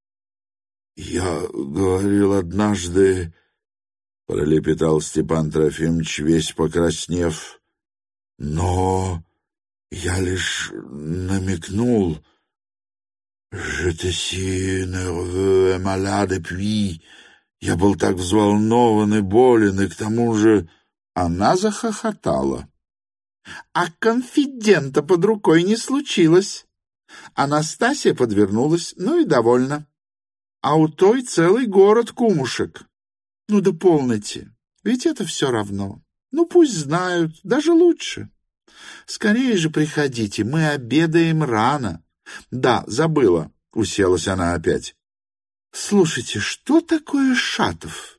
я говорил однажды... — пролепетал Степан Трофимович, весь покраснев. — Но я лишь намекнул... «Je suis nerveux et malade, et puis...» Я был так взволнован и болен, и к тому же... Она захохотала. А конфидента под рукой не случилось. Анастасия подвернулась, ну и довольна. А у той целый город кумушек. Ну да полноте, ведь это все равно. Ну пусть знают, даже лучше. Скорее же приходите, мы обедаем рано. Да, забыла, уселась она опять. Слушайте, что такое Шатов?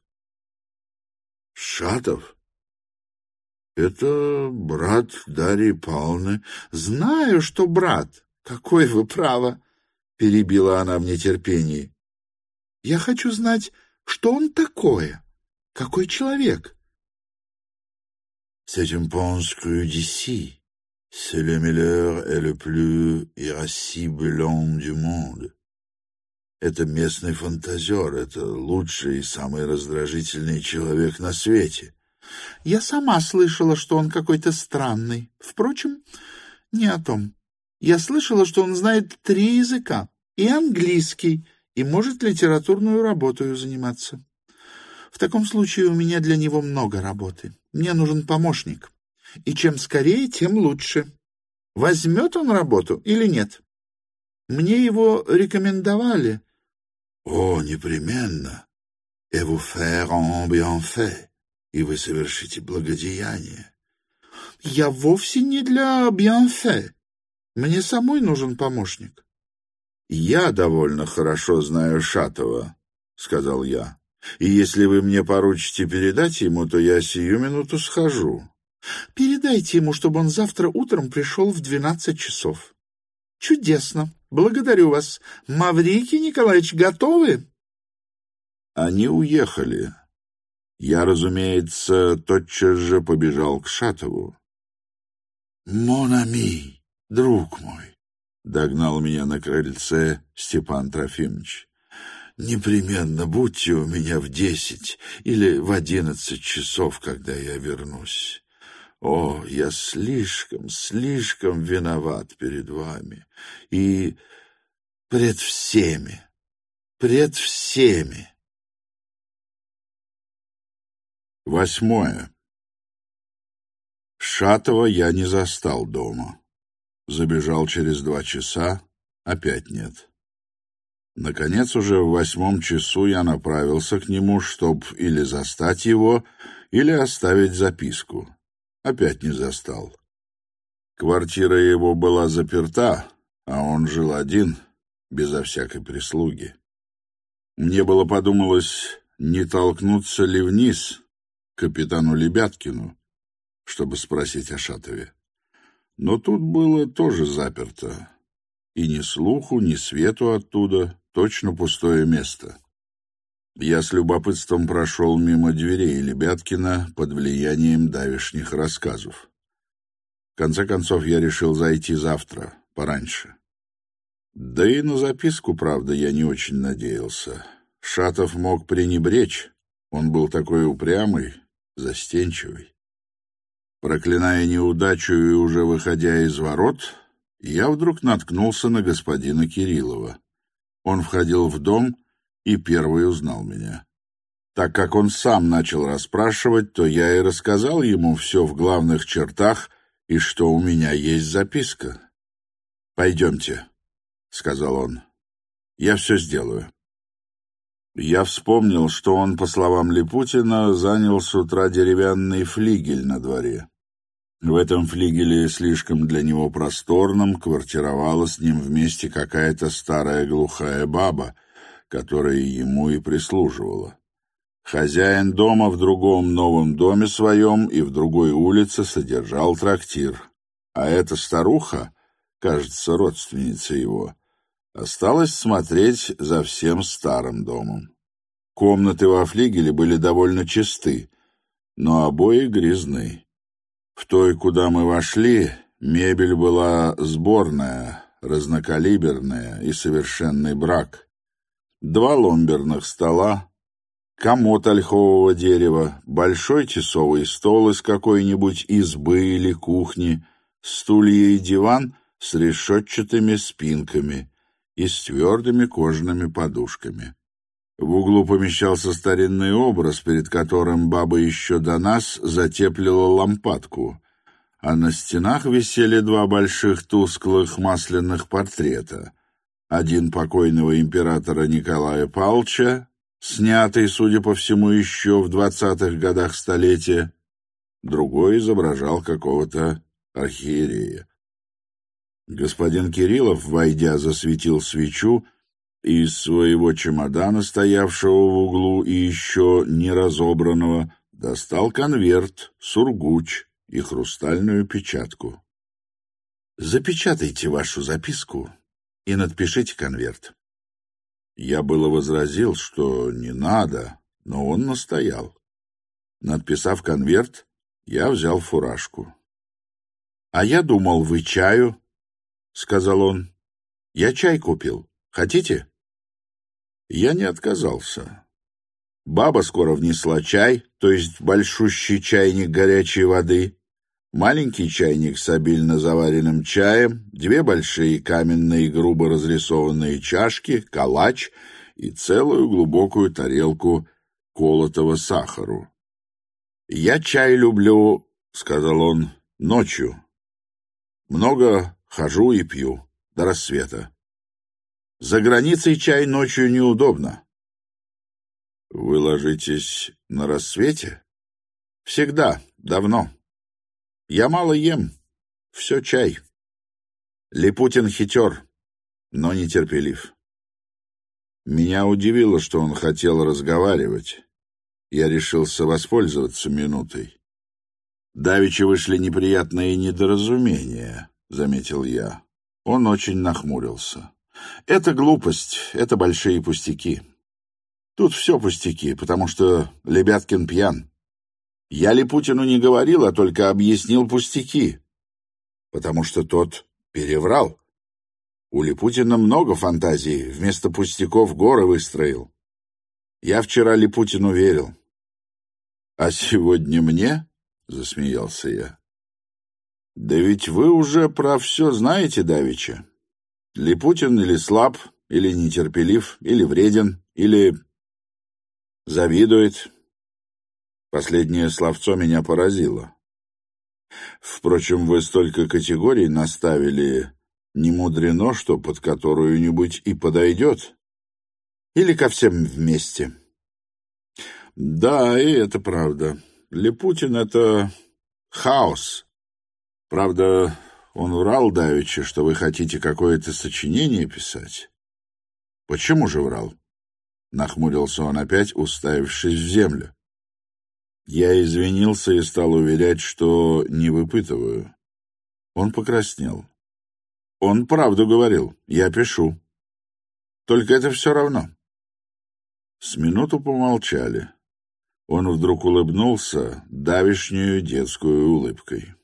Шатов? Это брат Дарьи Павловны. Знаю, что брат. Какое вы право, — перебила она в нетерпении. Я хочу знать, что он такое, какой человек. C'est une pense que d'ici, c'est le meilleur et le plus irascible homme du monde. Это местный фантазер, это лучший и самый раздражительный человек на свете. Я сама слышала, что он какой-то странный. Впрочем, не о том. Я слышала, что он знает три языка, и английский, и может литературную работу заниматься. В таком случае у меня для него много работы. Мне нужен помощник. И чем скорее, тем лучше. Возьмет он работу или нет? Мне его рекомендовали. О, непременно. Et vous faire un bienfait. И вы совершите благодеяние. Я вовсе не для bienfait. Мне самой нужен помощник. Я довольно хорошо знаю Шатова, — сказал я. И если вы мне поручите передать ему, то я сию минуту схожу. Передайте ему, чтобы он завтра утром пришел в двенадцать часов. Чудесно. Благодарю вас. Маврикий Николаевич, готовы? Они уехали. Я, разумеется, тотчас же побежал к Шатову. «Мон ами, друг мой», — догнал меня на крыльце Степан Трофимович. «Непременно будьте у меня в десять или в одиннадцать часов, когда я вернусь. О, я слишком, слишком виноват перед вами и пред всеми, пред всеми». Восьмое. Шатова я не застал дома. Забежал через два часа, опять нет. Наконец, уже в восьмом часу я направился к нему, чтоб или застать его, или оставить записку. Опять не застал. Квартира его была заперта, а он жил один, безо всякой прислуги. Мне было подумалось, не толкнуться ли вниз к капитану Лебяткину, чтобы спросить о Шатове. Но тут было тоже заперто, и ни слуху, ни свету оттуда, точно пустое место. Я с любопытством прошел мимо дверей Лебяткина под влиянием давешних рассказов. В конце концов, я решил зайти завтра, пораньше. Да и на записку, правда, я не очень надеялся. Шатов мог пренебречь, он был такой упрямый, застенчивый. Проклиная неудачу и уже выходя из ворот, я вдруг наткнулся на господина Кириллова. Он входил в дом и первый узнал меня. Так как он сам начал расспрашивать, то я и рассказал ему все в главных чертах и что у меня есть записка. «Пойдемте», — сказал он, — «я все сделаю». Я вспомнил, что он, по словам Липутина, занял с утра деревянный флигель на дворе. В этом флигеле, слишком для него просторном, квартировала с ним вместе какая-то старая глухая баба, которая ему и прислуживала. Хозяин дома в другом новом доме своем и в другой улице содержал трактир, а эта старуха, кажется, родственница его, осталась смотреть за всем старым домом. Комнаты во флигеле были довольно чисты, но обои грязны. В той, куда мы вошли, мебель была сборная, разнокалиберная и совершенный брак. Два ломберных стола, комод ольхового дерева, большой тесовый стол из какой-нибудь избы или кухни, стулья и диван с решетчатыми спинками и с твердыми кожаными подушками. В углу помещался старинный образ, перед которым баба еще до нас затеплила лампадку, а на стенах висели два больших тусклых масляных портрета. Один покойного императора Николая Павловича, снятый, судя по всему, еще в двадцатых годах столетия, другой изображал какого-то архиерея. Господин Кириллов, войдя, засветил свечу, и из своего чемодана, стоявшего в углу и еще не разобранного, достал конверт, сургуч и хрустальную печатку. Запечатайте вашу записку и надпишите конверт. Я было возразил, что не надо, но он настоял. Надписав конверт, я взял фуражку. — А я думал, вы чаю, — сказал он. — Я чай купил. Хотите? Я не отказался. Баба скоро внесла чай, то есть большущий чайник горячей воды, маленький чайник с обильно заваренным чаем, две большие каменные грубо разрисованные чашки, калач и целую глубокую тарелку колотого сахару. «Я чай люблю, — сказал он, — ночью. Много хожу и пью до рассвета. За границей чай ночью неудобно». «Вы ложитесь на рассвете?» «Всегда, давно. Я мало ем, все чай. Липутин хитер, но нетерпелив». Меня удивило, что он хотел разговаривать. Я решился воспользоваться минутой. «Давеча вышли неприятные недоразумения», — заметил я. Он очень нахмурился. «Это глупость, это большие пустяки. Тут все пустяки, потому что Лебяткин пьян. Я Липутину не говорил, а только объяснил пустяки, потому что тот переврал. У Липутина много фантазий, вместо пустяков горы выстроил. Я вчера Липутину верил. А сегодня мне?» — засмеялся я. «Да ведь вы уже про все знаете давеча. Липутин или слаб, или нетерпелив, или вреден, или завидует». Последнее словцо меня поразило. Впрочем, вы столько категорий наставили, не мудрено, что под которую-нибудь и подойдет. Или ко всем вместе. Да, и это правда. Липутин — это хаос. Правда, он врал давеча, что вы хотите какое-то сочинение писать. Почему же врал? Нахмурился он опять, уставившись в землю. Я извинился и стал уверять, что не выпытываю. Он покраснел. Он правду говорил, я пишу. Только это все равно. С минуту помолчали. Он вдруг улыбнулся давишнюю детскую улыбкой.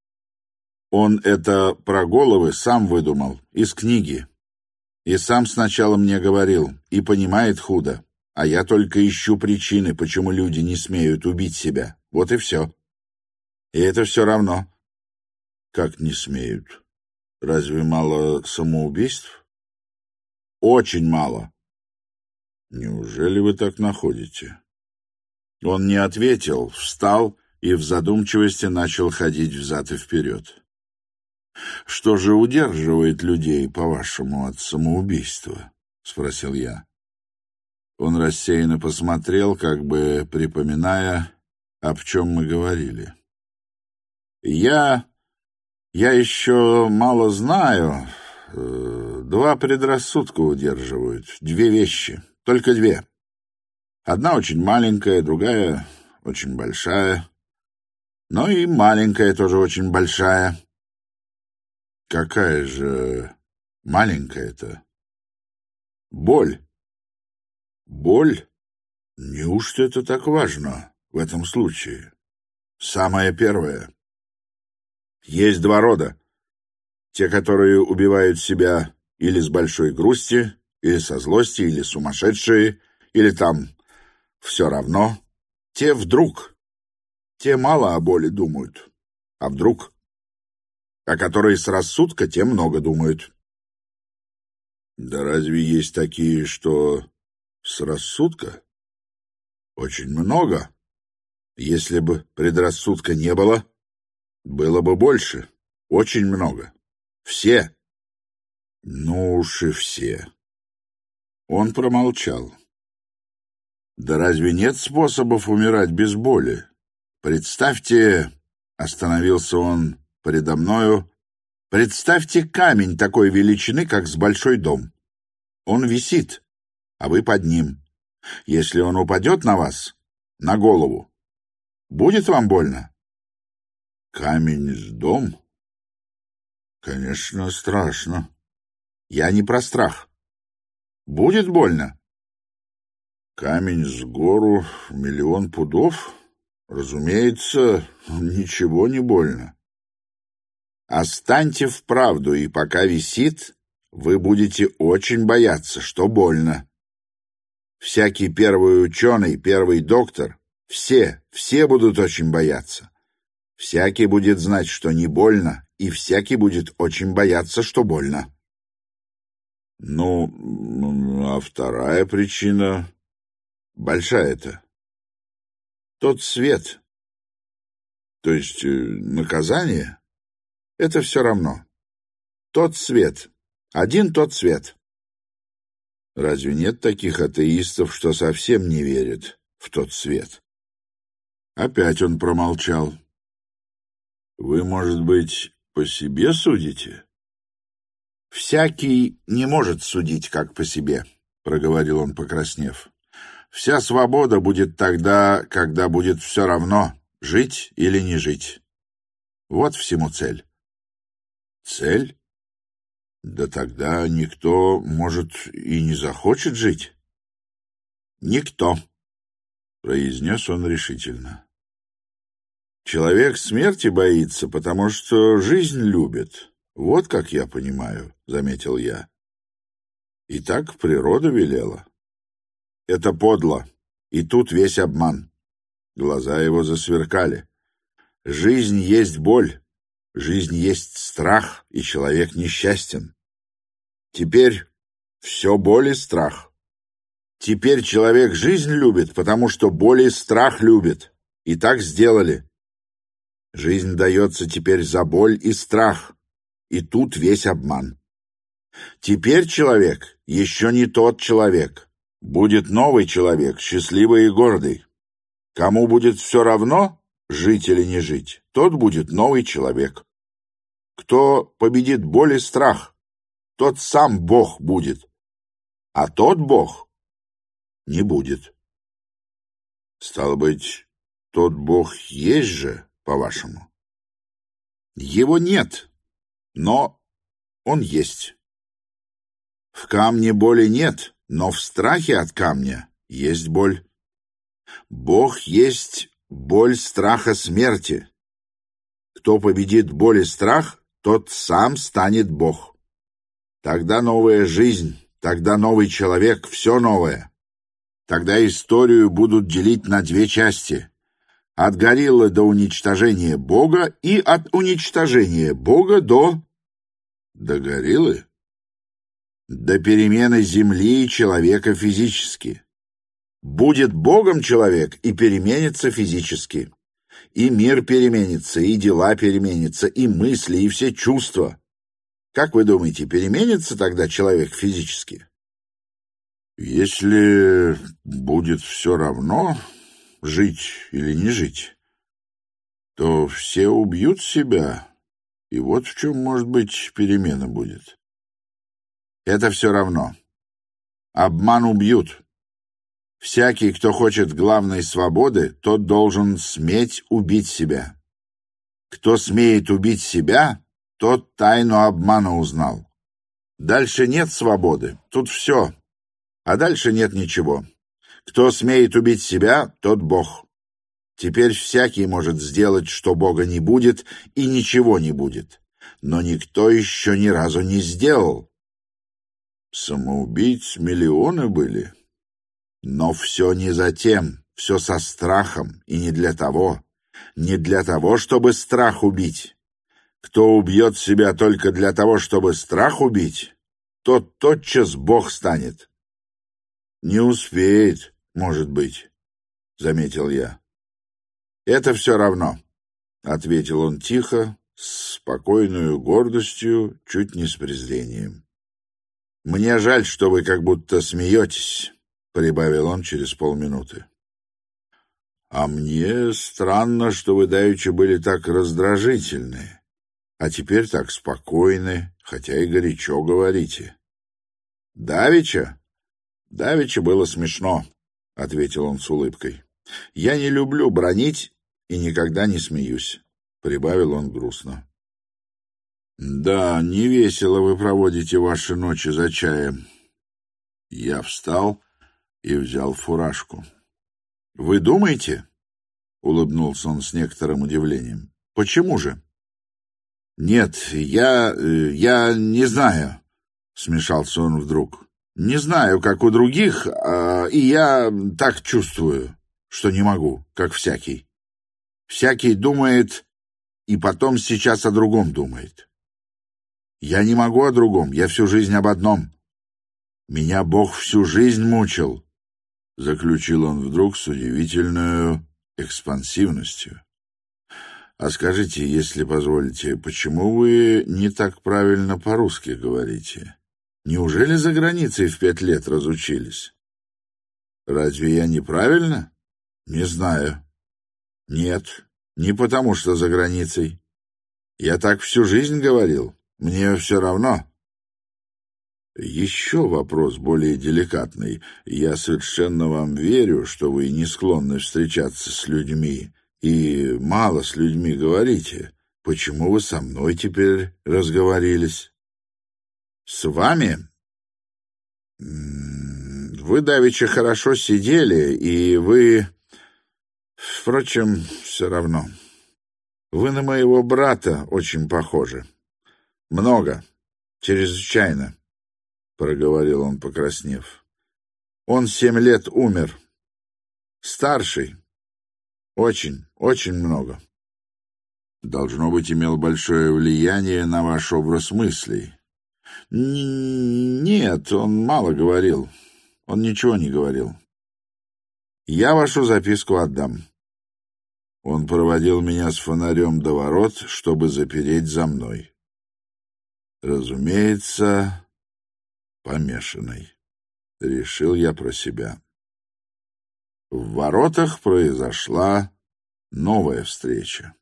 Он это про головы сам выдумал, из книги. И сам сначала мне говорил, и понимает худо. А я только ищу причины, почему люди не смеют убить себя. Вот и все. И это все равно. Как не смеют? Разве мало самоубийств? Очень мало. Неужели вы так находите? Он не ответил, встал и в задумчивости начал ходить взад и вперед. «Что же удерживает людей, по-вашему, от самоубийства?» — спросил я. Он рассеянно посмотрел, как бы припоминая, об чем мы говорили. «Я... я еще мало знаю. Два предрассудка удерживают, две вещи, только две. Одна очень маленькая, другая очень большая. Но и маленькая тоже очень большая». «Какая же маленькая-то?» «Боль». «Боль? Неужто это так важно в этом случае?» «Самое первое. Есть два рода. Те, которые убивают себя или с большой грусти, или со злости, или сумасшедшие, или там все равно. Те вдруг. Те мало о боли думают. А вдруг? А которые с рассудка, те много думают». «Да разве есть такие, что с рассудка?» «Очень много. Если бы предрассудка не было, было бы больше. Очень много. Все». «Ну уж и все». Он промолчал. «Да разве нет способов умирать без боли? Представьте...» — остановился он предо мною. «Представьте камень такой величины, как с большой дом. Он висит, а вы под ним. Если он упадет на вас, на голову, будет вам больно?» «Камень с дом?» Конечно, страшно. Я не про страх. Будет больно? Камень с гору миллион пудов? Разумеется, ничего не больно. Останьте вправду, и пока висит, вы будете очень бояться, что больно. Всякий первый ученый, первый доктор, все, все будут очень бояться. Всякий будет знать, что не больно, и всякий будет очень бояться, что больно. Ну, а вторая причина... Большая-то. Тот свет. То есть наказание? Это все равно. Тот свет. Один тот свет. Разве нет таких атеистов, что совсем не верят в тот свет? Опять он промолчал. Вы, может быть, по себе судите? Всякий не может судить, как по себе, проговорил он, покраснев. Вся свобода будет тогда, когда будет все равно, жить или не жить. Вот всему цель. Цель? Да тогда никто, может, и не захочет жить. Никто, произнес он решительно. Человек смерти боится, потому что жизнь любит. Вот как я понимаю, заметил я. И так природа велела. Это подло, и тут весь обман. Глаза его засверкали. Жизнь есть боль, жизнь есть страх, и человек несчастен. Теперь все боль и страх. Теперь человек жизнь любит, потому что боль и страх любит. И так сделали. Жизнь дается теперь за боль и страх, и тут весь обман. Теперь человек еще не тот человек. Будет новый человек, счастливый и гордый. Кому будет все равно, жить или не жить, тот будет новый человек. Кто победит боль и страх, тот сам Бог будет, а тот Бог не будет. Стало быть, тот Бог есть же, по-вашему? Его нет, но он есть. В камне боли нет, но в страхе от камня есть боль. Бог есть боль страха смерти. Кто победит боль и страх, тот сам станет Бог. Тогда новая жизнь, тогда новый человек, все новое. Тогда историю будут делить на две части. От гориллы до уничтожения Бога и от уничтожения Бога до... До гориллы? До перемены земли и человека физически. Будет Богом человек и переменится физически. И мир переменится, и дела переменятся, и мысли, и все чувства. Как вы думаете, переменится тогда человек физически? Если будет все равно, жить или не жить, то все убьют себя, и вот в чем, может быть, перемена будет. Это все равно. Обман убьют. Всякий, кто хочет главной свободы, тот должен сметь убить себя. Кто смеет убить себя, тот тайну обмана узнал. Дальше нет свободы, тут все, а дальше нет ничего. Кто смеет убить себя, тот Бог. Теперь всякий может сделать, что Бога не будет, и ничего не будет. Но никто еще ни разу не сделал. Самоубийц миллионы были. Но все не за тем, все со страхом, и не для того. Не для того, чтобы страх убить. Кто убьет себя только для того, чтобы страх убить, тот тотчас Бог станет. Не успеет, может быть, — заметил я. Это все равно, — ответил он тихо, с спокойной гордостью, чуть не с презрением. Мне жаль, что вы как будто смеетесь, — прибавил он через полминуты. А мне странно, что вы давеча были так раздражительны, а теперь так спокойны, хотя и горячо говорите. Давеча? Давеча было смешно, — ответил он с улыбкой. Я не люблю бранить и никогда не смеюсь, — прибавил он грустно. Да, не весело вы проводите ваши ночи за чаем. Я встал и взял фуражку. Вы думаете? Улыбнулся он с некоторым удивлением. Почему же? Нет, я... я не знаю, смешался он вдруг. Не знаю, как у других, а, и я так чувствую, что не могу, как всякий. Всякий думает, и потом сейчас о другом думает. Я не могу о другом, я всю жизнь об одном. Меня Бог всю жизнь мучил, заключил он вдруг с удивительной экспансивностью. А скажите, если позволите, почему вы не так правильно по-русски говорите? Неужели за границей в пять лет разучились? Разве я неправильно? Не знаю. Нет, не потому что за границей. Я так всю жизнь говорил. Мне все равно. Еще вопрос более деликатный. Я совершенно вам верю, что вы не склонны встречаться с людьми и мало с людьми говорите. Почему вы со мной теперь разговорились? С вами? Вы давеча хорошо сидели, и вы... Впрочем, все равно. Вы на моего брата очень похожи. Много, чрезвычайно, — проговорил он, покраснев. Он семь лет умер. Старший. Очень, очень много. Должно быть, имел большое влияние на ваш образ мыслей. Н- нет, он мало говорил. Он ничего не говорил. Я вашу записку отдам. Он проводил меня с фонарем до ворот, чтобы запереть за мной. Разумеется, помешанный, решил я про себя. В воротах произошла новая встреча.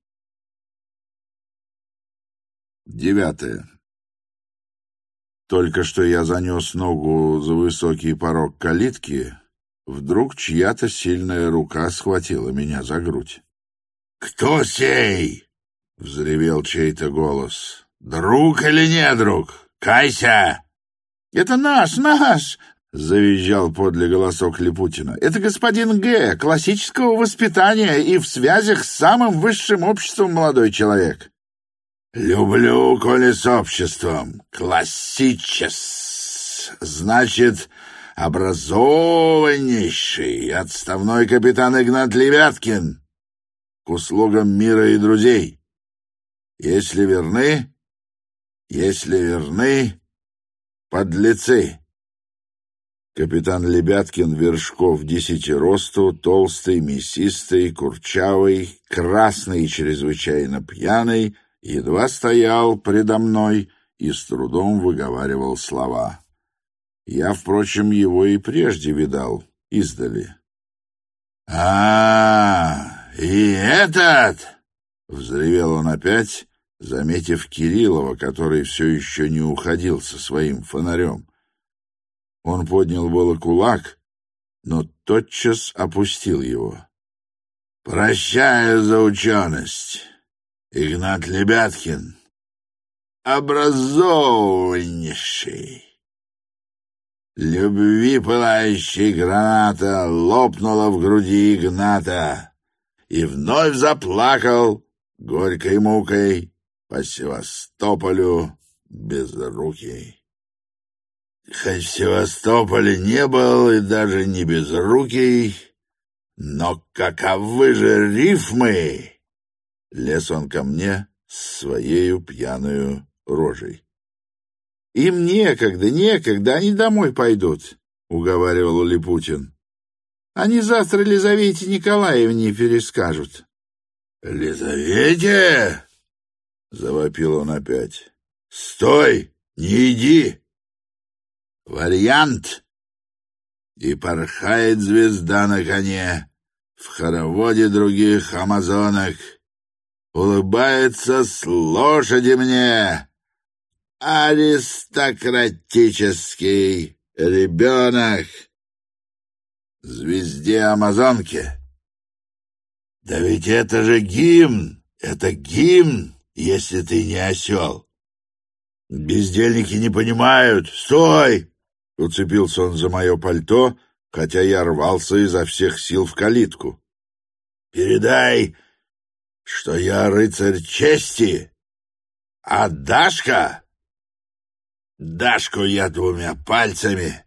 Девятое. Только что я занес ногу за высокий порог калитки, вдруг чья-то сильная рука схватила меня за грудь. «Кто сей?» — взревел чей-то голос. «Друг или не друг? Кайся!» «Это наш, наш!» — завизжал подле голосок Липутина. «Это господин Г. классического воспитания и в связях с самым высшим обществом, молодой человек». «Люблю, коли с обществом. Классичес. Значит, образованнейший отставной капитан Игнат Лебяткин. К услугам мира и друзей. Если верны, если верны, подлецы». Капитан Лебяткин вершков десяти росту, толстый, мясистый, курчавый, красный и чрезвычайно пьяный, едва стоял предо мной и с трудом выговаривал слова. Я, впрочем, его и прежде видал, издали. «А, и этот!» — взревел он опять, заметив Кириллова, который все еще не уходил со своим фонарем. Он поднял было кулак, но тотчас опустил его. «Прощаю за ученость, Игнат Лебяткин, образованнейший». Любви пылающей граната лопнула в груди Игната, и вновь заплакал горькой мукой по Севастополю безрукий. Хоть в Севастополе не был и даже не безрукий, но каковы же рифмы! Лез он ко мне с своею пьяную рожей. «Им некогда, некогда, они домой пойдут», — уговаривал Липутин. «Они завтра Лизавете Николаевне перескажут». «Лизавете?» — завопил он опять. «Стой! Не иди! Вариант!» И порхает звезда на коне в хороводе других амазонок. Улыбается с лошади мне аристократический ребенок. Звезде амазонки. Да ведь это же гимн, это гимн, если ты не осел. «Бездельники не понимают! Стой!» Уцепился он за мое пальто, хотя я рвался изо всех сил в калитку. «Передай, что я рыцарь чести, а Дашка... Дашку я двумя пальцами,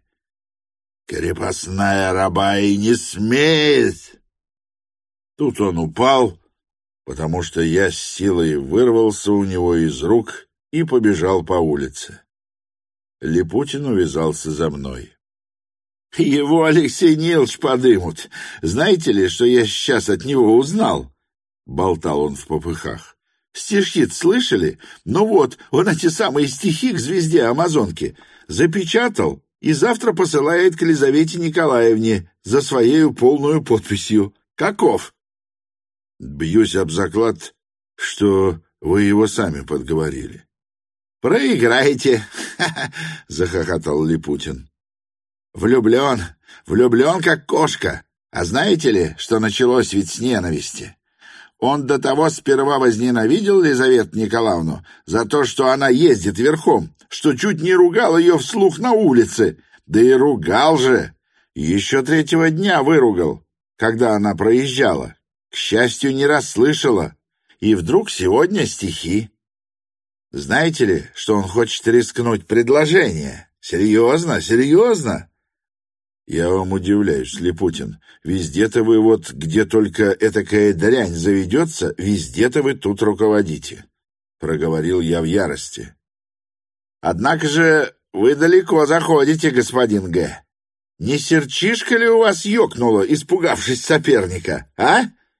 крепостная раба и не смеет!» Тут он упал, потому что я с силой вырвался у него из рук и побежал по улице. Липутин увязался за мной. «Его Алексей Нилович подымут. Знаете ли, что я сейчас от него узнал?» — болтал он в попыхах. «Стишки-то слышали? Ну вот, он эти самые стихи к звезде Амазонки запечатал и завтра посылает к Елизавете Николаевне за своею полную подписью. Каков?» «Бьюсь об заклад, что вы его сами подговорили». «Проиграете!» — захохотал Липутин. «Влюблен, влюблен, как кошка. А знаете ли, что началось ведь с ненависти? Он до того сперва возненавидел Лизавету Николаевну за то, что она ездит верхом, что чуть не ругал ее вслух на улице. Да и ругал же. Еще третьего дня выругал, когда она проезжала. К счастью, не расслышала. И вдруг сегодня стихи. Знаете ли, что он хочет рискнуть предложение? Серьезно, серьезно?» «Я вам удивляюсь, Липутин. Везде-то вы вот, где только этакая дрянь заведется, везде-то вы тут руководите», — проговорил я в ярости. «Однако же вы далеко заходите, господин Г. Не серчишка ли у вас ёкнуло, испугавшись соперника, а?»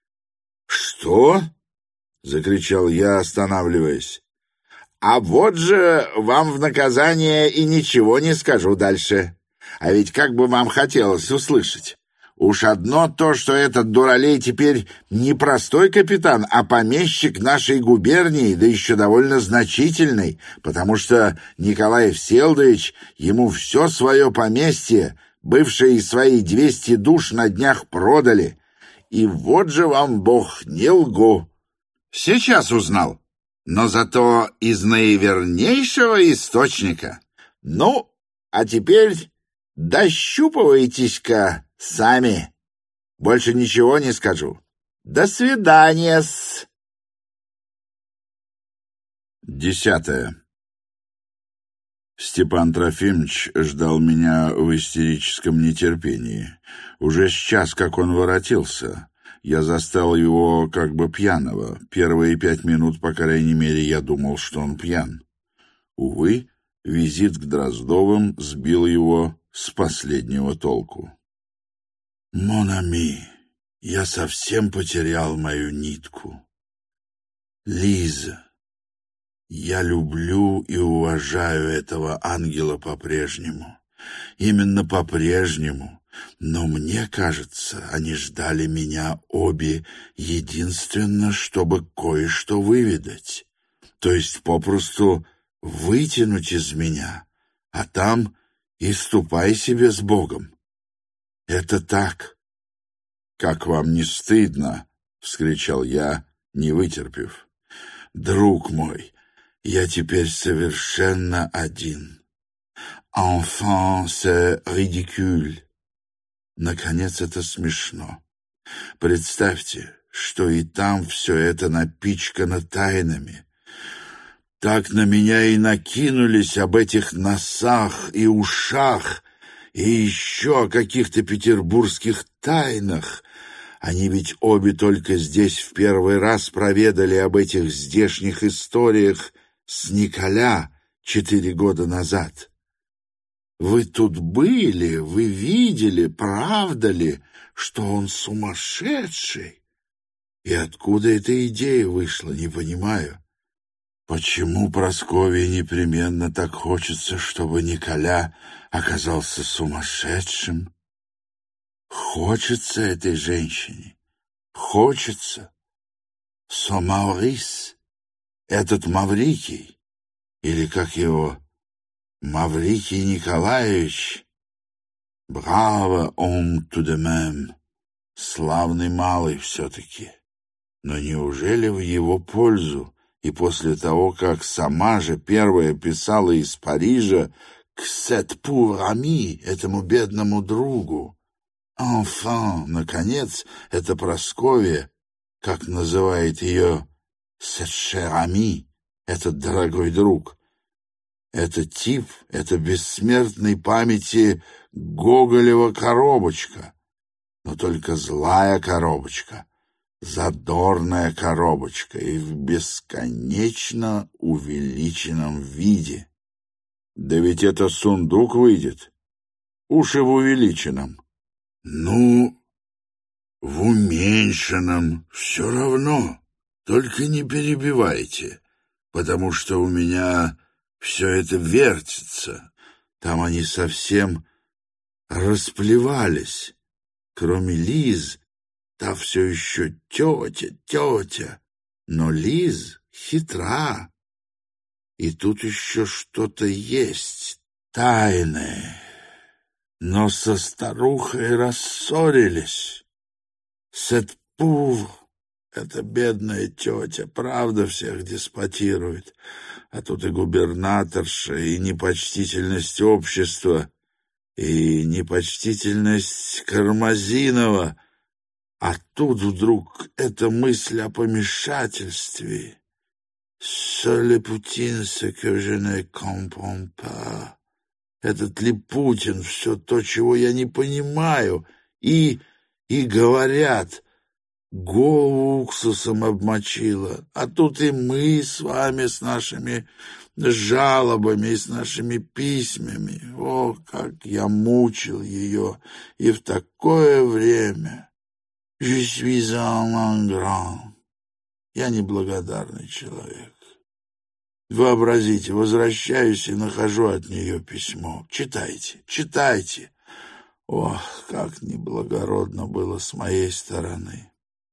«Что?» — закричал я, останавливаясь. «А вот же вам в наказание и ничего не скажу дальше. А ведь как бы вам хотелось услышать. Уж одно то, что этот дуралей теперь не простой капитан, а помещик нашей губернии, да еще довольно значительный, потому что Николай Всеволодович ему все свое поместье, бывшие свои двести душ, на днях продали. И вот же вам Бог, не лгу. Сейчас узнал, но зато из наивернейшего источника. Ну, а теперь дощупывайтесь-ка сами. Больше ничего не скажу. До свидания-с. Десятое. Степан Трофимович ждал меня в истерическом нетерпении. Уже с час, как он воротился. Я застал его как бы пьяного. Первые пять минут, по крайней мере, я думал, что он пьян. Увы, визит к Дроздовым сбил его с последнего толку. «Мон ами, я совсем потерял мою нитку. Лиза, я люблю и уважаю этого ангела по-прежнему. Именно по-прежнему. Но мне кажется, они ждали меня обе единственно, чтобы кое-что выведать. То есть попросту вытянуть из меня, а там и ступай себе с Богом. Это так». «Как вам не стыдно?» — вскричал я, не вытерпев. «Друг мой, я теперь совершенно один. Enfant, c'est ridicule. Наконец, это смешно. Представьте, что и там все это напичкано тайнами. Так на меня и накинулись об этих носах и ушах, и еще о каких-то петербургских тайнах. Они ведь обе только здесь в первый раз проведали об этих здешних историях с Николя четыре года назад. Вы тут были, вы видели, правда ли, что он сумасшедший? И откуда эта идея вышла, не понимаю. Почему Прасковье непременно так хочется, чтобы Николя оказался сумасшедшим? Хочется этой женщине, хочется. Сон Маурис, этот Маврикий, или как его... Маврикий Николаевич, браво, он tout de même, славный малый все-таки. Но неужели в его пользу и после того, как сама же первая писала из Парижа к «cette pauvre amie», этому бедному другу. Enfin, наконец, это Прасковья, как называет ее «cette chère amie», этот дорогой друг. Это тип, это бессмертной памяти Гоголева коробочка, но только злая коробочка, задорная коробочка и в бесконечно увеличенном виде. Да ведь это сундук выйдет, уж и в увеличенном. Ну, в уменьшенном все равно, только не перебивайте, потому что у меня все это вертится. Там они совсем расплевались, кроме Лиз. Та все еще тетя, тетя, но Лиз хитра. И тут еще что-то есть тайное. Но со старухой рассорились. Cette pauvre, эта бедная тетя, правда всех деспотирует. А тут и губернаторша, и непочтительность общества, и непочтительность Кармазинова. А тут вдруг эта мысль о помешательстве. «Seul est Poutine, ce que je ne comprends pas». Этот ли Путин, все то, чего я не понимаю. И, и говорят, голову уксусом обмочила. А тут и мы с вами, с нашими жалобами и с нашими письмами. О, как я мучил ее! И в такое время... Je suis un ingrat. Я неблагодарный человек. Вообразите, возвращаюсь и нахожу от нее письмо. Читайте, читайте. Ох, как неблагородно было с моей стороны.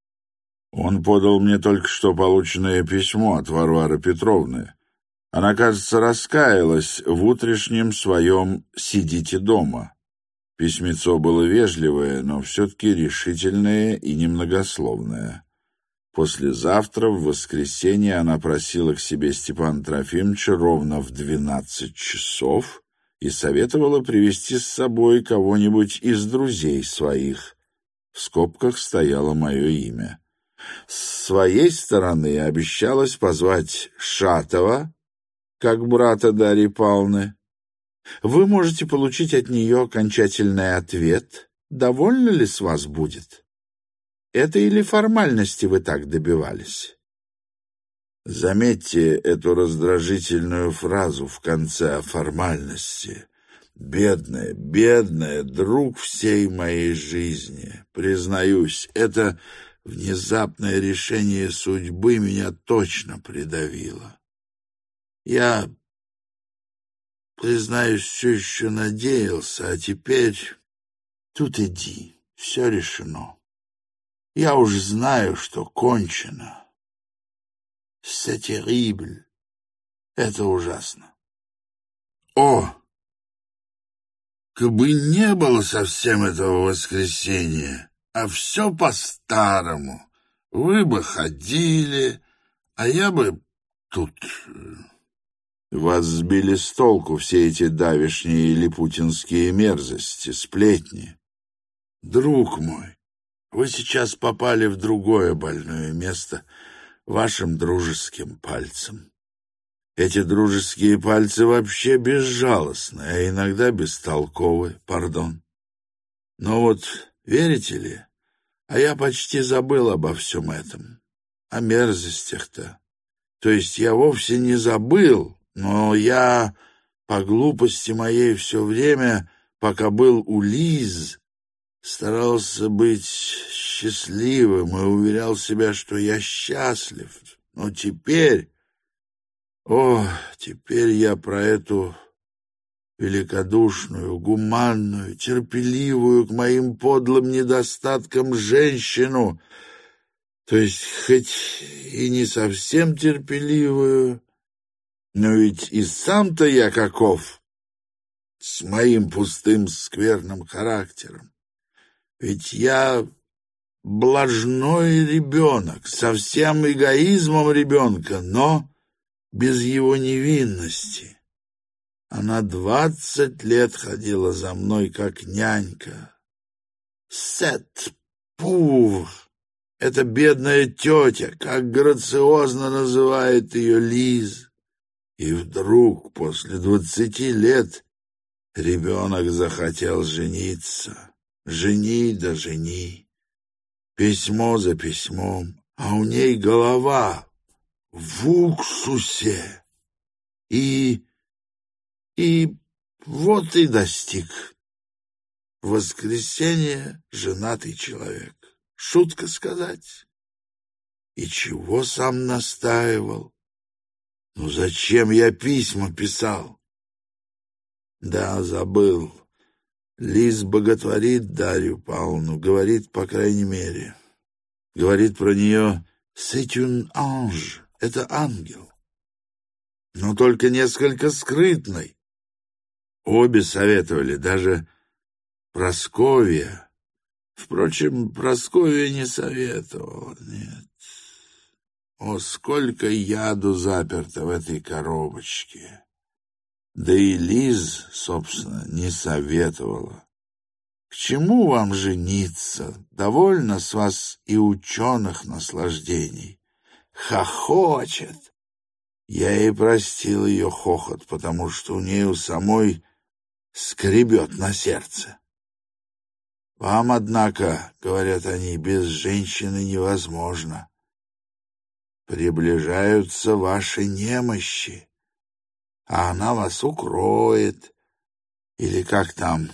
Он подал мне только что полученное письмо от Варвары Петровны. Она, кажется, раскаялась в утрешнем своем «сидите дома». Письмецо было вежливое, но все-таки решительное и немногословное. Послезавтра, в воскресенье, она просила к себе Степана Трофимовича ровно в двенадцать часов и советовала привезти с собой кого-нибудь из друзей своих. В скобках стояло мое имя. С своей стороны обещалась позвать Шатова, как брата Дарьи Павловны. Вы можете получить от нее окончательный ответ, довольно ли с вас будет. Это или формальности вы так добивались? Заметьте эту раздражительную фразу в конце о формальности. Бедная, бедная, друг всей моей жизни. Признаюсь, это внезапное решение судьбы меня точно придавило. Я... Признаюсь, все еще надеялся, а теперь тут иди, все решено. Я уж знаю, что кончено. C'est terrible. Это ужасно. О! Кабы не было совсем этого воскресенья, а все по-старому. Вы бы ходили, а я бы тут... Вас сбили с толку все эти давешние липутинские мерзости, сплетни. Друг мой, вы сейчас попали в другое больное место вашим дружеским пальцем. Эти дружеские пальцы вообще безжалостны, а иногда бестолковы, пардон. Но вот, верите ли, а я почти забыл обо всем этом, о мерзостях-то. То есть я вовсе не забыл, но я, по глупости моей, все время, пока был у Лиз, старался быть счастливым и уверял себя, что я счастлив. Но теперь, о, теперь я про эту великодушную, гуманную, терпеливую к моим подлым недостаткам женщину, то есть хоть и не совсем терпеливую, но ведь и сам-то я каков, с моим пустым скверным характером. Ведь я блажной ребенок, со всем эгоизмом ребенка, но без его невинности. Она двадцать лет ходила за мной, как нянька. Сет пув, эта бедная тетя, как грациозно называет ее Лиз. И вдруг, после двадцати лет, ребенок захотел жениться. Жени да жени. Письмо за письмом, а у ней голова в уксусе. И... и вот и достиг. В воскресенье женатый человек. Шутка сказать. И чего сам настаивал? Ну зачем я письма писал? Да, забыл. Лиз боготворит Дарью Павловну, говорит, по крайней мере. Говорит про нее «c'est un ange», это ангел. Но только несколько скрытный. Обе советовали, даже Прасковья. Впрочем, Прасковья не советовала, нет. О, сколько яду заперто в этой коробочке! Да и Лиз, собственно, не советовала. К чему вам жениться? Довольно с вас и ученых наслаждений. Хохочет. Я ей простил ее хохот, потому что у нее у самой скребет на сердце. Вам, однако, говорят они, без женщины невозможно. Приближаются ваши немощи, а она вас укроет, или как там,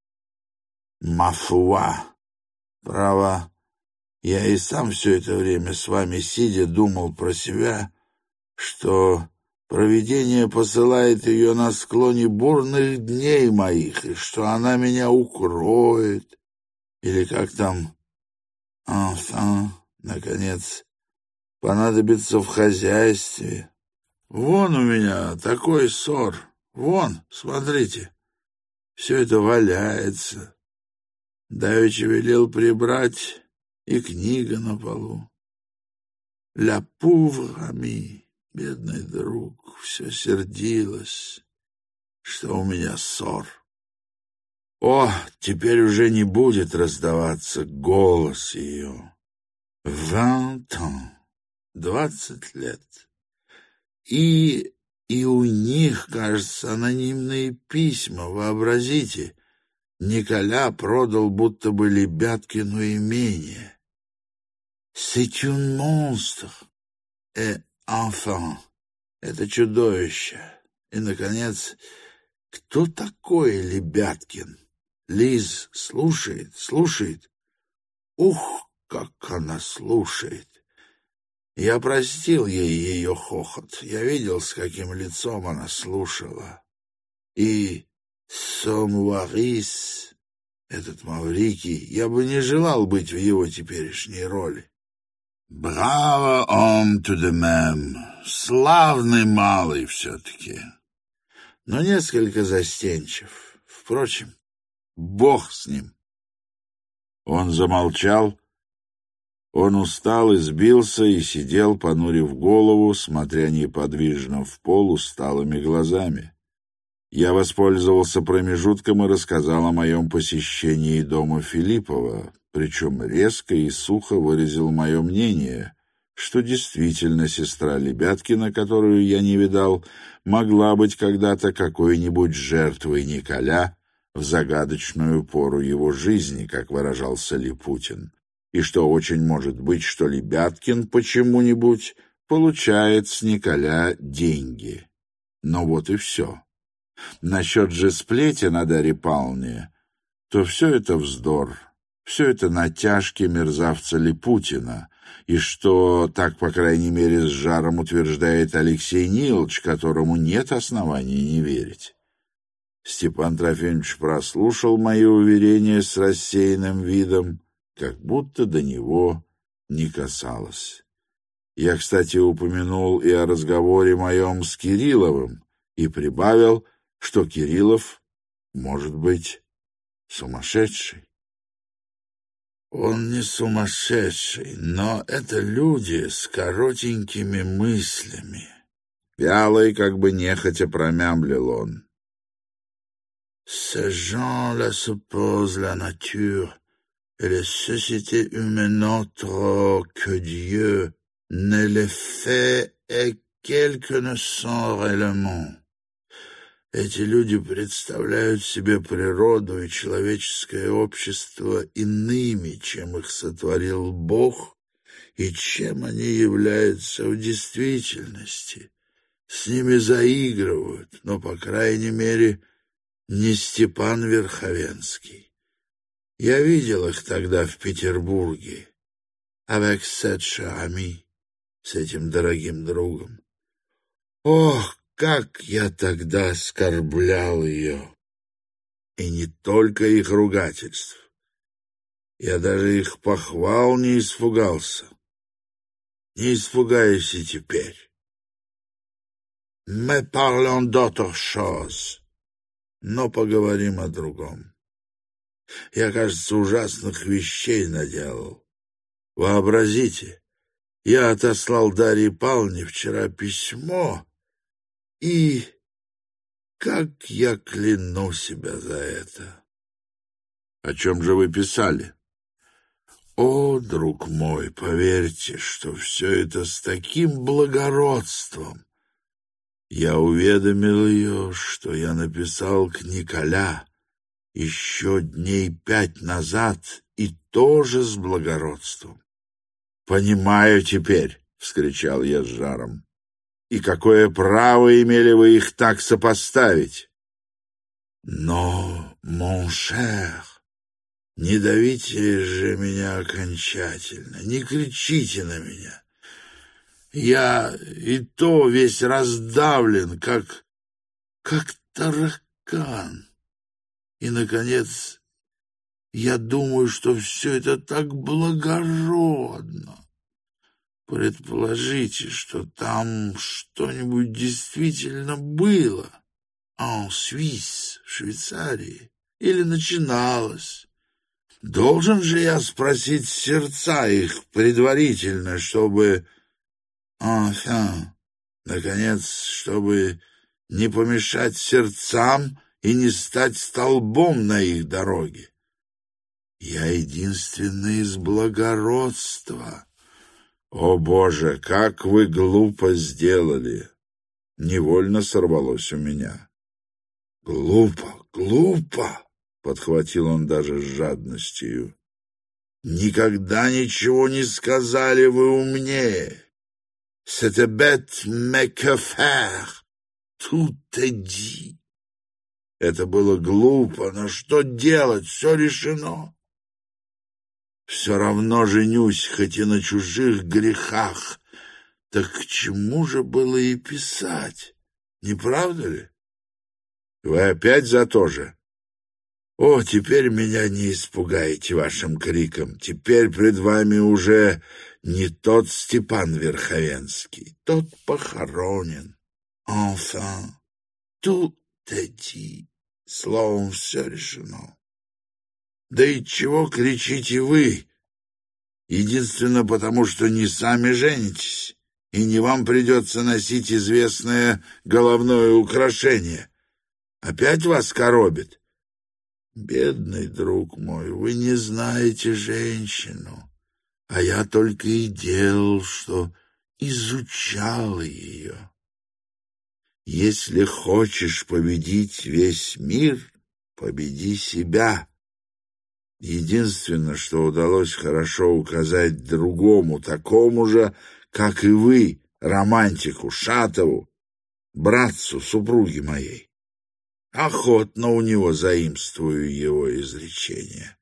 мафуа. Право, я и сам все это время с вами сидя думал про себя, что провидение посылает ее на склоне бурных дней моих, и что она меня укроет, или как там, enfin, наконец, понадобится в хозяйстве. Вон у меня такой ссор. Вон, смотрите, все это валяется. Давеча велел прибрать, и книга на полу. Ля пувр ами, бедный друг, все сердилась, что у меня ссор. О, теперь уже не будет раздаваться голос ее. Vingt ans, двадцать лет. И, и у них, кажется, анонимные письма, вообразите. Николя продал будто бы Лебяткину имение. C'est un monstre. Et enfin, это чудовище. И, наконец, кто такой Лебяткин? Лиз слушает, слушает. Ух, как она слушает! Я простил ей ее хохот. Я видел, с каким лицом она слушала. И сон Маврис, этот Маврикий, я бы не желал быть в его теперешней роли. Браво, homme tout de même, славный малый все-таки, но несколько застенчив. Впрочем, бог с ним. Он замолчал. Он устал и сбился и сидел, понурив голову, смотря неподвижно в пол усталыми глазами. Я воспользовался промежутком и рассказал о моем посещении дома Филиппова, причем резко и сухо выразил мое мнение, что действительно сестра Лебяткина, которую я не видал, могла быть когда-то какой-нибудь жертвой Николя в загадочную пору его жизни, как выражался Липутин, и что очень может быть, что Лебяткин почему-нибудь получает с Николя деньги. Но вот и все. Насчет же сплетен о Дарье Павловне, то все это вздор, все это натяжки мерзавца Липутина, и что, так, по крайней мере, с жаром утверждает Алексей Нилович, которому нет оснований не верить. Степан Трофимович прослушал мои уверения с рассеянным видом, как будто до него не касалось. Я, кстати, упомянул и о разговоре моем с Кирилловым и прибавил, что Кириллов может быть сумасшедший. Он не сумасшедший, но это люди с коротенькими мыслями. Вяло и как бы нехотя промямлил он. Ces gens-là supposent la nature et les sociétés humaines autres que Dieu ne les fait et quelque ne sont réellement. Эти люди представляют себе природу и человеческое общество иными, чем их сотворил Бог и чем они являются в действительности. С ними заигрывают, но, по крайней мере, не Степан Верховенский. Я видел их тогда в Петербурге, avec cette chère amie, с этим дорогим другом. Ох, как я тогда оскорблял ее! И не только их ругательств. Я даже их похвал не испугался. Не испугаюсь и теперь. Мы parlons d'autre chose. Но поговорим о другом. Я, кажется, ужасных вещей наделал. Вообразите, я отослал Дарье Павловне вчера письмо, и как я кляну себя за это. О чем же вы писали? О, друг мой, поверьте, что все это с таким благородством. Я уведомил ее, что я написал к Николя еще дней пять назад, и тоже с благородством. «Понимаю теперь», — вскричал я с жаром. «И какое право имели вы их так сопоставить?» «Но, mon cher, не давите же меня окончательно, не кричите на меня. Я и то весь раздавлен, как... как таракан. И, наконец, я думаю, что все это так благородно. Предположите, что там что-нибудь действительно было. En Suisse, в Швейцарии. Или начиналось. Должен же я спросить сердца их предварительно, чтобы... Enfin, наконец, чтобы не помешать сердцам и не стать столбом на их дороге. Я единственный из благородства. О, Боже, как вы глупо сделали! Невольно сорвалось у меня. Глупо, глупо! Подхватил он даже с жадностью. Никогда ничего не сказали вы умнее. C'était bête, mais que faire? Tout est dit. Это было глупо, но что делать? Все решено. Все равно женюсь, хоть и на чужих грехах. Так к чему же было и писать? Не правда ли? Вы опять за то же? О, теперь меня не испугаете вашим криком. Теперь пред вами уже не тот Степан Верховенский. Тот похоронен. Enfin, tout est dit. Словом, все решено. Да и чего кричите вы? Единственно потому, что не сами женитесь, и не вам придется носить известное головное украшение. Опять вас коробит? Бедный друг мой, вы не знаете женщину, а я только и делал, что изучал ее. Если хочешь победить весь мир, победи себя. Единственное, что удалось хорошо указать другому, такому же, как и вы, романтику Шатову, братцу супруги моей. Охотно у него заимствую его изречение.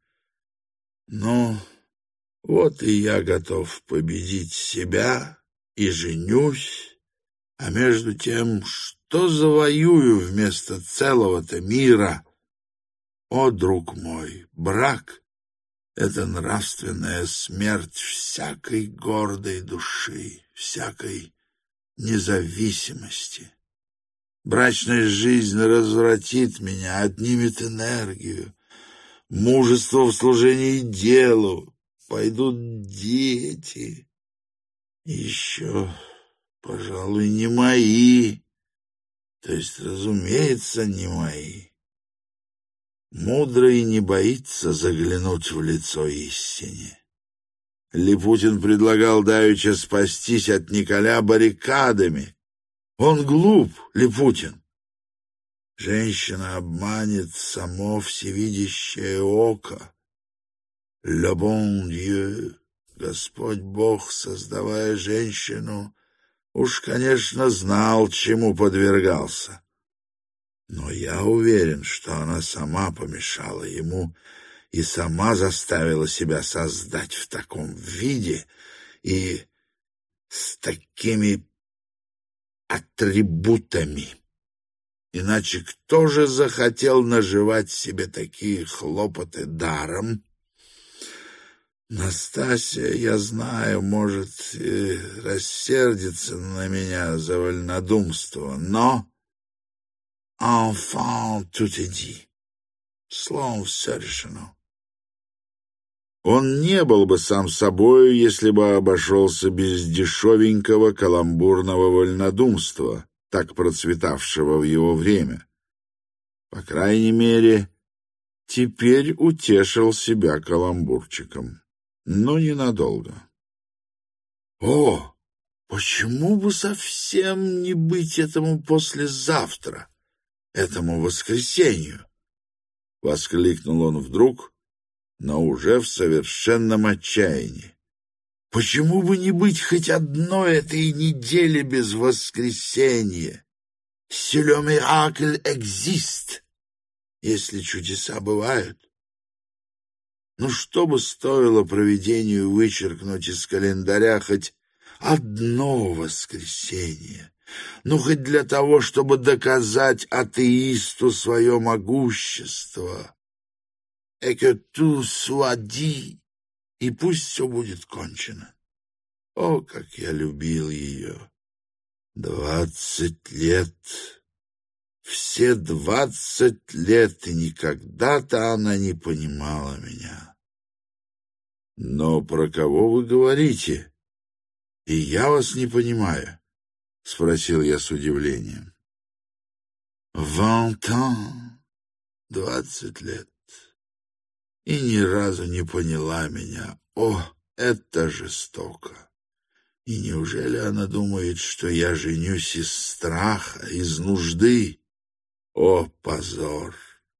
Но вот и я готов победить себя и женюсь, а между тем, что завоюю вместо целого-то мира? О, друг мой, брак — это нравственная смерть всякой гордой души, всякой независимости. Брачная жизнь развратит меня, отнимет энергию, мужество в служении делу, пойдут дети. Еще, пожалуй, не мои. То есть, разумеется, не мои. Мудрый не боится заглянуть в лицо истине. Липутин предлагал давеча спастись от Николя баррикадами. Он глуп, Липутин. Женщина обманет само всевидящее око. Le bon Dieu, Господь Бог, создавая женщину, уж, конечно, знал, чему подвергался. Но я уверен, что она сама помешала ему и сама заставила себя создать в таком виде и с такими атрибутами. Иначе кто же захотел наживать себе такие хлопоты даром? Настасья, я знаю, может и рассердиться на меня за вольнодумство, но enfant tout est dit. Словом, все решено. Он не был бы сам собою, если бы обошелся без дешевенького каламбурного вольнодумства, так процветавшего в его время. По крайней мере, теперь утешил себя каламбурчиком, но ненадолго. О, почему бы совсем не быть этому послезавтра, этому воскресенью? — воскликнул он вдруг, но уже в совершенном отчаянии. Почему бы не быть хоть одной этой недели без воскресенья? Si le miracle existe, если чудеса бывают. Ну что бы стоило провидению вычеркнуть из календаря хоть одно воскресенье? Ну, хоть для того, чтобы доказать атеисту свое могущество. Et que tout soit dit, и пусть все будет кончено. О, как я любил ее! Двадцать лет, все двадцать лет, и никогда-то она не понимала меня. Но про кого вы говорите? И я вас не понимаю, — спросил я с удивлением. Vingt ans, двадцать лет. И ни разу не поняла меня. О, это жестоко! И неужели она думает, что я женюсь из страха, из нужды? О, позор!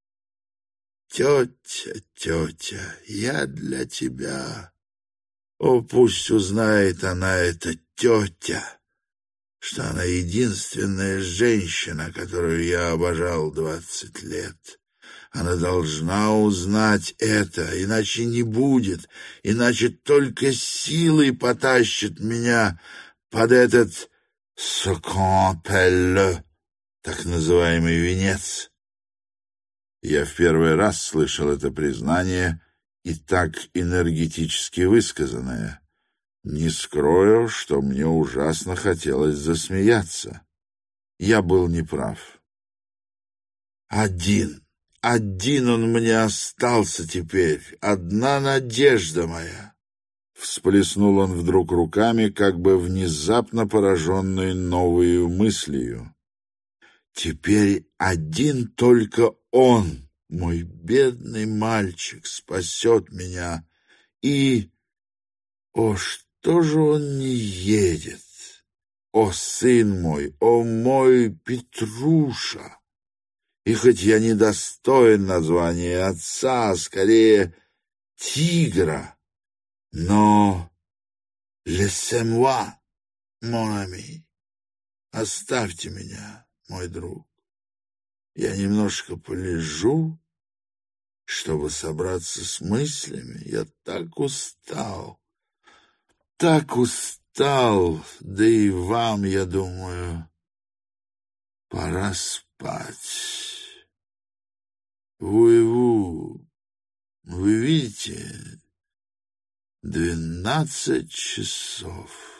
Тетя, тетя, я для тебя. О, пусть узнает она, эта тетя, что она единственная женщина, которую я обожал двадцать лет. Она должна узнать это, иначе не будет, иначе только силой потащит меня под этот «ce qu'on appelle», так называемый венец. Я в первый раз слышал это признание и так энергетически высказанное. Не скрою, что мне ужасно хотелось засмеяться. Я был неправ. Один. Один он мне остался теперь, одна надежда моя. Всплеснул он вдруг руками, как бы внезапно пораженный новой мыслью. Теперь один только он, мой бедный мальчик, спасет меня. И, о, что же он не едет? О, сын мой, о, мой Петруша! И хоть я не достоин названия отца, а скорее тигра, но laissez-moi, mon ami, оставьте меня, мой друг. Я немножко полежу, чтобы собраться с мыслями. Я так устал, так устал, да и вам, я думаю, пора спать. Ву-ву, вы видите, двенадцать часов.